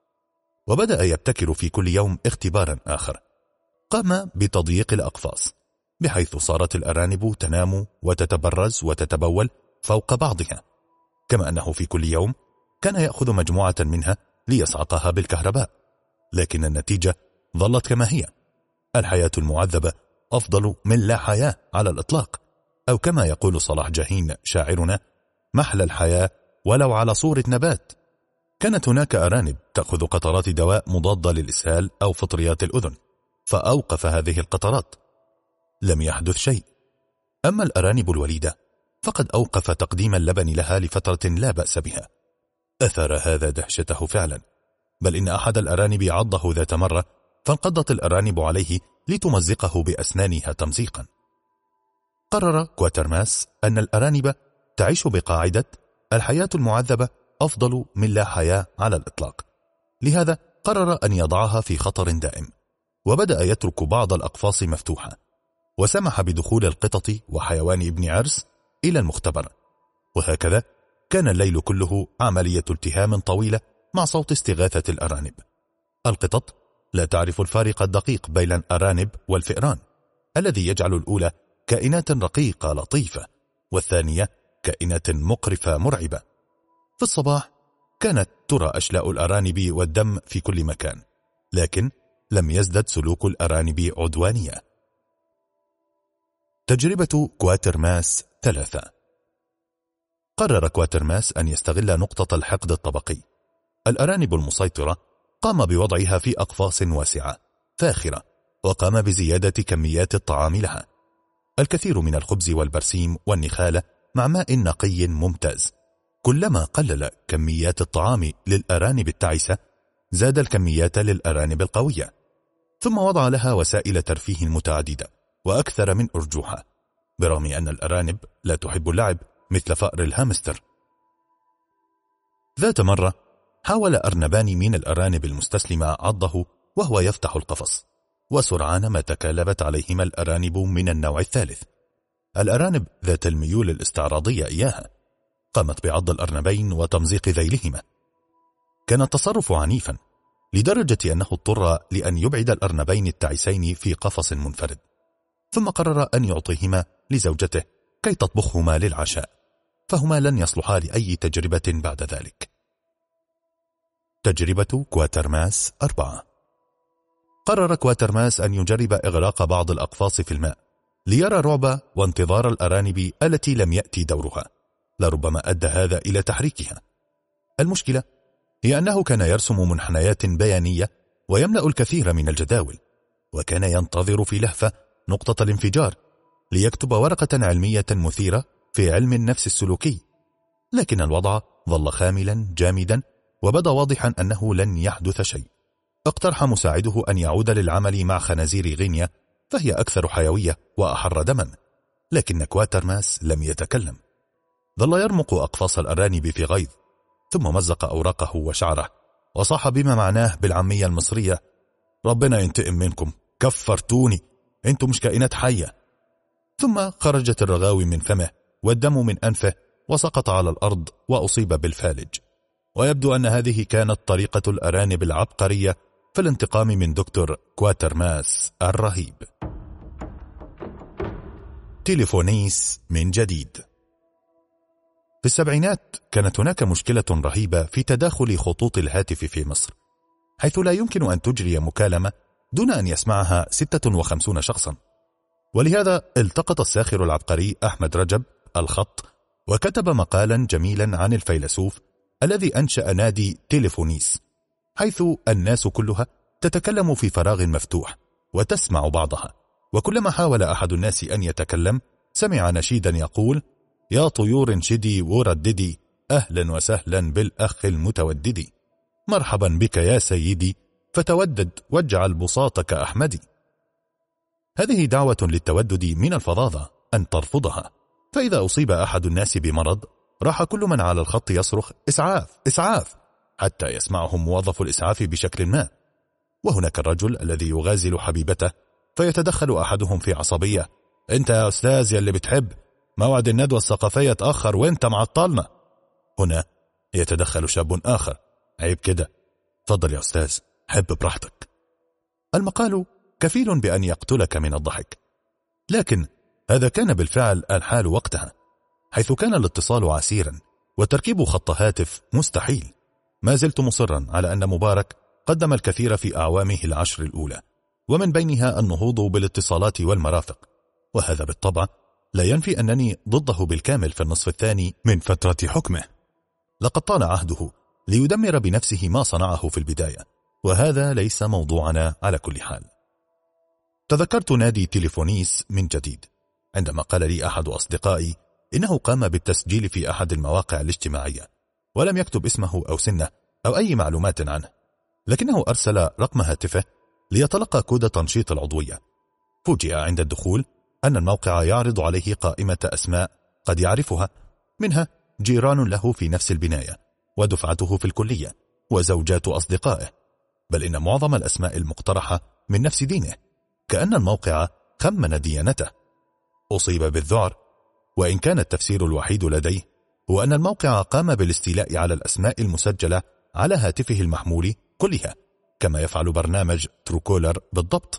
وبدأ يبتكر في كل يوم اختبارا آخر. قام بتضييق الأقفاص، بحيث صارت الأرانب تنام وتتبرز وتتبول فوق بعضها، كما أنه في كل يوم كان يأخذ مجموعة منها ليصعقها بالكهرباء. لكن النتيجة ظلت كما هي: الحياة المعذبة أفضل من لا حياة على الإطلاق، أو كما يقول صلاح جاهين شاعرنا: محلى الحياة ولو على صورة نبات. كانت هناك أرانب تأخذ قطرات دواء مضادة للإسهال أو فطريات الأذن، فأوقف هذه القطرات. لم يحدث شيء. أما الأرانب الوليدة فقد أوقف تقديم اللبن لها لفترة لا بأس بها. أثار هذا دهشته فعلا، بل إن أحد الأرانب عضه ذات مرة، فانقضت الأرانب عليه لتمزقه بأسنانها تمزيقا. قرر كواترماس أن الأرانب تعيش بقاعدة الحياة المعذبة أفضل من لا حياة على الإطلاق. لهذا قرر أن يضعها في خطر دائم، وبدأ يترك بعض الأقفاص مفتوحة، وسمح بدخول القطط وحيوان ابن عرس إلى المختبر. وهكذا كان الليل كله عملية التهام طويلة مع صوت استغاثة الأرانب. القطط لا تعرف الفارق الدقيق بين الأرانب والفئران، الذي يجعل الأولى كائنات رقيقة لطيفة، والثانية كائنات مقرفة مرعبة. في الصباح كانت ترى أشلاء الأرانب والدم في كل مكان، لكن لم يزدد سلوك الأرانب عدوانية. تجربة كواترماس ثلاثة. قرر كواترماس أن يستغل نقطة الحقد الطبقي. الأرانب المسيطرة قام بوضعها في أقفاص واسعة فاخرة، وقام بزيادة كميات الطعام لها، الكثير من الخبز والبرسيم والنخالة مع ماء نقي ممتاز. كلما قلل كميات الطعام للأرانب التعسة زاد الكميات للأرانب القوية، ثم وضع لها وسائل ترفيه متعددة وأكثر من أرجوحة، برغم أن الأرانب لا تحب اللعب مثل فأر الهامستر. ذات مرة حاول أرنبان من الأرانب المستسلمة عضه وهو يفتح القفص، وسرعان ما تكالبت عليهما الأرانب من النوع الثالث، الأرانب ذات الميول الاستعراضية إياها. قامت بعض الأرنبين وتمزيق ذيلهما. كان التصرف عنيفا لدرجة أنه اضطر لأن يبعد الأرنبين التعسين في قفص منفرد، ثم قرر أن يعطيهما لزوجته كي تطبخهما للعشاء، فهما لن يصلحا لأي تجربة بعد ذلك. تجربة كواترماس أربعة. قرر كواترماس أن يجرب إغراق بعض الأقفاص في الماء ليرى رعب وانتظار الأرانب التي لم يأتي دورها، لربما أدى هذا إلى تحريكها. المشكلة هي أنه كان يرسم منحنيات بيانية ويملأ الكثير من الجداول، وكان ينتظر في لهفة نقطة الانفجار ليكتب ورقة علمية مثيرة في علم النفس السلوكي. لكن الوضع ظل خاملا جامدا، وبدا واضحا أنه لن يحدث شيء. اقترح مساعده أن يعود للعمل مع خنازير غينيا فهي أكثر حيوية وأحر دما، لكن كواترماس لم يتكلم. ظل يرمق أقفاص الأرانب في غيظ، ثم مزق أوراقه وشعره وصاح بما معناه بالعامية المصرية: ربنا ينتقم منكم، كفرتوني، انتم مش كائنات حية. ثم خرجت الرغاوي من فمه والدم من أنفه وسقط على الأرض وأصيب بالفالج. ويبدو أن هذه كانت طريقة الأرانب العبقرية في الانتقام من دكتور كواترماس الرهيب. تليفونيس من جديد. في السبعينات كانت هناك مشكلة رهيبة في تداخل خطوط الهاتف في مصر، حيث لا يمكن أن تجري مكالمة دون أن يسمعها ستة وخمسين شخصا. ولهذا التقط الساخر العبقري أحمد رجب الخط وكتب مقالا جميلا عن الفيلسوف الذي أنشأ نادي تليفونيس، حيث الناس كلها تتكلم في فراغ مفتوح وتسمع بعضها، وكلما حاول أحد الناس أن يتكلم سمع نشيدا يقول: يا طيور انشدي ورددي، أهلا وسهلا بالأخ المتوددي، مرحبا بك يا سيدي، فتودد واجعل بساطك أحمدي. هذه دعوة للتودد من الفظاظة أن ترفضها، فإذا أصيب أحد الناس بمرض راح كل من على الخط يصرخ: إسعاف إسعاف، حتى يسمعهم موظف الإسعاف بشكل ما. وهناك الرجل الذي يغازل حبيبته فيتدخل أحدهم في عصبية: أنت يا أستاذ يلي بتحب، موعد الندوة الثقافية تأخر وانت معطلنا. هنا يتدخل شاب آخر: عيب كده، تفضل يا أستاذ، حب براحتك. المقال كفيل بأن يقتلك من الضحك، لكن هذا كان بالفعل الحال وقتها، حيث كان الاتصال عسيرا وتركيب خط هاتف مستحيل. ما زلت مصرا على أن مبارك قدم الكثير في أعوامه العشر الأولى، ومن بينها النهوض بالاتصالات والمرافق، وهذا بالطبع لا ينفي أنني ضده بالكامل في النصف الثاني من فترة حكمه. لقد طال عهده ليدمر بنفسه ما صنعه في البداية، وهذا ليس موضوعنا على كل حال. تذكرت نادي تليفونيس من جديد عندما قال لي أحد أصدقائي إنه قام بالتسجيل في أحد المواقع الاجتماعية، ولم يكتب اسمه أو سنه أو أي معلومات عنه، لكنه أرسل رقم هاتفه ليتلقى كود تنشيط العضوية. فوجئ عند الدخول أن الموقع يعرض عليه قائمة أسماء قد يعرفها، منها جيران له في نفس البناية، ودفعته في الكلية، وزوجات أصدقائه، بل إن معظم الأسماء المقترحة من نفس دينه، كأن الموقع خمن ديانته. أصيب بالذعر، وإن كان التفسير الوحيد لديه هو أن الموقع قام بالاستيلاء على الأسماء المسجلة على هاتفه المحمول كلها، كما يفعل برنامج تروكولر بالضبط.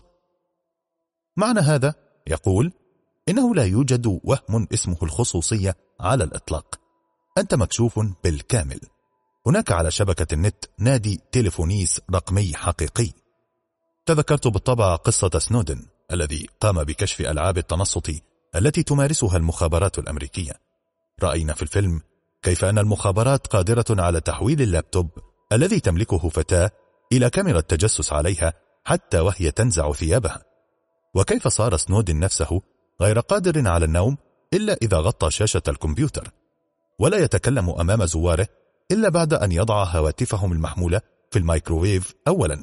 معنى هذا يقول إنه لا يوجد وهم اسمه الخصوصية على الإطلاق، أنت مكشوف بالكامل. هناك على شبكة النت نادي تليفونيس رقمي حقيقي. تذكرت بالطبع قصة سنودن الذي قام بكشف ألعاب التنصت التي تمارسها المخابرات الأمريكية. رأينا في الفيلم كيف أن المخابرات قادرة على تحويل اللابتوب الذي تملكه فتاة إلى كاميرا التجسس عليها حتى وهي تنزع ثيابها، وكيف صار سنودن نفسه غير قادر على النوم إلا إذا غطى شاشة الكمبيوتر، ولا يتكلم أمام زواره إلا بعد أن يضع هواتفهم المحمولة في الميكروويف أولا.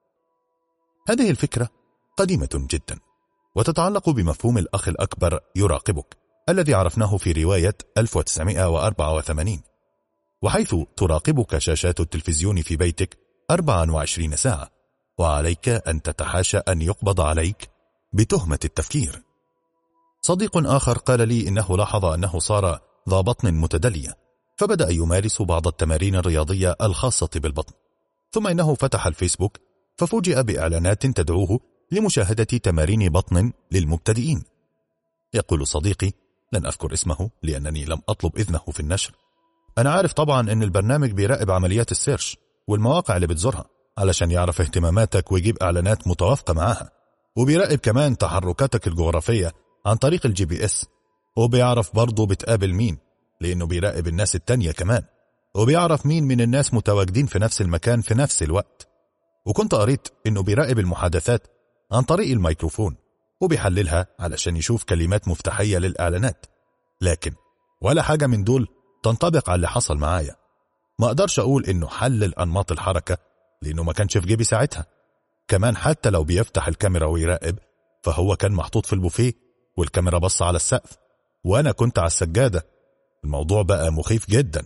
هذه الفكرة قديمة جدا، وتتعلق بمفهوم الأخ الأكبر يراقبك الذي عرفناه في رواية ألف وتسعمائة وأربعة وثمانين، وحيث تراقبك شاشات التلفزيون في بيتك أربعة وعشرين ساعة، وعليك أن تتحاشى أن يقبض عليك بتهمة التفكير. صديق آخر قال لي إنه لاحظ أنه صار ذا بطن متدلية، فبدأ يمارس بعض التمارين الرياضية الخاصة بالبطن، ثم إنه فتح الفيسبوك ففوجئ بإعلانات تدعوه لمشاهدة تمارين بطن للمبتدئين. يقول صديقي، لن أذكر اسمه لأنني لم أطلب إذنه في النشر: أنا عارف طبعا أن البرنامج بيراقب عمليات السيرش والمواقع اللي بتزورها علشان يعرف اهتماماتك ويجيب إعلانات متوافقة معها، وبيراقب كمان تحركاتك الجغرافية عن طريق الجي بي اس، وبيعرف برضو بتقابل مين لأنه بيراقب الناس التانية كمان، وبيعرف مين من الناس متواجدين في نفس المكان في نفس الوقت. وكنت قريت إنه بيراقب المحادثات عن طريق الميكروفون وبيحللها علشان يشوف كلمات مفتاحية للإعلانات، لكن ولا حاجة من دول تنطبق على اللي حصل معايا. ما أقدرش أقول إنه حلل أنماط الحركة لأنه ما كانش في جيبي ساعتها. كمان حتى لو بيفتح الكاميرا ويراقب، فهو كان محطوط في البوفيه والكاميرا بص على السقف وأنا كنت على السجادة. الموضوع بقى مخيف جدا.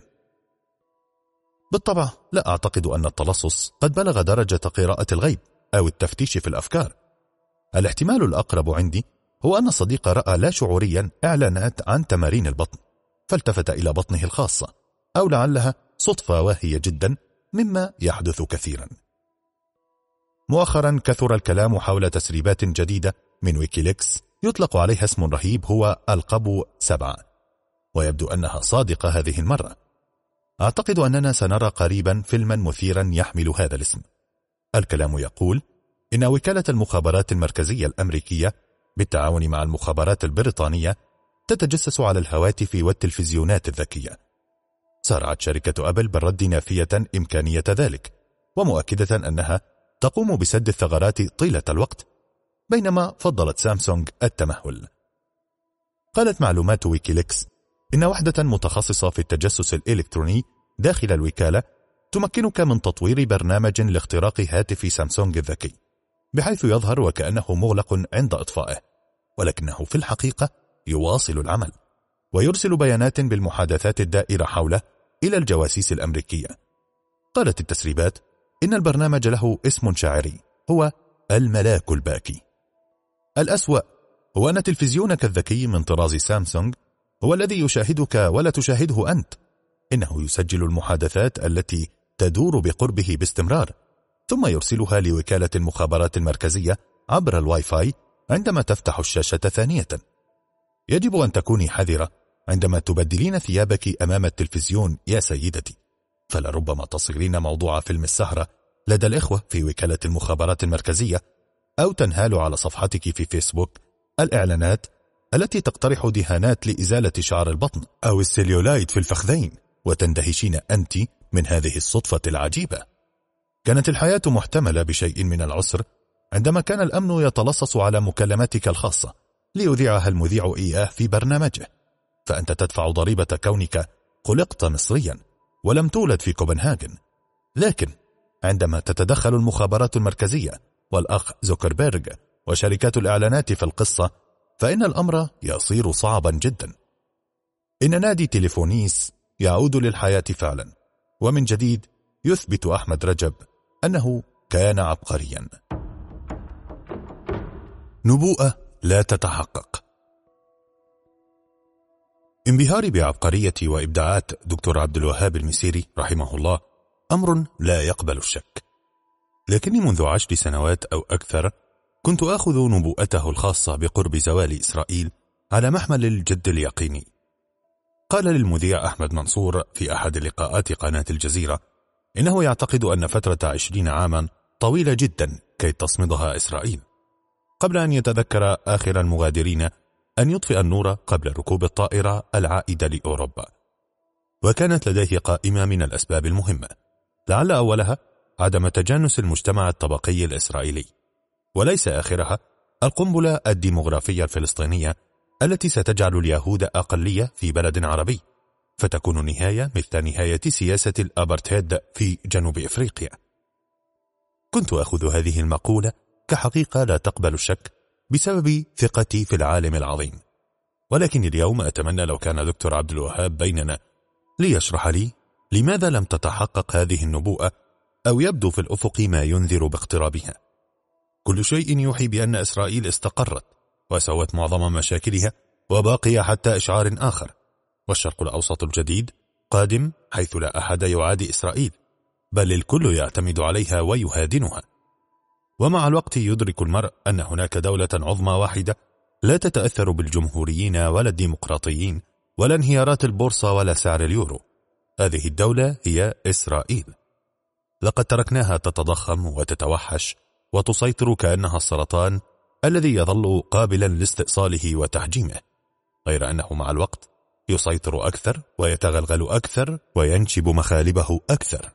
بالطبع لا أعتقد أن التلصص قد بلغ درجة قراءة الغيب أو التفتيش في الأفكار. الاحتمال الأقرب عندي هو أن الصديق رأى لا شعوريا إعلانات عن تمارين البطن فالتفت إلى بطنه الخاصة، أو لعلها صدفة واهية جدا مما يحدث كثيرا. مؤخرا كثر الكلام حول تسريبات جديدة من ويكيليكس يطلق عليها اسم رهيب هو القبو سبعة، ويبدو أنها صادقة هذه المرة. أعتقد أننا سنرى قريبا فيلما مثيرا يحمل هذا الاسم. الكلام يقول إن وكالة المخابرات المركزية الأمريكية بالتعاون مع المخابرات البريطانية تتجسس على الهواتف والتلفزيونات الذكية. سارعت شركة أبل بالرد نافية إمكانية ذلك، ومؤكدة أنها تقوم بسد الثغرات طيلة الوقت، بينما فضلت سامسونج التمهل. قالت معلومات ويكيليكس إن وحدة متخصصة في التجسس الإلكتروني داخل الوكالة تمكنك من تطوير برنامج لاختراق هاتف سامسونج الذكي بحيث يظهر وكأنه مغلق عند إطفائه، ولكنه في الحقيقة يواصل العمل ويرسل بيانات بالمحادثات الدائرة حوله إلى الجواسيس الأمريكية. قالت التسريبات إن البرنامج له اسم شاعري هو الملاك الباكي. الأسوأ هو أن تلفزيونك الذكي من طراز سامسونج هو الذي يشاهدك ولا تشاهده أنت. إنه يسجل المحادثات التي تدور بقربه باستمرار ثم يرسلها لوكالة المخابرات المركزية عبر الواي فاي عندما تفتح الشاشة ثانية. يجب أن تكوني حذرة عندما تبدلين ثيابك أمام التلفزيون يا سيدتي، فلربما تصيرين موضوع فيلم السهرة لدى الإخوة في وكالة المخابرات المركزية، أو تنهال على صفحتك في فيسبوك الإعلانات التي تقترح دهانات لإزالة شعر البطن أو السليولايد في الفخذين، وتندهشين أنت من هذه الصدفة العجيبة. كانت الحياة محتملة بشيء من العسر عندما كان الأمن يتلصص على مكالماتك الخاصة ليذيعها المذيع إياه في برنامجه، فأنت تدفع ضريبة كونك خلقت مصريا ولم تولد في كوبنهاجن. لكن عندما تتدخل المخابرات المركزية والأخ زوكربيرغ وشركات الإعلانات في القصة، فإن الأمر يصير صعبا جدا. إن نادي تليفونيس يعود للحياة فعلا، ومن جديد يثبت أحمد رجب أنه كان عبقريا. نبوءة لا تتحقق. انبهاري بعبقرية وإبداعات دكتور عبد الوهاب المسيري رحمه الله أمر لا يقبل الشك، لكني منذ عشر سنوات أو أكثر كنت آخذ نبوءته الخاصة بقرب زوال إسرائيل على محمل الجد اليقيني. قال للمذيع أحمد منصور في أحد لقاءات قناة الجزيرة إنه يعتقد أن فترة عشرين عاما طويلة جدا كي تصمدها إسرائيل، قبل أن يتذكر آخر المغادرين أن يطفئ النور قبل ركوب الطائرة العائدة لأوروبا. وكانت لديه قائمة من الأسباب المهمة، لعل أولها عدم تجانس المجتمع الطبقي الإسرائيلي، وليس آخرها القنبلة الديمغرافية الفلسطينية التي ستجعل اليهود أقلية في بلد عربي، فتكون نهاية مثل نهاية سياسة الأبرتهيد في جنوب إفريقيا. كنت أخذ هذه المقولة كحقيقة لا تقبل الشك بسبب ثقتي في العالم العظيم، ولكن اليوم أتمنى لو كان دكتور عبد الوهاب بيننا ليشرح لي لماذا لم تتحقق هذه النبوءة، أو يبدو في الأفق ما ينذر باقترابها. كل شيء يوحي بأن إسرائيل استقرت وسوت معظم مشاكلها وباقي حتى إشعار آخر، والشرق الأوسط الجديد قادم حيث لا أحد يعادي إسرائيل، بل الكل يعتمد عليها ويهادنها. ومع الوقت يدرك المرء أن هناك دولة عظمى واحدة لا تتأثر بالجمهوريين ولا الديمقراطيين ولا انهيارات البورصة ولا سعر اليورو. هذه الدولة هي إسرائيل. لقد تركناها تتضخم وتتوحش وتسيطر كأنها السرطان الذي يظل قابلا لاستئصاله وتحجيمه، غير أنه مع الوقت يسيطر أكثر ويتغلغل أكثر وينشب مخالبه أكثر.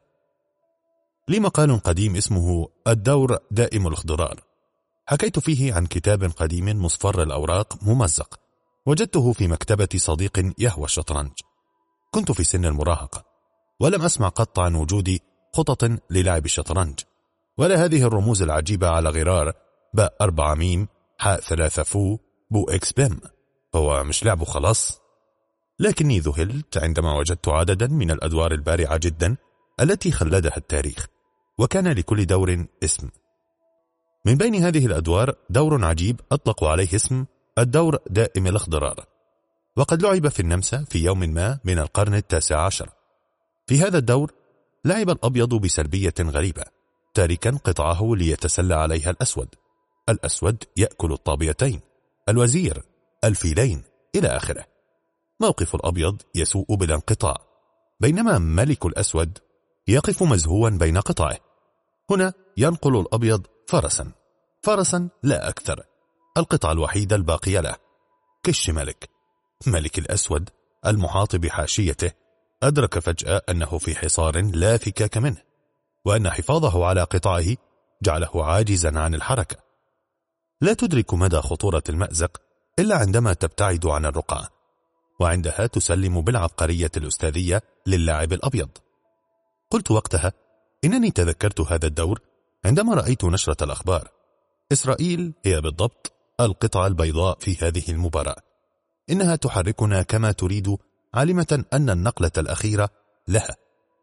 لي مقال قديم اسمه الدور دائم الاخضرار، حكيت فيه عن كتاب قديم مصفر الأوراق ممزق وجدته في مكتبة صديق يهوى الشطرنج. كنت في سن المراهقة ولم أسمع قط عن وجود خطط للعب الشطرنج، ولا هذه الرموز العجيبة على غرار باء أربعة ميم حاء ثلاثة فو بو إكس بيم، هو مش لعبه خلاص؟ لكني ذهلت عندما وجدت عددا من الأدوار البارعة جدا التي خلدها التاريخ، وكان لكل دور اسم. من بين هذه الأدوار دور عجيب أطلقوا عليه اسم الدور دائم الاخضرار، وقد لعب في النمسا في يوم ما من القرن التاسع عشر. في هذا الدور لعب الأبيض بسلبية غريبة، تاركا قطعه ليتسلى عليها الأسود. الأسود يأكل الطابيتين، الوزير، الفيلين، إلى آخره. موقف الأبيض يسوء بلا انقطاع، بينما ملك الأسود يقف مزهوا بين قطعه. هنا ينقل الأبيض فرسا فرسا لا أكثر، القطعة الوحيدة الباقية له. كش ملك ملك الأسود المحاط بحاشيته أدرك فجأة أنه في حصار لا فكاك منه، وأن حفاظه على قطعه جعله عاجزا عن الحركة. لا تدرك مدى خطورة المأزق إلا عندما تبتعد عن الرقعة، وعندها تسلم بالعبقرية الأستاذية للاعب الأبيض. قلت وقتها إنني تذكرت هذا الدور عندما رأيت نشرة الأخبار. إسرائيل هي بالضبط القطعة البيضاء في هذه المباراة، إنها تحركنا كما تريد، عالمة أن النقلة الأخيرة لها.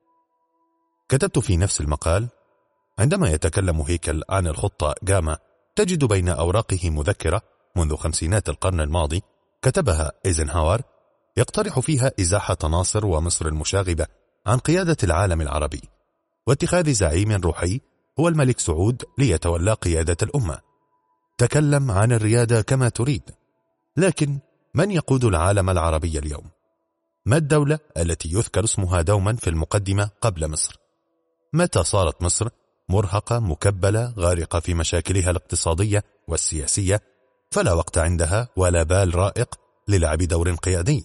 كتبت في نفس المقال: عندما يتكلم هيكل عن الخطة جاما تجد بين أوراقه مذكرة منذ خمسينات القرن الماضي كتبها إيزنهاور يقترح فيها إزاحة ناصر ومصر المشاغبة عن قيادة العالم العربي، واتخاذ زعيم روحي هو الملك سعود ليتولى قيادة الأمة. تكلم عن الريادة كما تريد، لكن من يقود العالم العربي اليوم؟ ما الدولة التي يذكر اسمها دوما في المقدمة قبل مصر؟ متى صارت مصر مرهقة مكبلة غارقة في مشاكلها الاقتصادية والسياسية، فلا وقت عندها ولا بال رائق للعب دور قيادي؟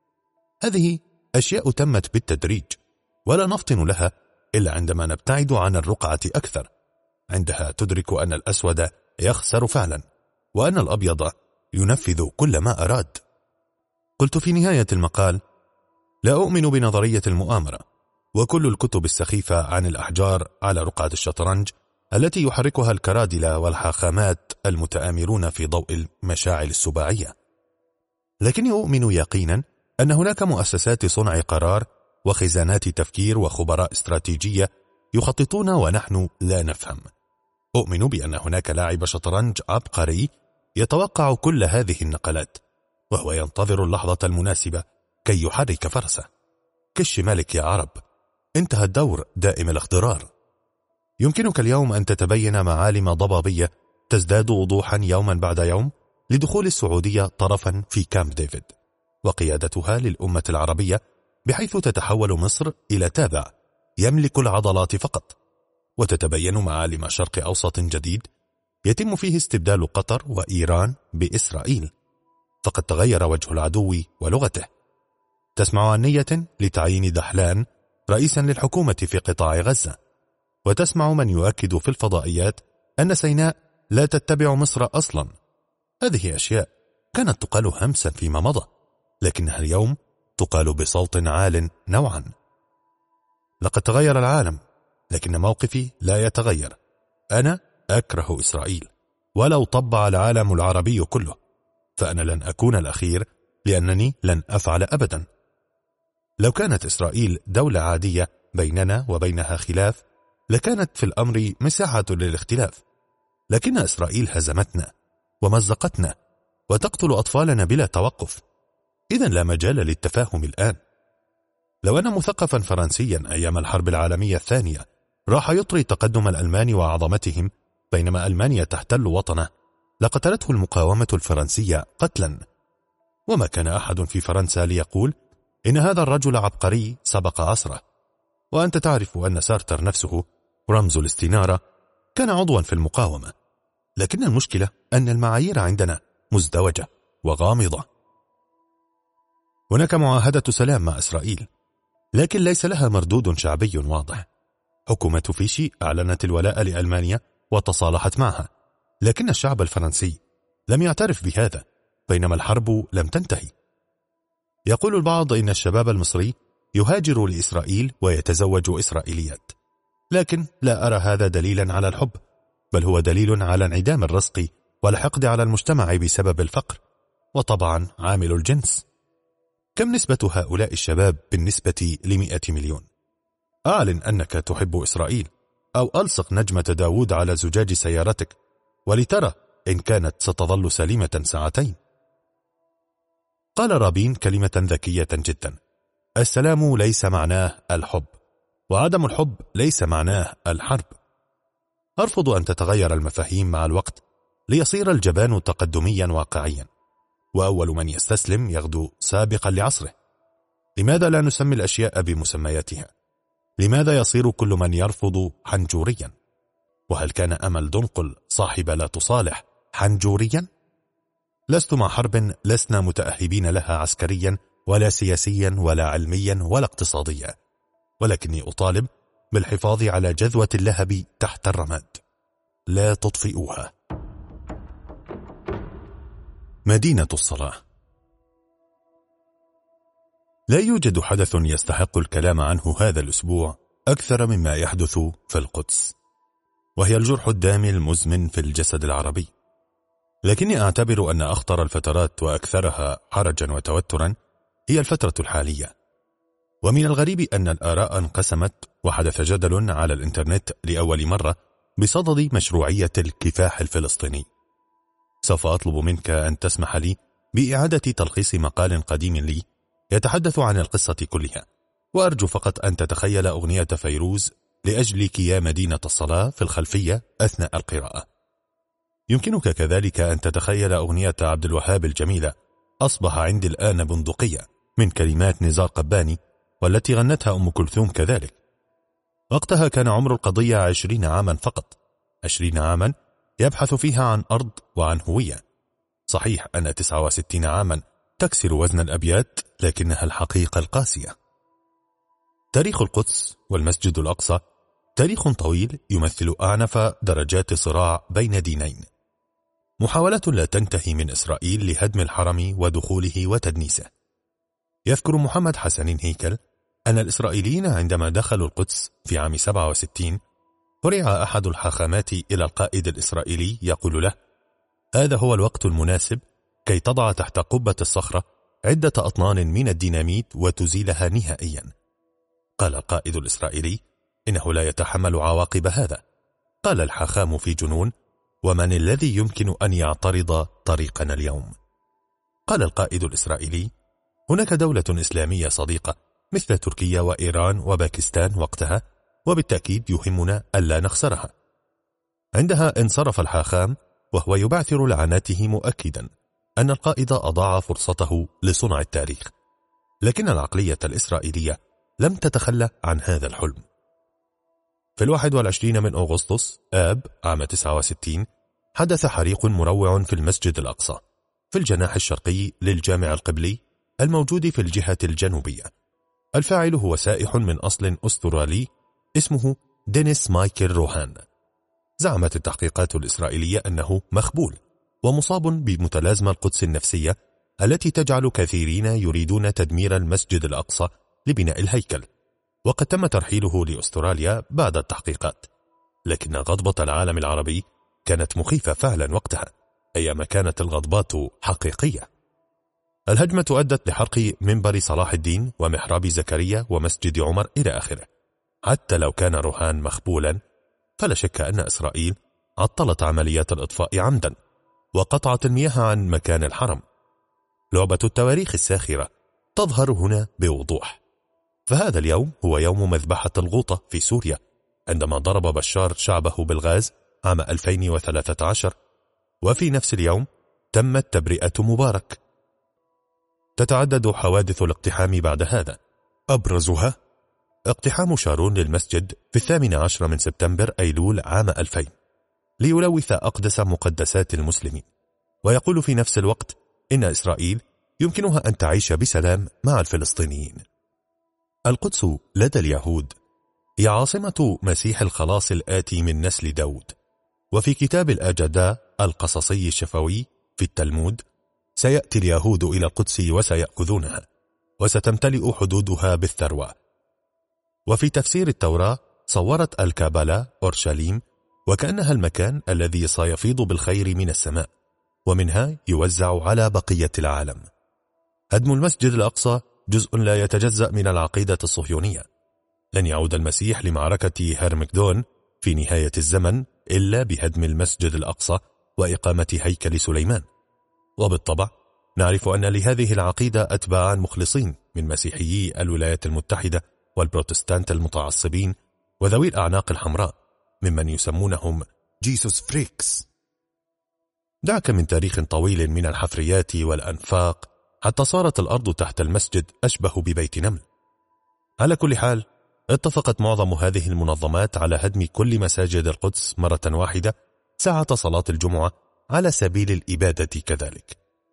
هذه أشياء تمت بالتدريج، ولا نفطن لها إلا عندما نبتعد عن الرقعة أكثر. عندها تدرك أن الأسود يخسر فعلا، وأن الأبيض ينفذ كل ما أراد. قلت في نهاية المقال: لا أؤمن بنظرية المؤامرة، وكل الكتب السخيفة عن الأحجار على رقعة الشطرنج التي يحركها الكرادلة والحاخامات المتآمرون في ضوء المشاعل السباعية. لكني أؤمن يقينا أن هناك مؤسسات صنع قرار وخزانات تفكير وخبراء استراتيجية يخططون ونحن لا نفهم. أؤمن بأن هناك لاعب شطرنج عبقري يتوقع كل هذه النقلات، وهو ينتظر اللحظة المناسبة كي يحرك فرسه. كش مالك يا عرب، انتهى الدور دائم الاخضرار. يمكنك اليوم أن تتبين معالم ضبابية تزداد وضوحا يوما بعد يوم لدخول السعودية طرفا في كامب ديفيد وقيادتها للأمة العربية، بحيث تتحول مصر إلى تابع يملك العضلات فقط، وتتبين معالم شرق أوسط جديد يتم فيه استبدال قطر وإيران بإسرائيل، فقد تغير وجه العدو ولغته. تسمع عن نية لتعيين دحلان رئيسا للحكومة في قطاع غزة، وتسمع من يؤكد في الفضائيات أن سيناء لا تتبع مصر أصلا. هذه أشياء كانت تقال همسا فيما مضى، لكنها اليوم تقال بصوت عال نوعا. لقد تغير العالم، لكن موقفي لا يتغير. أنا أكره إسرائيل، ولو طبع العالم العربي كله، فأنا لن أكون الأخير، لأنني لن أفعل أبدا. لو كانت إسرائيل دولة عادية بيننا وبينها خلاف، لكانت في الأمر مساحة للاختلاف، لكن إسرائيل هزمتنا ومزقتنا وتقتل أطفالنا بلا توقف، إذن لا مجال للتفاهم الآن. لو أن مثقفا فرنسيا أيام الحرب العالمية الثانية راح يطري تقدم الألمان وعظمتهم بينما ألمانيا تحتل وطنه، لقتلته المقاومة الفرنسية قتلا، وما كان أحد في فرنسا ليقول إن هذا الرجل عبقري سبق عصره. وأنت تعرف أن سارتر نفسه رمز الاستنارة كان عضوا في المقاومة، لكن المشكلة أن المعايير عندنا مزدوجة وغامضة. هناك معاهدة سلام مع إسرائيل، لكن ليس لها مردود شعبي واضح. حكومة فيشي أعلنت الولاء لألمانيا وتصالحت معها، لكن الشعب الفرنسي لم يعترف بهذا، بينما الحرب لم تنتهي. يقول البعض إن الشباب المصري يهاجر لإسرائيل ويتزوج إسرائيليات، لكن لا أرى هذا دليلا على الحب، بل هو دليل على انعدام الرزق والحقد على المجتمع بسبب الفقر، وطبعا عامل الجنس. كم نسبة هؤلاء الشباب بالنسبة لمئة مليون؟ أعلن أنك تحب إسرائيل، أو ألصق نجمة داود على زجاج سيارتك ولترى إن كانت ستظل سليمة ساعتين. قال رابين كلمة ذكية جدا: السلام ليس معناه الحب، وعدم الحب ليس معناه الحرب. أرفض أن تتغير المفاهيم مع الوقت ليصير الجبان تقدميا واقعيا، وأول من يستسلم يغدو سابقا لعصره. لماذا لا نسمي الأشياء بمسمياتها؟ لماذا يصير كل من يرفض حنجوريا؟ وهل كان أمل دنقل صاحب لا تصالح حنجوريا؟ لست مع حرب لسنا متأهبين لها عسكريا ولا سياسيا ولا علميا ولا اقتصاديا، ولكني أطالب بالحفاظ على جذوة اللهب تحت الرماد، لا تطفئوها. مدينة الصلاة. لا يوجد حدث يستحق الكلام عنه هذا الأسبوع أكثر مما يحدث في القدس، وهي الجرح الدامي المزمن في الجسد العربي. لكني أعتبر أن أخطر الفترات وأكثرها حرجا وتوترا هي الفترة الحالية. ومن الغريب أن الآراء انقسمت، وحدث جدل على الإنترنت لأول مرة بصدد مشروعية الكفاح الفلسطيني. سوف أطلب منك أن تسمح لي بإعادة تلخيص مقال قديم لي يتحدث عن القصة كلها، وأرجو فقط أن تتخيل أغنية فيروز لأجلك يا مدينة الصلاة في الخلفية أثناء القراءة. يمكنك كذلك أن تتخيل أغنية عبد الوهاب الجميلة أصبح عندي الآن بندقية من كلمات نزار قباني، والتي غنتها أم كلثوم كذلك. وقتها كان عمر القضية عشرين عاما فقط، عشرين عاما يبحث فيها عن أرض وعن هوية. صحيح أن تسعة وستين عاما تكسر وزن الأبيات، لكنها الحقيقة القاسية. تاريخ القدس والمسجد الأقصى تاريخ طويل يمثل أعنف درجات صراع بين دينين، محاولة لا تنتهي من إسرائيل لهدم الحرم ودخوله وتدنيسه. يذكر محمد حسن هيكل أن الإسرائيليين عندما دخلوا القدس في عام سبعة وستين فرع أحد الحاخامات إلى القائد الإسرائيلي يقول له: هذا هو الوقت المناسب كي تضع تحت قبة الصخرة عدة أطنان من الديناميت وتزيلها نهائيا. قال القائد الإسرائيلي: إنه لا يتحمل عواقب هذا. قال الحاخام في جنون: ومن الذي يمكن أن يعترض طريقنا اليوم؟ قال القائد الإسرائيلي: هناك دولة إسلامية صديقة مثل تركيا وإيران وباكستان وقتها، وبالتأكيد يهمنا ألا نخسرها. عندها انصرف الحاخام وهو يبعثر لعناته مؤكدا أن القائد أضاع فرصته لصنع التاريخ. لكن العقلية الإسرائيلية لم تتخلى عن هذا الحلم. في الواحد والعشرين من أغسطس آب عام تسعة وستين حدث حريق مروع في المسجد الأقصى في الجناح الشرقي للجامع القبلي الموجود في الجهة الجنوبية. الفاعل هو سائح من أصل أسترالي اسمه دينيس مايكل روهان. زعمت التحقيقات الإسرائيلية أنه مخبول ومصاب بمتلازمة القدس النفسية التي تجعل كثيرين يريدون تدمير المسجد الأقصى لبناء الهيكل، وقد تم ترحيله لأستراليا بعد التحقيقات. لكن غضبة العالم العربي كانت مخيفة فعلا وقتها، أيما كانت الغضبات حقيقية. الهجمة أدت لحرق منبر صلاح الدين ومحراب زكريا ومسجد عمر إلى آخره. حتى لو كان روهان مخبولا فلا شك أن إسرائيل عطلت عمليات الإطفاء عمدا وقطعت المياه عن مكان الحرم. لعبة التواريخ الساخرة تظهر هنا بوضوح. فهذا اليوم هو يوم مذبحة الغوطة في سوريا، عندما ضرب بشار شعبه بالغاز عام ألفين وثلاثة عشر، وفي نفس اليوم تمت تبرئة مبارك. تتعدد حوادث الاقتحام بعد هذا، أبرزها اقتحام شارون للمسجد في الثامن عشر من سبتمبر أيلول عام ألفين ليلوث أقدس مقدسات المسلمين، ويقول في نفس الوقت إن إسرائيل يمكنها أن تعيش بسلام مع الفلسطينيين. القدس لدى اليهود هي عاصمة مسيح الخلاص الآتي من نسل داود. وفي كتاب الأجدة القصصي الشفوي في التلمود: سيأتي اليهود إلى القدس وسيأخذونها وستمتلئ حدودها بالثروة. وفي تفسير التوراة صورت الكابالا أورشليم وكأنها المكان الذي سيفيض بالخير من السماء ومنها يوزع على بقية العالم. هدم المسجد الأقصى جزء لا يتجزأ من العقيدة الصهيونية. لن يعود المسيح لمعركة هرمجدون في نهاية الزمن إلا بهدم المسجد الأقصى وإقامة هيكل سليمان. وبالطبع نعرف أن لهذه العقيدة أتباعا مخلصين من مسيحيي الولايات المتحدة والبروتستانت المتعصبين وذوي الأعناق الحمراء ممن يسمونهم جيسوس فريكس. دعك من تاريخ طويل من الحفريات والأنفاق حتى صارت الأرض تحت المسجد أشبه ببيت نمل. على كل حال، اتفقت معظم هذه المنظمات على هدم كل مساجد القدس مرة واحدة ساعة صلاة الجمعة على سبيل الإبادة كذلك.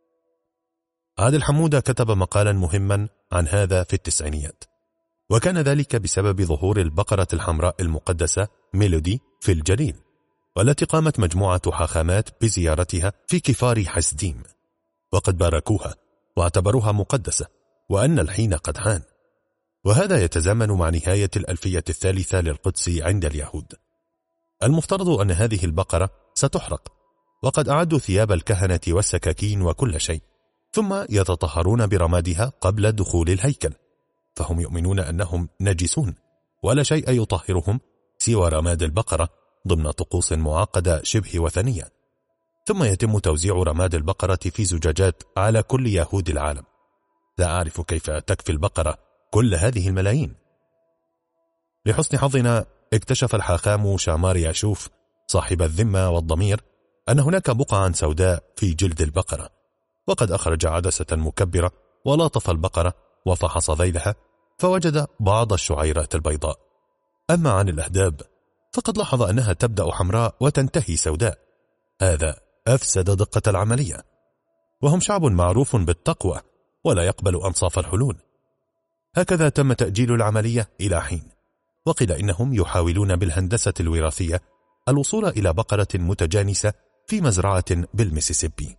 عادل حمودة كتب مقالا مهما عن هذا في التسعينيات، وكان ذلك بسبب ظهور البقرة الحمراء المقدسة ميلودي في الجليل، والتي قامت مجموعة حاخامات بزيارتها في كفار حسديم، وقد باركوها واعتبروها مقدسة وأن الحين قد حان. وهذا يتزامن مع نهاية الألفية الثالثة للقدس عند اليهود. المفترض أن هذه البقرة ستحرق، وقد أعدوا ثياب الكهنة والسكاكين وكل شيء، ثم يتطهرون برمادها قبل دخول الهيكل، فهم يؤمنون أنهم نجسون ولا شيء يطهرهم سوى رماد البقرة ضمن طقوس معقدة شبه وثنية. ثم يتم توزيع رماد البقرة في زجاجات على كل يهود العالم. لا أعرف كيف تكفي البقرة كل هذه الملايين. لحسن حظنا اكتشف الحاخام شامار ياشوف صاحب الذمة والضمير أن هناك بقعا سوداء في جلد البقرة، وقد أخرج عدسة مكبرة ولاطف البقرة وفحص ذيلها فوجد بعض الشعيرات البيضاء. أما عن الأهداب فقد لاحظ أنها تبدأ حمراء وتنتهي سوداء. هذا أفسد دقة العملية، وهم شعب معروف بالتقوى ولا يقبل أنصاف الحلول. هكذا تم تأجيل العملية إلى حين، وقيل إنهم يحاولون بالهندسة الوراثية الوصول إلى بقرة متجانسة في مزرعة بالميسيسيبي.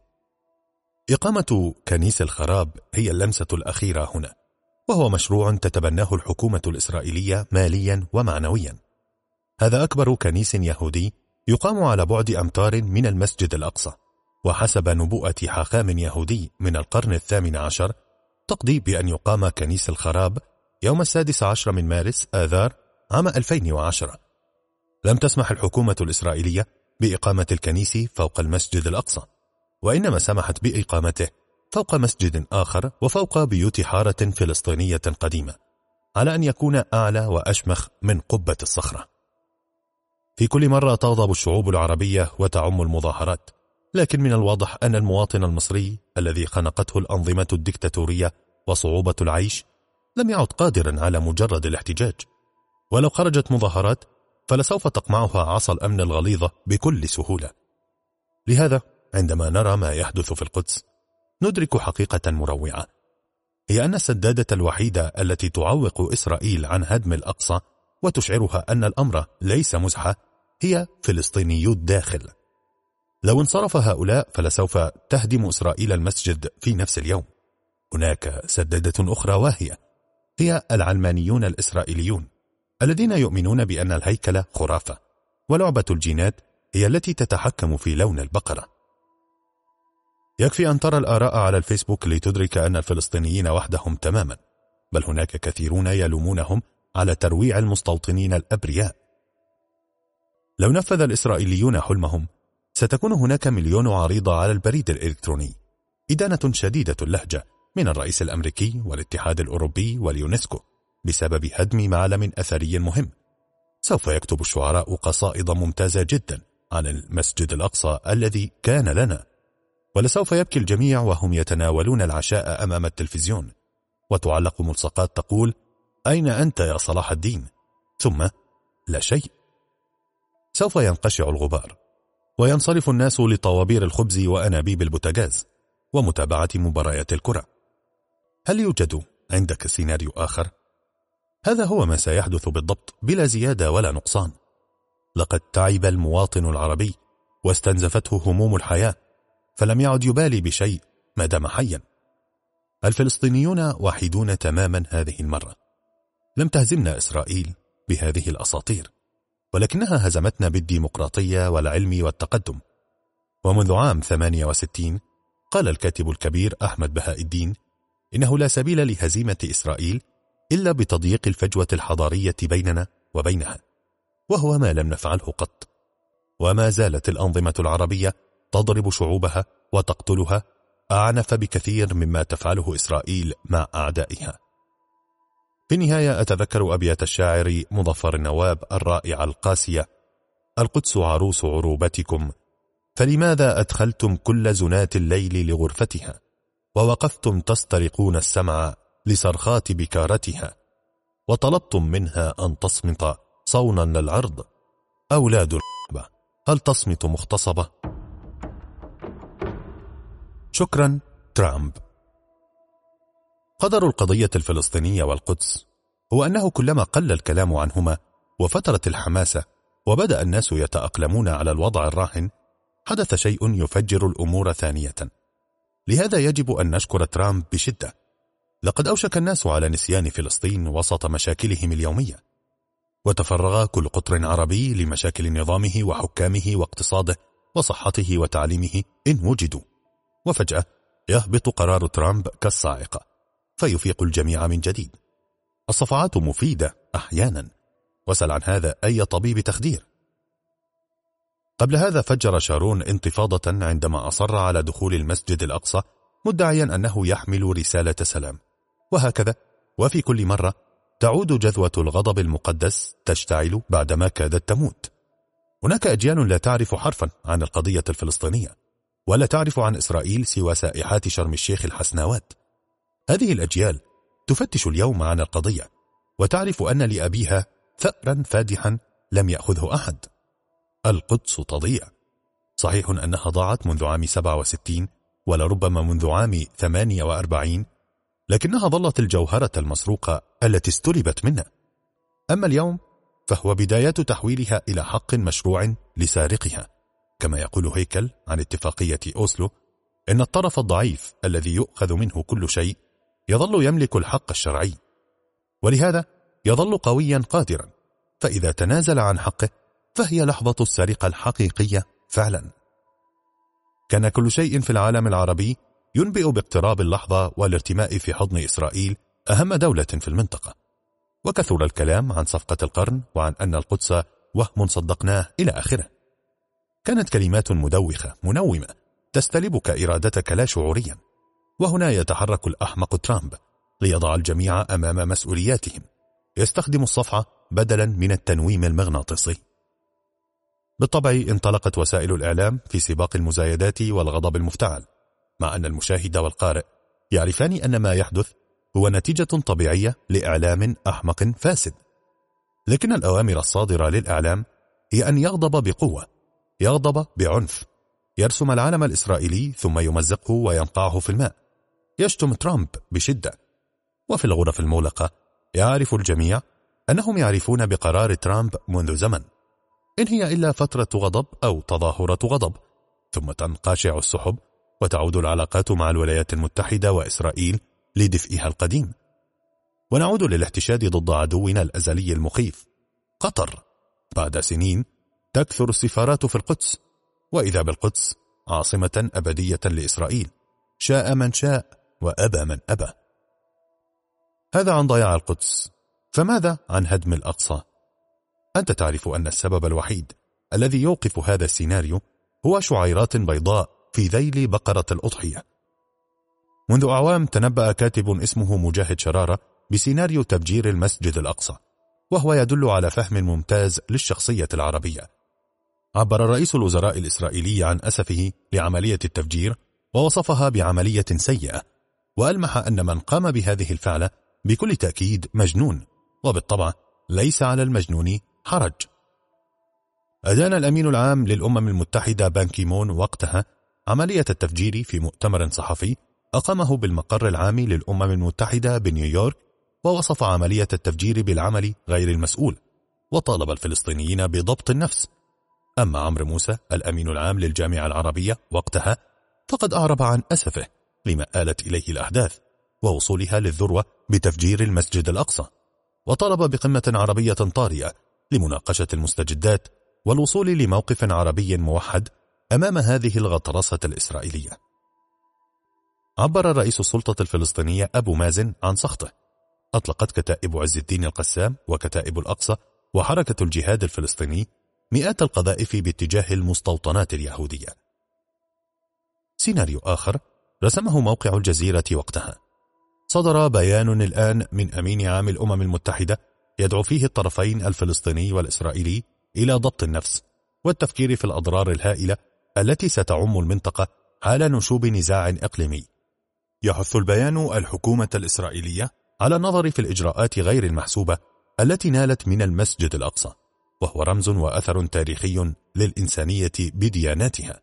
إقامة كنيس الخراب هي اللمسة الأخيرة هنا، وهو مشروع تتبناه الحكومة الإسرائيلية ماليا ومعنويا. هذا أكبر كنيس يهودي يقام على بعد أمتار من المسجد الأقصى، وحسب نبوءة حاخام يهودي من القرن الثامن عشر تقضي بأن يقام كنيس الخراب يوم السادس عشر من مارس آذار عام ألفين وعشرة. لم تسمح الحكومة الإسرائيلية بإقامة الكنيس فوق المسجد الأقصى، وإنما سمحت بإقامته فوق مسجد آخر وفوق بيوت حارة فلسطينية قديمة، على أن يكون أعلى وأشمخ من قبة الصخرة. في كل مرة تغضب الشعوب العربية وتعم المظاهرات، لكن من الواضح أن المواطن المصري الذي خنقته الأنظمة الدكتاتورية وصعوبة العيش لم يعد قادرا على مجرد الاحتجاج، ولو خرجت مظاهرات فلسوف تقمعها عصا الأمن الغليظة بكل سهولة. لهذا عندما نرى ما يحدث في القدس ندرك حقيقة مروعة، هي أن السدادة الوحيدة التي تعوق إسرائيل عن هدم الأقصى وتشعرها أن الأمر ليس مزحة هي فلسطينيو الداخل. لو انصرف هؤلاء فلسوف تهدم إسرائيل المسجد في نفس اليوم. هناك سدادة أخرى واهية، هي العلمانيون الإسرائيليون الذين يؤمنون بأن الهيكل خرافة، ولعبة الجينات هي التي تتحكم في لون البقرة. يكفي أن ترى الآراء على الفيسبوك لتدرك أن الفلسطينيين وحدهم تماما، بل هناك كثيرون يلومونهم على ترويع المستوطنين الأبرياء. لو نفذ الإسرائيليون حلمهم ستكون هناك مليون عريضة على البريد الإلكتروني، إدانة شديدة اللهجة من الرئيس الأمريكي والاتحاد الأوروبي واليونسكو بسبب هدم معلم أثري مهم. سوف يكتب الشعراء قصائد ممتازة جدا عن المسجد الأقصى الذي كان لنا، ولسوف يبكي الجميع وهم يتناولون العشاء أمام التلفزيون، وتعلق ملصقات تقول أين أنت يا صلاح الدين؟ ثم لا شيء. سوف ينقشع الغبار وينصرف الناس لطوابير الخبز وأنابيب البوتاجاز ومتابعة مباريات الكرة. هل يوجد عندك سيناريو آخر؟ هذا هو ما سيحدث بالضبط بلا زيادة ولا نقصان. لقد تعب المواطن العربي واستنزفته هموم الحياة، فلم يعد يبالي بشيء ما دام حيا. الفلسطينيون واحدون تماما هذه المرة. لم تهزمنا إسرائيل بهذه الأساطير، ولكنها هزمتنا بالديمقراطية والعلم والتقدم. ومنذ عام ثمانية وستين قال الكاتب الكبير أحمد بهاء الدين إنه لا سبيل لهزيمة إسرائيل إلا بتضييق الفجوة الحضارية بيننا وبينها، وهو ما لم نفعله قط. وما زالت الأنظمة العربية تضرب شعوبها وتقتلها أعنف بكثير مما تفعله إسرائيل مع أعدائها. في النهاية أتذكر أبيات الشاعر مظفر النواب الرائعة القاسية: القدس عروس عروبتكم، فلماذا أدخلتم كل زنات الليل لغرفتها، ووقفتم تسترقون السمع لصرخات بكارتها، وطلبتم منها أن تصمت صونا للعرض. أولاد الرحبة هل تصمت مغتصبة؟ شكرا ترامب. قدر القضية الفلسطينية والقدس هو أنه كلما قل الكلام عنهما وفترت الحماسة وبدأ الناس يتأقلمون على الوضع الراهن، حدث شيء يفجر الأمور ثانية. لهذا يجب أن نشكر ترامب بشدة. لقد أوشك الناس على نسيان فلسطين وسط مشاكلهم اليومية، وتفرغ كل قطر عربي لمشاكل نظامه وحكامه واقتصاده وصحته وتعليمه إن وجدوا، وفجأة يهبط قرار ترامب كالصاعقة فيفيق الجميع من جديد. الصفعات مفيدة أحيانا، وسل عن هذا أي طبيب تخدير. قبل هذا فجر شارون انتفاضة عندما أصر على دخول المسجد الأقصى مدعيا أنه يحمل رسالة سلام، وهكذا وفي كل مرة تعود جذوة الغضب المقدس تشتعل بعدما كادت تموت. هناك أجيال لا تعرف حرفا عن القضية الفلسطينية، ولا تعرف عن إسرائيل سوى سائحات شرم الشيخ الحسناوات. هذه الأجيال تفتش اليوم عن القضية وتعرف أن لأبيها ثأرا فادحا لم يأخذه أحد. القدس تضيع. صحيح أنها ضاعت منذ عام سبعة وستين ولربما منذ عام ثمانية وأربعين، لكنها ظلت الجوهرة المسروقة التي استلبت منا. أما اليوم فهو بداية تحويلها إلى حق مشروع لسارقها. كما يقول هيكل عن اتفاقية أوسلو: إن الطرف الضعيف الذي يؤخذ منه كل شيء يظل يملك الحق الشرعي، ولهذا يظل قويا قادرا، فإذا تنازل عن حقه فهي لحظة السرقة الحقيقية فعلا. كان كل شيء في العالم العربي ينبئ باقتراب اللحظة والارتماء في حضن إسرائيل أهم دولة في المنطقة، وكثر الكلام عن صفقة القرن وعن أن القدس وهم صدقناه إلى آخره. كانت كلمات مدوخة منومة تستلبك إرادتك لا شعوريا. وهنا يتحرك الأحمق ترامب ليضع الجميع أمام مسؤولياتهم، يستخدم الصفعة بدلا من التنويم المغناطيسي. بالطبع انطلقت وسائل الإعلام في سباق المزايدات والغضب المفتعل، مع أن المشاهد والقارئ يعرفان أن ما يحدث هو نتيجة طبيعية لإعلام أحمق فاسد. لكن الأوامر الصادرة للإعلام هي أن يغضب بقوة، يغضب بعنف، يرسم العلم الإسرائيلي ثم يمزقه وينقعه في الماء، يشتم ترامب بشدة. وفي الغرف المغلقة يعرف الجميع أنهم يعرفون بقرار ترامب منذ زمن، إن هي إلا فترة غضب أو تظاهرة غضب، ثم تنقشع السحب وتعود العلاقات مع الولايات المتحدة وإسرائيل لدفئها القديم، ونعود للاحتشاد ضد عدونا الأزلي المخيف قطر. بعد سنين تكثر السفارات في القدس، وإذا بالقدس عاصمة أبدية لإسرائيل، شاء من شاء وأبى من أبى. هذا عن ضياع القدس، فماذا عن هدم الأقصى؟ أنت تعرف أن السبب الوحيد الذي يوقف هذا السيناريو هو شعيرات بيضاء في ذيل بقرة الأضحية. منذ أعوام تنبأ كاتب اسمه مجاهد شرارة بسيناريو تفجير المسجد الأقصى، وهو يدل على فهم ممتاز للشخصية العربية. عبر رئيس الوزراء الإسرائيلي عن أسفه لعملية التفجير ووصفها بعملية سيئة، وألمح أن من قام بهذه الفعلة بكل تأكيد مجنون، وبالطبع ليس على المجنون حرج. أدان الأمين العام للأمم المتحدة بان كيمون وقتها عملية التفجير في مؤتمر صحفي أقامه بالمقر العام للأمم المتحدة بنيويورك، ووصف عملية التفجير بالعمل غير المسؤول، وطالب الفلسطينيين بضبط النفس. أما عمرو موسى الأمين العام للجامعة العربية وقتها فقد أعرب عن أسفه لما آلت إليه الأحداث ووصولها للذروة بتفجير المسجد الأقصى، وطلب بقمة عربية طارئة لمناقشة المستجدات والوصول لموقف عربي موحد أمام هذه الغطرسة الإسرائيلية. عبر رئيس السلطة الفلسطينية أبو مازن عن سخطه. أطلقت كتائب عز الدين القسام وكتائب الأقصى وحركة الجهاد الفلسطيني مئات القذائف باتجاه المستوطنات اليهودية. سيناريو آخر رسمه موقع الجزيرة وقتها. صدر بيان الآن من أمين عام الأمم المتحدة يدعو فيه الطرفين الفلسطيني والإسرائيلي إلى ضبط النفس والتفكير في الأضرار الهائلة التي ستعم المنطقة حال نشوب نزاع إقليمي. يحث البيان الحكومة الإسرائيلية على النظر في الإجراءات غير المحسوبة التي نالت من المسجد الأقصى، وهو رمز وأثر تاريخي للإنسانية بدياناتها.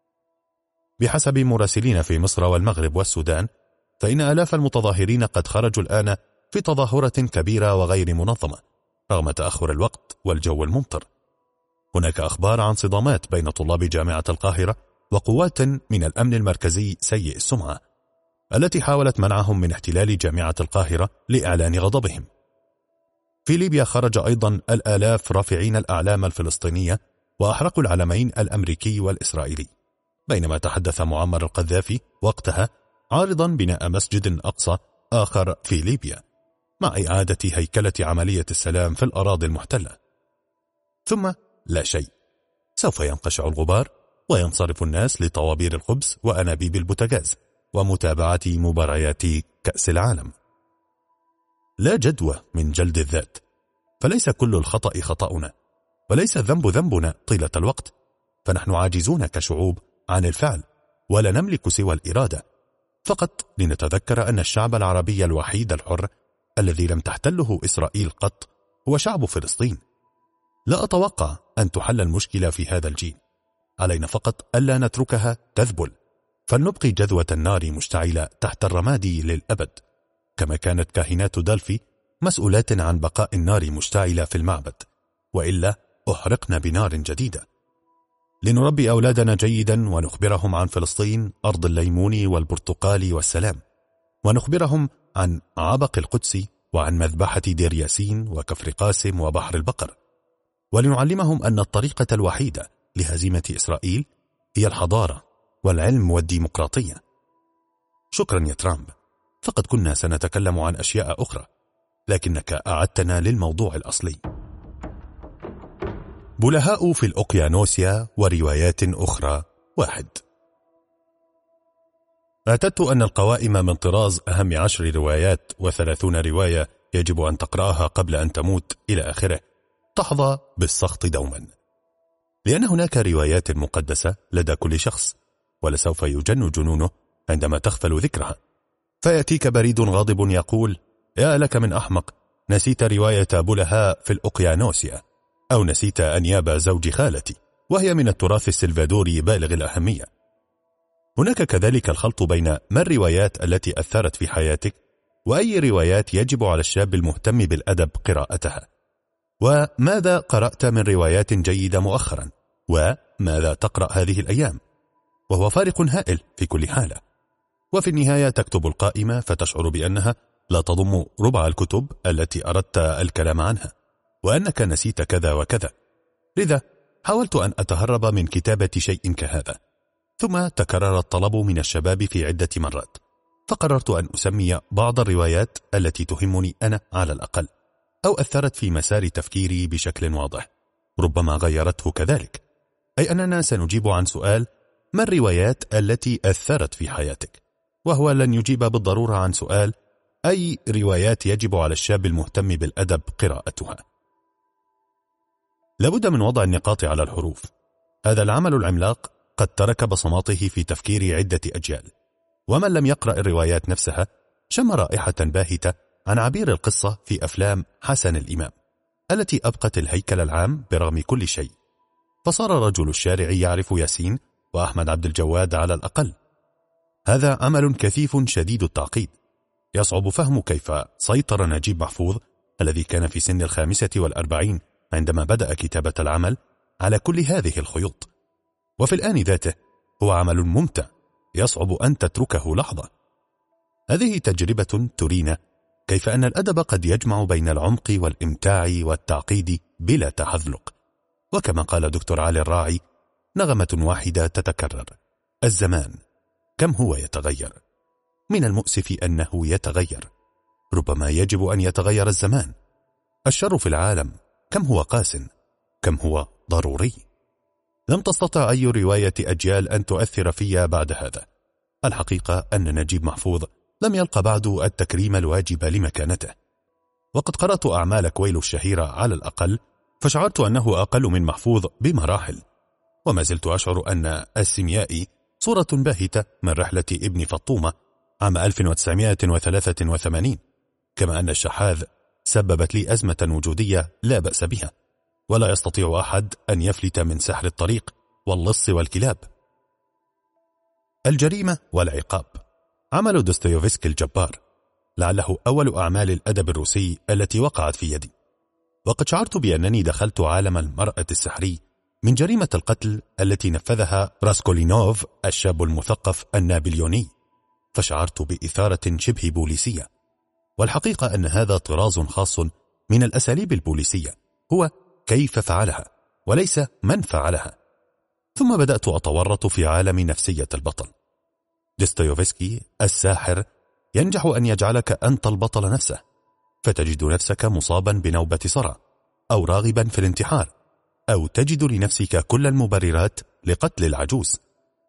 بحسب مراسلين في مصر والمغرب والسودان، فإن آلاف المتظاهرين قد خرجوا الآن في تظاهرة كبيرة وغير منظمة رغم تأخر الوقت والجو الممطر. هناك أخبار عن صدامات بين طلاب جامعة القاهرة وقوات من الأمن المركزي سيء السمعة التي حاولت منعهم من احتلال جامعة القاهرة لإعلان غضبهم. في ليبيا خرج أيضا الآلاف رافعين الأعلام الفلسطينية وأحرقوا العلمين الأمريكي والإسرائيلي، بينما تحدث معمر القذافي وقتها عارضا بناء مسجد أقصى آخر في ليبيا مع إعادة هيكلة عملية السلام في الأراضي المحتلة. ثم لا شيء، سوف ينقشع الغبار وينصرف الناس لطوابير الخبز وأنابيب البوتاغاز ومتابعة مباريات كأس العالم. لا جدوى من جلد الذات، فليس كل الخطأ خطأنا، وليس الذنب ذنبنا طيلة الوقت، فنحن عاجزون كشعوب عن الفعل ولا نملك سوى الإرادة، فقط لنتذكر أن الشعب العربي الوحيد الحر الذي لم تحتله إسرائيل قط هو شعب فلسطين. لا أتوقع أن تحل المشكلة في هذا الجيل، علينا فقط ألا نتركها تذبل، فلنبقي جذوة النار مشتعلة تحت الرماد للأبد، كما كانت كاهنات دلفي مسؤولات عن بقاء النار مشتعلة في المعبد، وإلا أحرقنا بنار جديدة. لنربي أولادنا جيدا ونخبرهم عن فلسطين أرض الليمون والبرتقال والسلام، ونخبرهم عن عبق القدس وعن مذبحة دير ياسين وكفر قاسم وبحر البقر، ولنعلمهم أن الطريقة الوحيدة لهزيمة إسرائيل هي الحضارة والعلم والديمقراطية. شكرا يا ترامب، فقد كنا سنتكلم عن أشياء أخرى، لكنك أعدتنا للموضوع الأصلي. بلهاء في الأوقيانوسيا وروايات أخرى واحد. اعتدت أن القوائم من طراز أهم عشر روايات وثلاثون رواية يجب أن تقرأها قبل أن تموت إلى آخره تحظى بالسخط دوما، لأن هناك روايات مقدسة لدى كل شخص، ولسوف يجن جنونه عندما تغفل ذكرها. فيأتيك بريد غاضب يقول: يا لك من أحمق، نسيت رواية بلهاء في الأوقيانوسيا، أو نسيت أنياب زوج خالتي، وهي من التراث السلفادوري بالغ الأهمية. هناك كذلك الخلط بين ما الروايات التي أثرت في حياتك وأي روايات يجب على الشاب المهتم بالأدب قراءتها، وماذا قرأت من روايات جيدة مؤخرا، وماذا تقرأ هذه الأيام، وهو فارق هائل في كل حالة. وفي النهاية تكتب القائمة فتشعر بأنها لا تضم ربع الكتب التي أردت الكلام عنها، وأنك نسيت كذا وكذا. لذا حاولت أن أتهرب من كتابة شيء كهذا، ثم تكرر الطلب من الشباب في عدة مرات، فقررت أن أسمي بعض الروايات التي تهمني أنا على الأقل، أو أثرت في مسار تفكيري بشكل واضح، ربما غيرته كذلك، أي أننا سنجيب عن سؤال: ما الروايات التي أثرت في حياتك؟ وهو لن يجيب بالضرورة عن سؤال: أي روايات يجب على الشاب المهتم بالأدب قراءتها؟ لابد من وضع النقاط على الحروف. هذا العمل العملاق قد ترك بصماته في تفكير عدة أجيال، ومن لم يقرأ الروايات نفسها شم رائحة باهتة عن عبير القصة في أفلام حسن الإمام التي أبقت الهيكل العام برغم كل شيء، فصار رجل الشارع يعرف ياسين وأحمد عبد الجواد على الأقل. هذا عمل كثيف شديد التعقيد، يصعب فهم كيف سيطر نجيب محفوظ الذي كان في سن الخامسة والأربعين عندما بدأ كتابة العمل على كل هذه الخيوط، وفي الآن ذاته هو عمل ممتع يصعب أن تتركه لحظة. هذه تجربة ترينا كيف أن الأدب قد يجمع بين العمق والإمتاع والتعقيد بلا تحذلق. وكما قال دكتور علي الراعي: نغمة واحدة تتكرر: الزمان كم هو يتغير. من المؤسف أنه يتغير، ربما يجب أن يتغير الزمان. الشر في العالم كم هو قاس، كم هو ضروري. لم تستطع أي رواية أجيال أن تؤثر فيها بعد هذا. الحقيقة أن نجيب محفوظ لم يلقى بعد التكريم الواجب لمكانته. وقد قرأت أعمال كويلو الشهيرة على الأقل، فشعرت أنه أقل من محفوظ بمراحل، وما زلت أشعر أن السيميائي صورة باهتة من رحلة ابن فطومة عام ألف وتسعمائة وثلاثة وثمانين، كما أن الشحاذ سببت لي أزمة وجودية لا بأس بها، ولا يستطيع أحد أن يفلت من سحر الطريق واللص والكلاب. الجريمة والعقاب، عمل دوستويفسكي الجبار، لعله أول أعمال الأدب الروسي التي وقعت في يدي. وقد شعرت بأنني دخلت عالم المرأة السحري من جريمة القتل التي نفذها راسكولينوف الشاب المثقف النابليوني، فشعرت بإثارة شبه بوليسية. والحقيقة أن هذا طراز خاص من الأساليب البوليسية، هو كيف فعلها وليس من فعلها. ثم بدأت أتورط في عالم نفسية البطل. دوستويفسكي الساحر ينجح أن يجعلك أنت البطل نفسه، فتجد نفسك مصابا بنوبة صرع، أو راغبا في الانتحار، أو تجد لنفسك كل المبررات لقتل العجوز.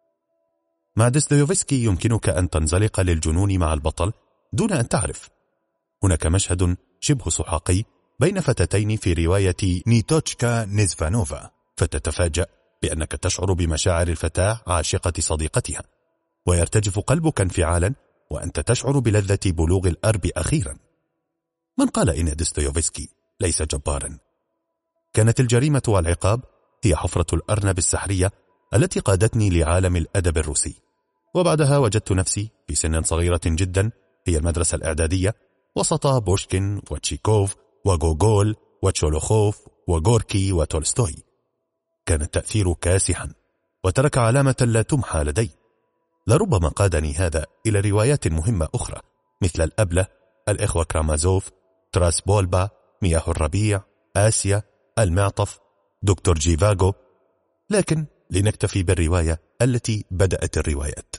مع دوستويفسكي يمكنك أن تنزلق للجنون مع البطل دون أن تعرف. هناك مشهد شبه سحاقي بين فتاتين في رواية نيتوتشكا نيزفانوفا، فتتفاجأ بأنك تشعر بمشاعر الفتاة عاشقة صديقتها، ويرتجف قلبك انفعالا وأنت تشعر بلذة بلوغ الأرب أخيرا. من قال إن دوستويفسكي ليس جبارا؟ كانت الجريمة والعقاب هي حفرة الأرنب السحرية التي قادتني لعالم الأدب الروسي، وبعدها وجدت نفسي في سن صغيرة جدا هي المدرسة الإعدادية، وسط بوشكين وتشيكوف وغوغول وتشولوخوف وغوركي وتولستوي. كان التأثير كاسحا وترك علامة لا تمحى لدي. لربما قادني هذا إلى روايات مهمة أخرى مثل الأبلة، الإخوة كرامازوف، تراس بولبا، مياه الربيع، آسيا، المعطف، دكتور جيفاغو. لكن لنكتفي بالرواية التي بدأت الروايات.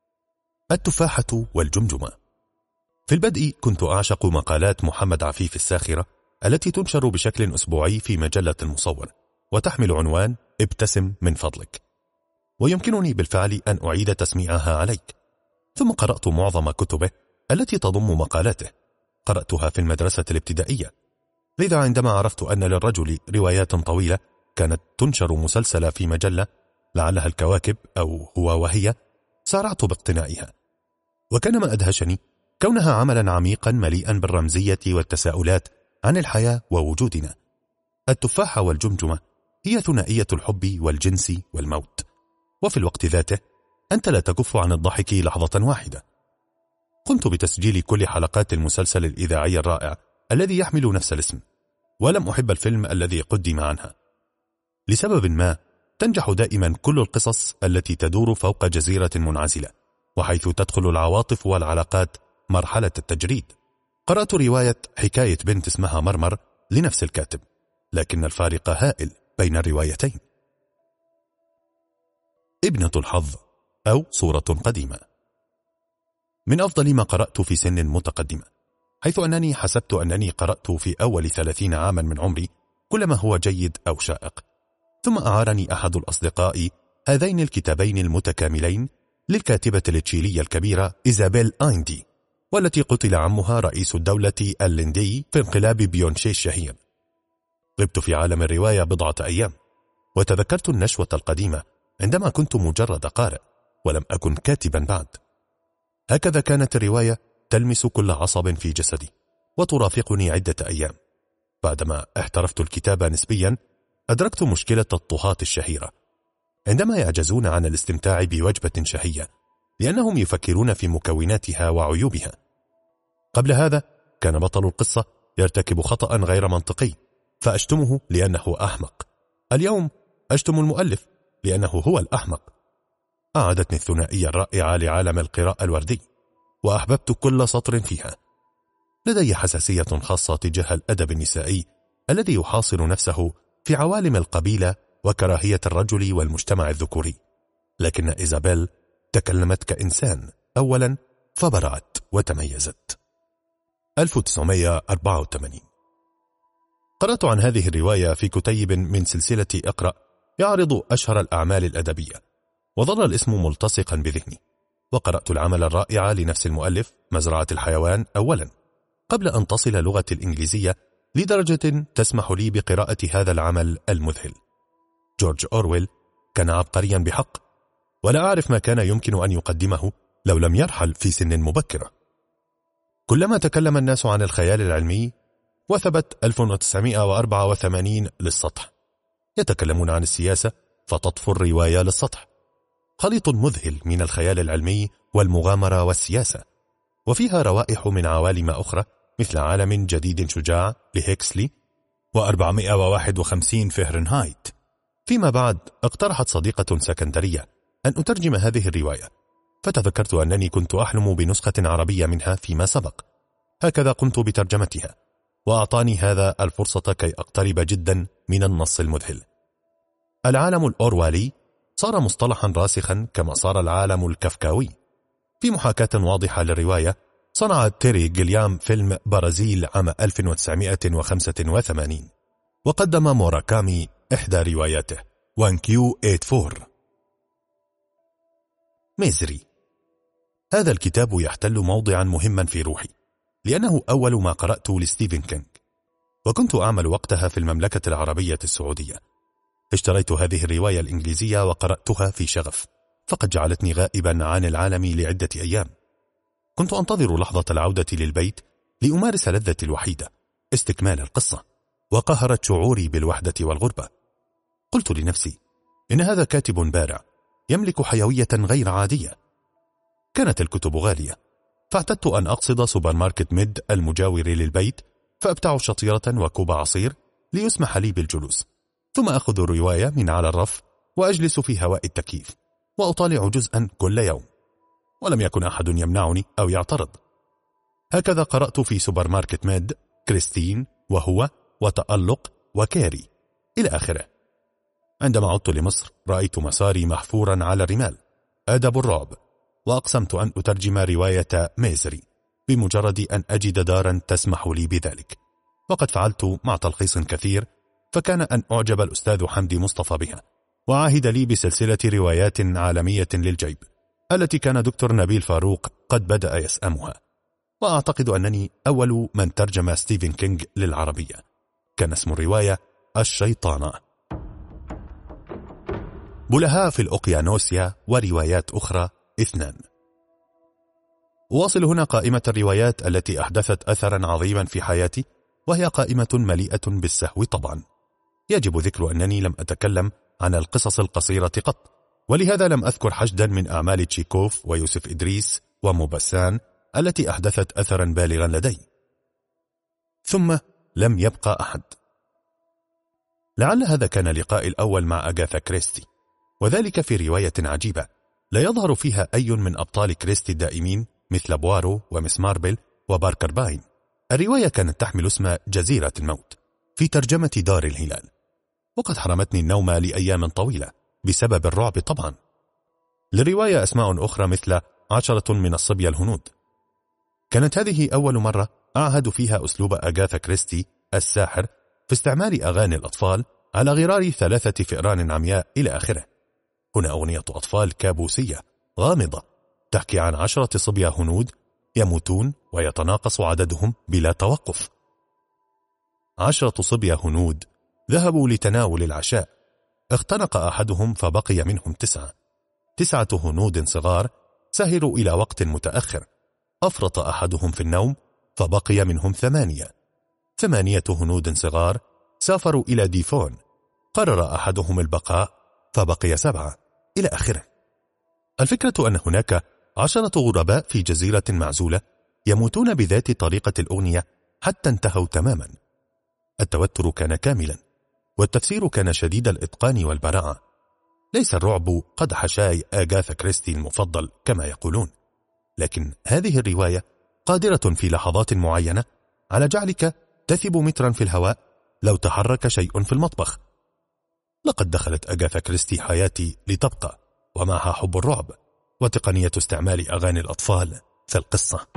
التفاحة والجمجمة. في البدء كنت أعشق مقالات محمد عفيف الساخرة التي تنشر بشكل أسبوعي في مجلة المصور، وتحمل عنوان ابتسم من فضلك، ويمكنني بالفعل أن أعيد تسميعها عليك. ثم قرأت معظم كتبه التي تضم مقالاته، قرأتها في المدرسة الابتدائية. لذا عندما عرفت أن للرجل روايات طويلة كانت تنشر مسلسلة في مجلة لعلها الكواكب أو هو وهي، سارعت باقتنائها. وكان ما أدهشني كونها عملا عميقا مليئا بالرمزية والتساؤلات عن الحياة ووجودنا. التفاحة والجمجمة هي ثنائية الحب والجنس والموت، وفي الوقت ذاته أنت لا تكف عن الضحك لحظة واحدة. قمت بتسجيل كل حلقات المسلسل الإذاعي الرائع الذي يحمل نفس الاسم، ولم أحب الفيلم الذي قدم عنها. لسبب ما تنجح دائما كل القصص التي تدور فوق جزيرة منعزلة، وحيث تدخل العواطف والعلاقات مرحلة التجريد. قرأت رواية حكاية بنت اسمها مرمر لنفس الكاتب، لكن الفارق هائل بين الروايتين. ابنة الحظ أو صورة قديمة. من أفضل ما قرأت في سن متقدمة، حيث أنني حسبت أنني قرأت في أول ثلاثين عاما من عمري كل ما هو جيد أو شائق. ثم أعارني أحد الأصدقاء هذين الكتابين المتكاملين للكاتبة التشيلية الكبيرة إيزابيل آيندي، والتي قتل عمها رئيس الدولة الليندي في انقلاب بيونشي الشهير. غبت في عالم الرواية بضعة أيام، وتذكرت النشوة القديمة عندما كنت مجرد قارئ ولم أكن كاتبا بعد. هكذا كانت الرواية تلمس كل عصب في جسدي وترافقني عدة أيام. بعدما احترفت الكتابة نسبيا، أدركت مشكلة الطهاة الشهيرة عندما يعجزون عن الاستمتاع بوجبة شهية لأنهم يفكرون في مكوناتها وعيوبها. قبل هذا كان بطل القصة يرتكب خطأ غير منطقي فأشتمه لأنه أحمق. اليوم أشتم المؤلف لأنه هو الأحمق. أعادتني الثنائية الرائعة لعالم القراءة الوردي، وأحببت كل سطر فيها. لدي حساسية خاصة تجاه الأدب النسائي الذي يحاصر نفسه في عوالم القبيلة وكراهية الرجل والمجتمع الذكوري، لكن إيزابيل تكلمت كإنسان أولا فبرعت وتميزت. ألف وتسعمائة وأربعة وثمانين. قرأت عن هذه الرواية في كتيب من سلسلة اقرأ يعرض أشهر الأعمال الأدبية، وظل الاسم ملتصقا بذهني، وقرأت العمل الرائع لنفس المؤلف مزرعة الحيوان أولا قبل أن تصل لغة الإنجليزية لدرجة تسمح لي بقراءة هذا العمل المذهل. جورج أورويل كان عبقريا بحق، ولا أعرف ما كان يمكن أن يقدمه لو لم يرحل في سن مبكرة. كلما تكلم الناس عن الخيال العلمي وثبت ألف وتسعمائة وأربعة وثمانين للسطح، يتكلمون عن السياسة فتطفو الرواية للسطح، خليط مذهل من الخيال العلمي والمغامرة والسياسة، وفيها روائح من عوالم أخرى مثل عالم جديد شجاع لهيكسلي وأربعمائة وواحد وخمسين فهرنهايت. فيما بعد اقترحت صديقة سكندرية أن أترجم هذه الرواية، فتذكرت أنني كنت أحلم بنسخة عربية منها فيما سبق، هكذا قمت بترجمتها، وأعطاني هذا الفرصة كي أقترب جدا من النص المذهل. العالم الأوروالي صار مصطلحا راسخا كما صار العالم الكافكاوي. في محاكاة واضحة للرواية صنع تيري جيليام فيلم برازيل عام ألف وتسعمائة وخمسة وثمانين، وقدم موراكامي إحدى رواياته وان كيو ثمانية وثمانين. ميزري. هذا الكتاب يحتل موضعا مهما في روحي، لأنه أول ما قرأت لستيفن كينج، وكنت أعمل وقتها في المملكة العربية السعودية. اشتريت هذه الرواية الإنجليزية وقرأتها في شغف، فقد جعلتني غائبا عن العالم لعدة أيام. كنت أنتظر لحظة العودة للبيت لأمارس لذتي الوحيدة، استكمال القصة، وقهرت شعوري بالوحدة والغربة. قلت لنفسي إن هذا كاتب بارع يملك حيوية غير عادية. كانت الكتب غالية، فاعتدت أن أقصد سوبر ماركت ميد المجاور للبيت، فأبتع شطيرة وكوب عصير ليسمح لي بالجلوس، ثم أخذ الرواية من على الرف وأجلس في هواء التكييف وأطالع جزءا كل يوم، ولم يكن أحد يمنعني أو يعترض. هكذا قرأت في سوبر ماركت ميد كريستين وهو وتألق وكاري إلى آخره. عندما عدت لمصر رأيت مساري محفورا على الرمال، أدب الرعب، وأقسمت أن أترجم رواية ميزري بمجرد أن أجد دارا تسمح لي بذلك، وقد فعلت مع تلخيص كثير، فكان أن أعجب الأستاذ حمدي مصطفى بها، وعاهد لي بسلسلة روايات عالمية للجيب التي كان دكتور نبيل فاروق قد بدأ يسأمها. وأعتقد أنني أول من ترجم ستيفن كينج للعربية. كان اسم الرواية الشيطانة. بلهاء في الأوقيانوسيا وروايات أخرى اثنان. أواصل هنا قائمة الروايات التي أحدثت أثرا عظيما في حياتي، وهي قائمة مليئة بالسهو طبعا. يجب ذكر أنني لم أتكلم عن القصص القصيرة قط، ولهذا لم أذكر حشدا من أعمال تشيكوف ويوسف إدريس وموبسان التي أحدثت أثرا بالغا لدي. ثم لم يبقى أحد. لعل هذا كان لقائي الأول مع أغاثا كريستي، وذلك في رواية عجيبة لا يظهر فيها أي من أبطال كريستي الدائمين مثل بوارو ومس ماربل وباركر باين. الرواية كانت تحمل اسم جزيرة الموت في ترجمة دار الهلال، وقد حرمتني النوم لأيام طويلة بسبب الرعب طبعا. للرواية أسماء أخرى مثل عشرة من الصبية الهنود. كانت هذه أول مرة أعهد فيها أسلوب أغاثا كريستي الساحر في استعمال أغاني الأطفال على غرار ثلاثة فئران عمياء إلى آخره. هنا أغنية أطفال كابوسية غامضة تحكي عن عشرة صبية هنود يموتون ويتناقص عددهم بلا توقف. عشرة صبية هنود ذهبوا لتناول العشاء، اختنق أحدهم فبقي منهم تسعة. تسعة هنود صغار سهروا إلى وقت متأخر، أفرط أحدهم في النوم فبقي منهم ثمانية. ثمانية هنود صغار سافروا إلى ديفون، قرر أحدهم البقاء فبقي سبعة إلى آخره. الفكرة أن هناك عشرة غرباء في جزيرة معزولة يموتون بذات طريقة الأغنية حتى انتهوا تماما. التوتر كان كاملا، والتفسير كان شديد الإتقان والبراعة. ليس الرعب قدح شاي أغاثا كريستي المفضل كما يقولون، لكن هذه الرواية قادرة في لحظات معينة على جعلك تثب مترا في الهواء لو تحرك شيء في المطبخ. لقد دخلت أغاثا كريستي حياتي لتبقى، ومعها حب الرعب وتقنية استعمال أغاني الأطفال في القصة.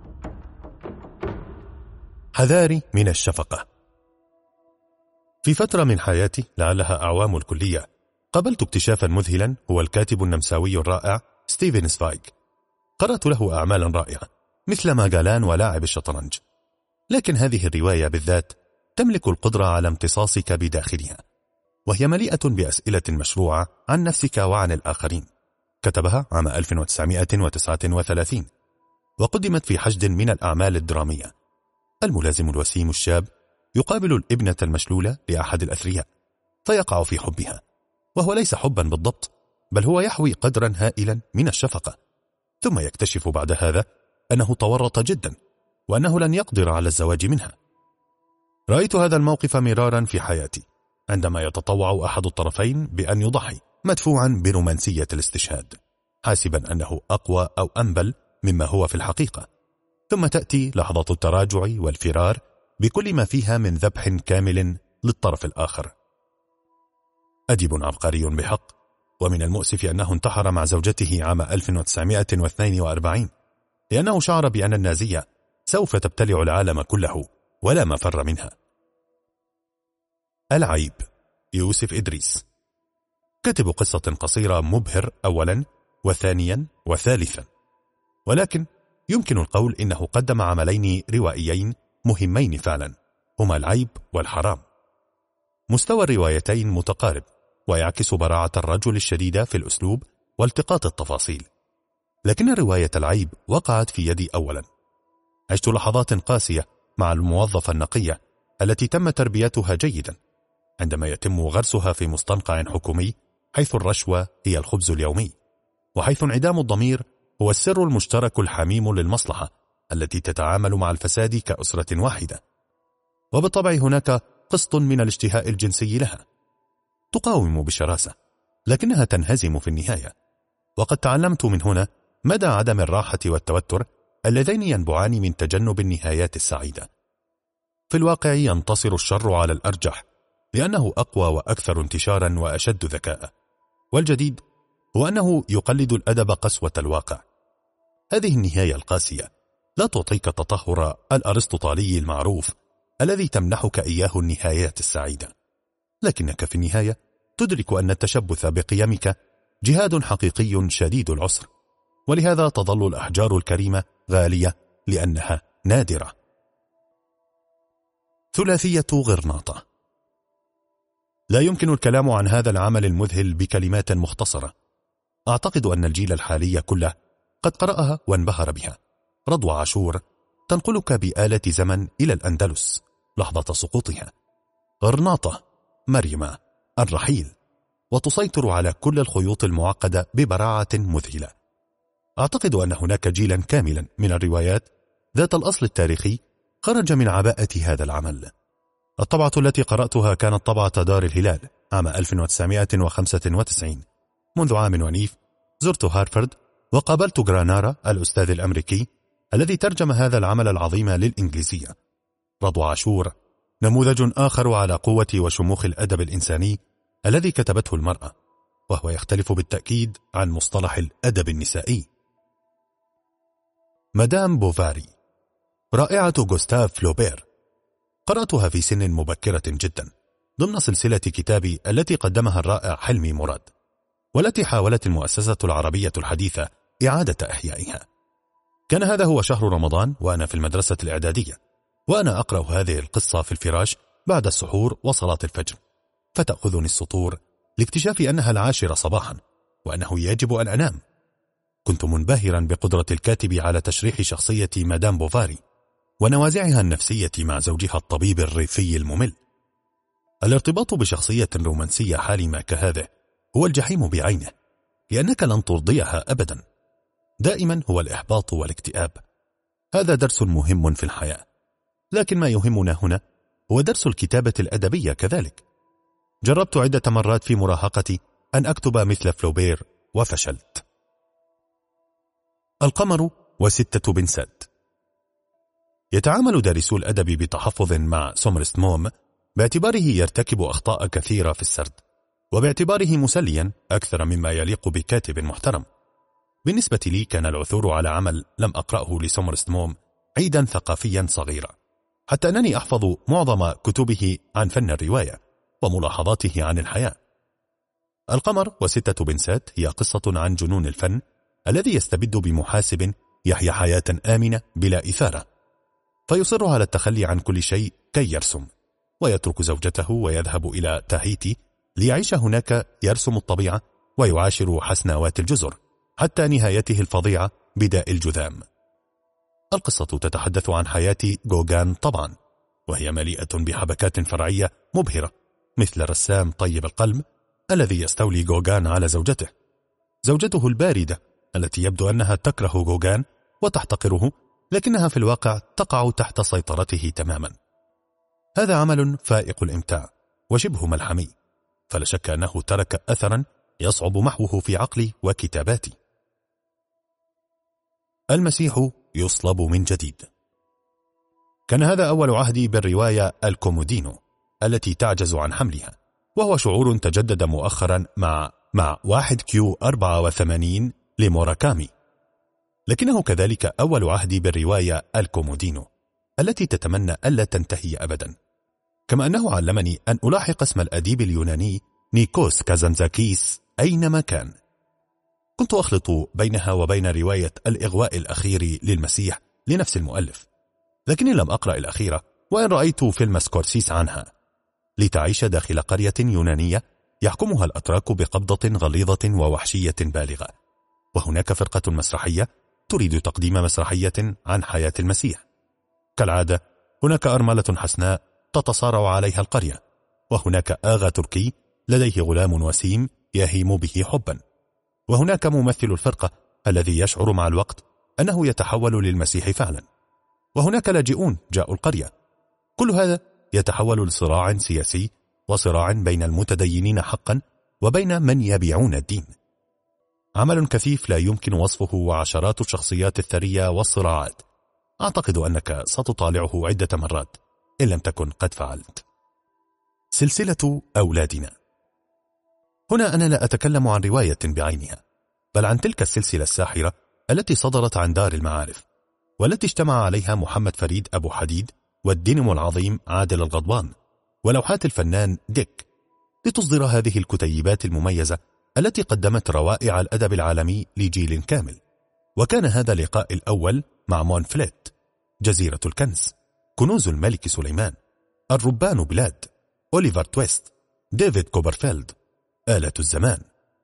حذاري من الشفقة. في فترة من حياتي لعلها أعوام الكلية قابلت اكتشافا مذهلا هو الكاتب النمساوي الرائع ستيفن سفايغ. قرأت له أعمالا رائعة مثل ماجالان ولاعب الشطرنج، لكن هذه الرواية بالذات تملك القدرة على امتصاصك بداخلها، وهي مليئة بأسئلة مشروعة عن نفسك وعن الآخرين. كتبها عام ألف وتسعمائة وتسعة وثلاثين، وقدمت في حشد من الأعمال الدرامية. الملازم الوسيم الشاب يقابل الابنة المشلولة لأحد الأثرياء فيقع في حبها، وهو ليس حبا بالضبط، بل هو يحوي قدرا هائلا من الشفقة. ثم يكتشف بعد هذا أنه تورط جدا، وأنه لن يقدر على الزواج منها. رأيت هذا الموقف مرارا في حياتي، عندما يتطوع أحد الطرفين بأن يضحي مدفوعا برومانسية الاستشهاد، حاسبا أنه أقوى أو أنبل مما هو في الحقيقة، ثم تأتي لحظة التراجع والفرار بكل ما فيها من ذبح كامل للطرف الآخر. أديب عبقري بحق، ومن المؤسف أنه انتحر مع زوجته عام ألف وتسعمائة واثنين وأربعين، لأنه شعر بأن النازية سوف تبتلع العالم كله ولا مفر منها. العيب، يوسف إدريس. كتب قصة قصيرة مبهر أولا وثانيا وثالثا، ولكن يمكن القول إنه قدم عملين روائيين مهمين فعلا، هما العيب والحرام. مستوى الروايتين متقارب، ويعكس براعة الرجل الشديدة في الأسلوب والتقاط التفاصيل، لكن رواية العيب وقعت في يدي أولا. عشت لحظات قاسية مع الموظفة النقية التي تم تربيتها جيدا، عندما يتم غرسها في مستنقع حكومي حيث الرشوة هي الخبز اليومي، وحيث انعدام الضمير هو السر المشترك الحميم للمصلحة التي تتعامل مع الفساد كأسرة واحدة. وبالطبع هناك قسط من الاشتهاء الجنسي لها، تقاوم بشراسة لكنها تنهزم في النهاية. وقد تعلمت من هنا مدى عدم الراحة والتوتر اللذين ينبعان من تجنب النهايات السعيدة. في الواقع ينتصر الشر على الأرجح، لأنه أقوى وأكثر انتشارا وأشد ذكاء، والجديد هو أنه يقلد الأدب قسوة الواقع. هذه النهاية القاسية لا تعطيك التطهر الأرسطوطالي المعروف الذي تمنحك إياه النهايات السعيدة، لكنك في النهاية تدرك أن التشبث بقيمك جهاد حقيقي شديد العسر، ولهذا تظل الأحجار الكريمة غالية لأنها نادرة. ثلاثية غرناطة. لا يمكن الكلام عن هذا العمل المذهل بكلمات مختصرة. أعتقد أن الجيل الحالي كله قد قرأها وانبهر بها. رضوى عاشور تنقلك بآلة زمن إلى الأندلس لحظة سقوطها. غرناطة، مريم، الرحيل، وتسيطر على كل الخيوط المعقدة ببراعة مذهلة. أعتقد أن هناك جيلا كاملا من الروايات ذات الأصل التاريخي خرج من عباءة هذا العمل. الطبعة التي قرأتها كانت طبعة دار الهلال عام ألف وتسعمائة وخمسة وتسعين. منذ عام ونيف زرت هارفارد وقابلت غرانارا الأستاذ الأمريكي الذي ترجم هذا العمل العظيم للإنجليزية. رضوى عاشور نموذج آخر على قوة وشموخ الأدب الإنساني الذي كتبته المرأة، وهو يختلف بالتأكيد عن مصطلح الأدب النسائي. مدام بوفاري، رائعة غوستاف فلوبير. قرأتها في سن مبكرة جدا ضمن سلسلة كتابي التي قدمها الرائع حلمي مراد، والتي حاولت المؤسسة العربية الحديثة إعادة إحيائها. كان هذا هو شهر رمضان وأنا في المدرسة الإعدادية، وأنا أقرأ هذه القصة في الفراش بعد السحور وصلاة الفجر، فتأخذني السطور لاكتشاف أنها العاشرة صباحا وأنه يجب أن أنام. كنت منبهرا بقدرة الكاتب على تشريح شخصية مدام بوفاري ونوازعها النفسية مع زوجها الطبيب الريفي الممل. الارتباط بشخصية رومانسية حالمة كهذه هو الجحيم بعينه، لأنك لن ترضيها أبدا. دائما هو الإحباط والاكتئاب. هذا درس مهم في الحياة، لكن ما يهمنا هنا هو درس الكتابة الأدبية كذلك. جربت عدة مرات في مراهقتي أن أكتب مثل فلوبير وفشلت. القمر وستة بنسات. يتعامل دارسو الأدب بتحفظ مع سومرست موم باعتباره يرتكب أخطاء كثيرة في السرد، وباعتباره مسليا أكثر مما يليق بكاتب محترم. بالنسبة لي كان العثور على عمل لم أقرأه لسومرست موم عيدا ثقافيا صغيرا، حتى أنني أحفظ معظم كتبه عن فن الرواية وملاحظاته عن الحياة. القمر وستة بنسات هي قصة عن جنون الفن الذي يستبد بمحاسب يحيا حياة آمنة بلا إثارة، فيصر على التخلي عن كل شيء كي يرسم، ويترك زوجته ويذهب إلى تاهيتي ليعيش هناك يرسم الطبيعة ويعاشر حسناوات الجزر حتى نهايته الفظيعة بداء الجذام. القصة تتحدث عن حياة غوغان طبعا، وهي مليئة بحبكات فرعية مبهرة، مثل الرسام طيب القلب الذي يستولي غوغان على زوجته، زوجته الباردة التي يبدو أنها تكره غوغان وتحتقره، لكنها في الواقع تقع تحت سيطرته تماما. هذا عمل فائق الإمتاع وشبه ملحمي، فلا شك أنه ترك أثرا يصعب محوه في عقلي وكتاباتي. المسيح يصلب من جديد. كان هذا أول عهدي بالرواية الكومودينو التي تعجز عن حملها، وهو شعور تجدد مؤخرا مع مع واحد كيو أربعة وثمانين لموراكامي، لكنه كذلك أول عهدي بالرواية الكومودينو التي تتمنى ألا تنتهي أبدا، كما أنه علمني أن ألاحق اسم الأديب اليوناني نيكوس كازانزاكيس أينما كان. كنت أخلط بينها وبين رواية الإغواء الأخير للمسيح لنفس المؤلف، لكني لم أقرأ الأخيرة، وإن رأيت فيلم سكورسيس عنها. لتعيش داخل قرية يونانية يحكمها الأتراك بقبضة غليظة ووحشية بالغة، وهناك فرقة مسرحية تريد تقديم مسرحية عن حياة المسيح. كالعادة هناك أرملة حسناء تتصارع عليها القرية، وهناك آغا تركي لديه غلام وسيم يهيم به حبا، وهناك ممثل الفرقة الذي يشعر مع الوقت أنه يتحول للمسيح فعلا، وهناك لاجئون جاءوا القرية. كل هذا يتحول لصراع سياسي وصراع بين المتدينين حقا وبين من يبيعون الدين. عمل كثيف لا يمكن وصفه، وعشرات الشخصيات الثرية والصراعات. أعتقد أنك ستطالعه عدة مرات إن لم تكن قد فعلت. سلسلة أولادنا. هنا أنا لا أتكلم عن رواية بعينها، بل عن تلك السلسلة الساحرة التي صدرت عن دار المعارف، والتي اجتمع عليها محمد فريد أبو حديد والدينمو العظيم عادل الغضبان ولوحات الفنان ديك، لتصدر هذه الكتيبات المميزة التي قدمت روائع الأدب العالمي لجيل كامل. وكان هذا اللقاء الأول مع مونفليت، جزيرة الكنز، كنوز الملك سليمان، الربان بلاد، أوليفر تويست، ديفيد كوبرفيلد، آلة الزمان.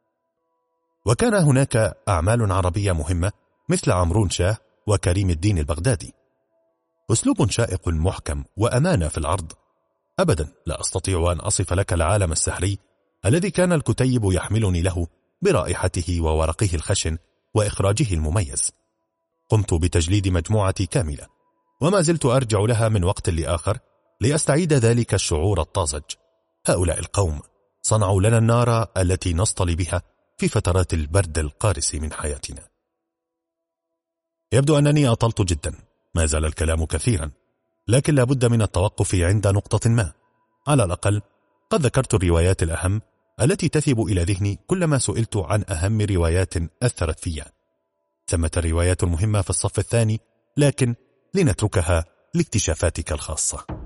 وكان هناك أعمال عربية مهمة مثل عمرون شاه وكريم الدين البغدادي. أسلوب شائق محكم وأمانة في العرض. أبدا لا أستطيع أن أصف لك العالم السحري الذي كان الكتيب يحملني له برائحته وورقه الخشن وإخراجه المميز. قمت بتجليد مجموعتي كاملة، وما زلت أرجع لها من وقت لآخر لأستعيد ذلك الشعور الطازج. هؤلاء القوم صنعوا لنا النار التي نصطلي بها في فترات البرد القارس من حياتنا. يبدو أنني أطلت جدا، ما زال الكلام كثيرا، لكن لابد من التوقف عند نقطة ما. على الأقل قد ذكرت الروايات الأهم التي تثب إلى ذهني كلما سئلت عن أهم روايات أثرت فيها. ثمة الروايات المهمة في الصف الثاني، لكن لنتركها لاكتشافاتك الخاصة.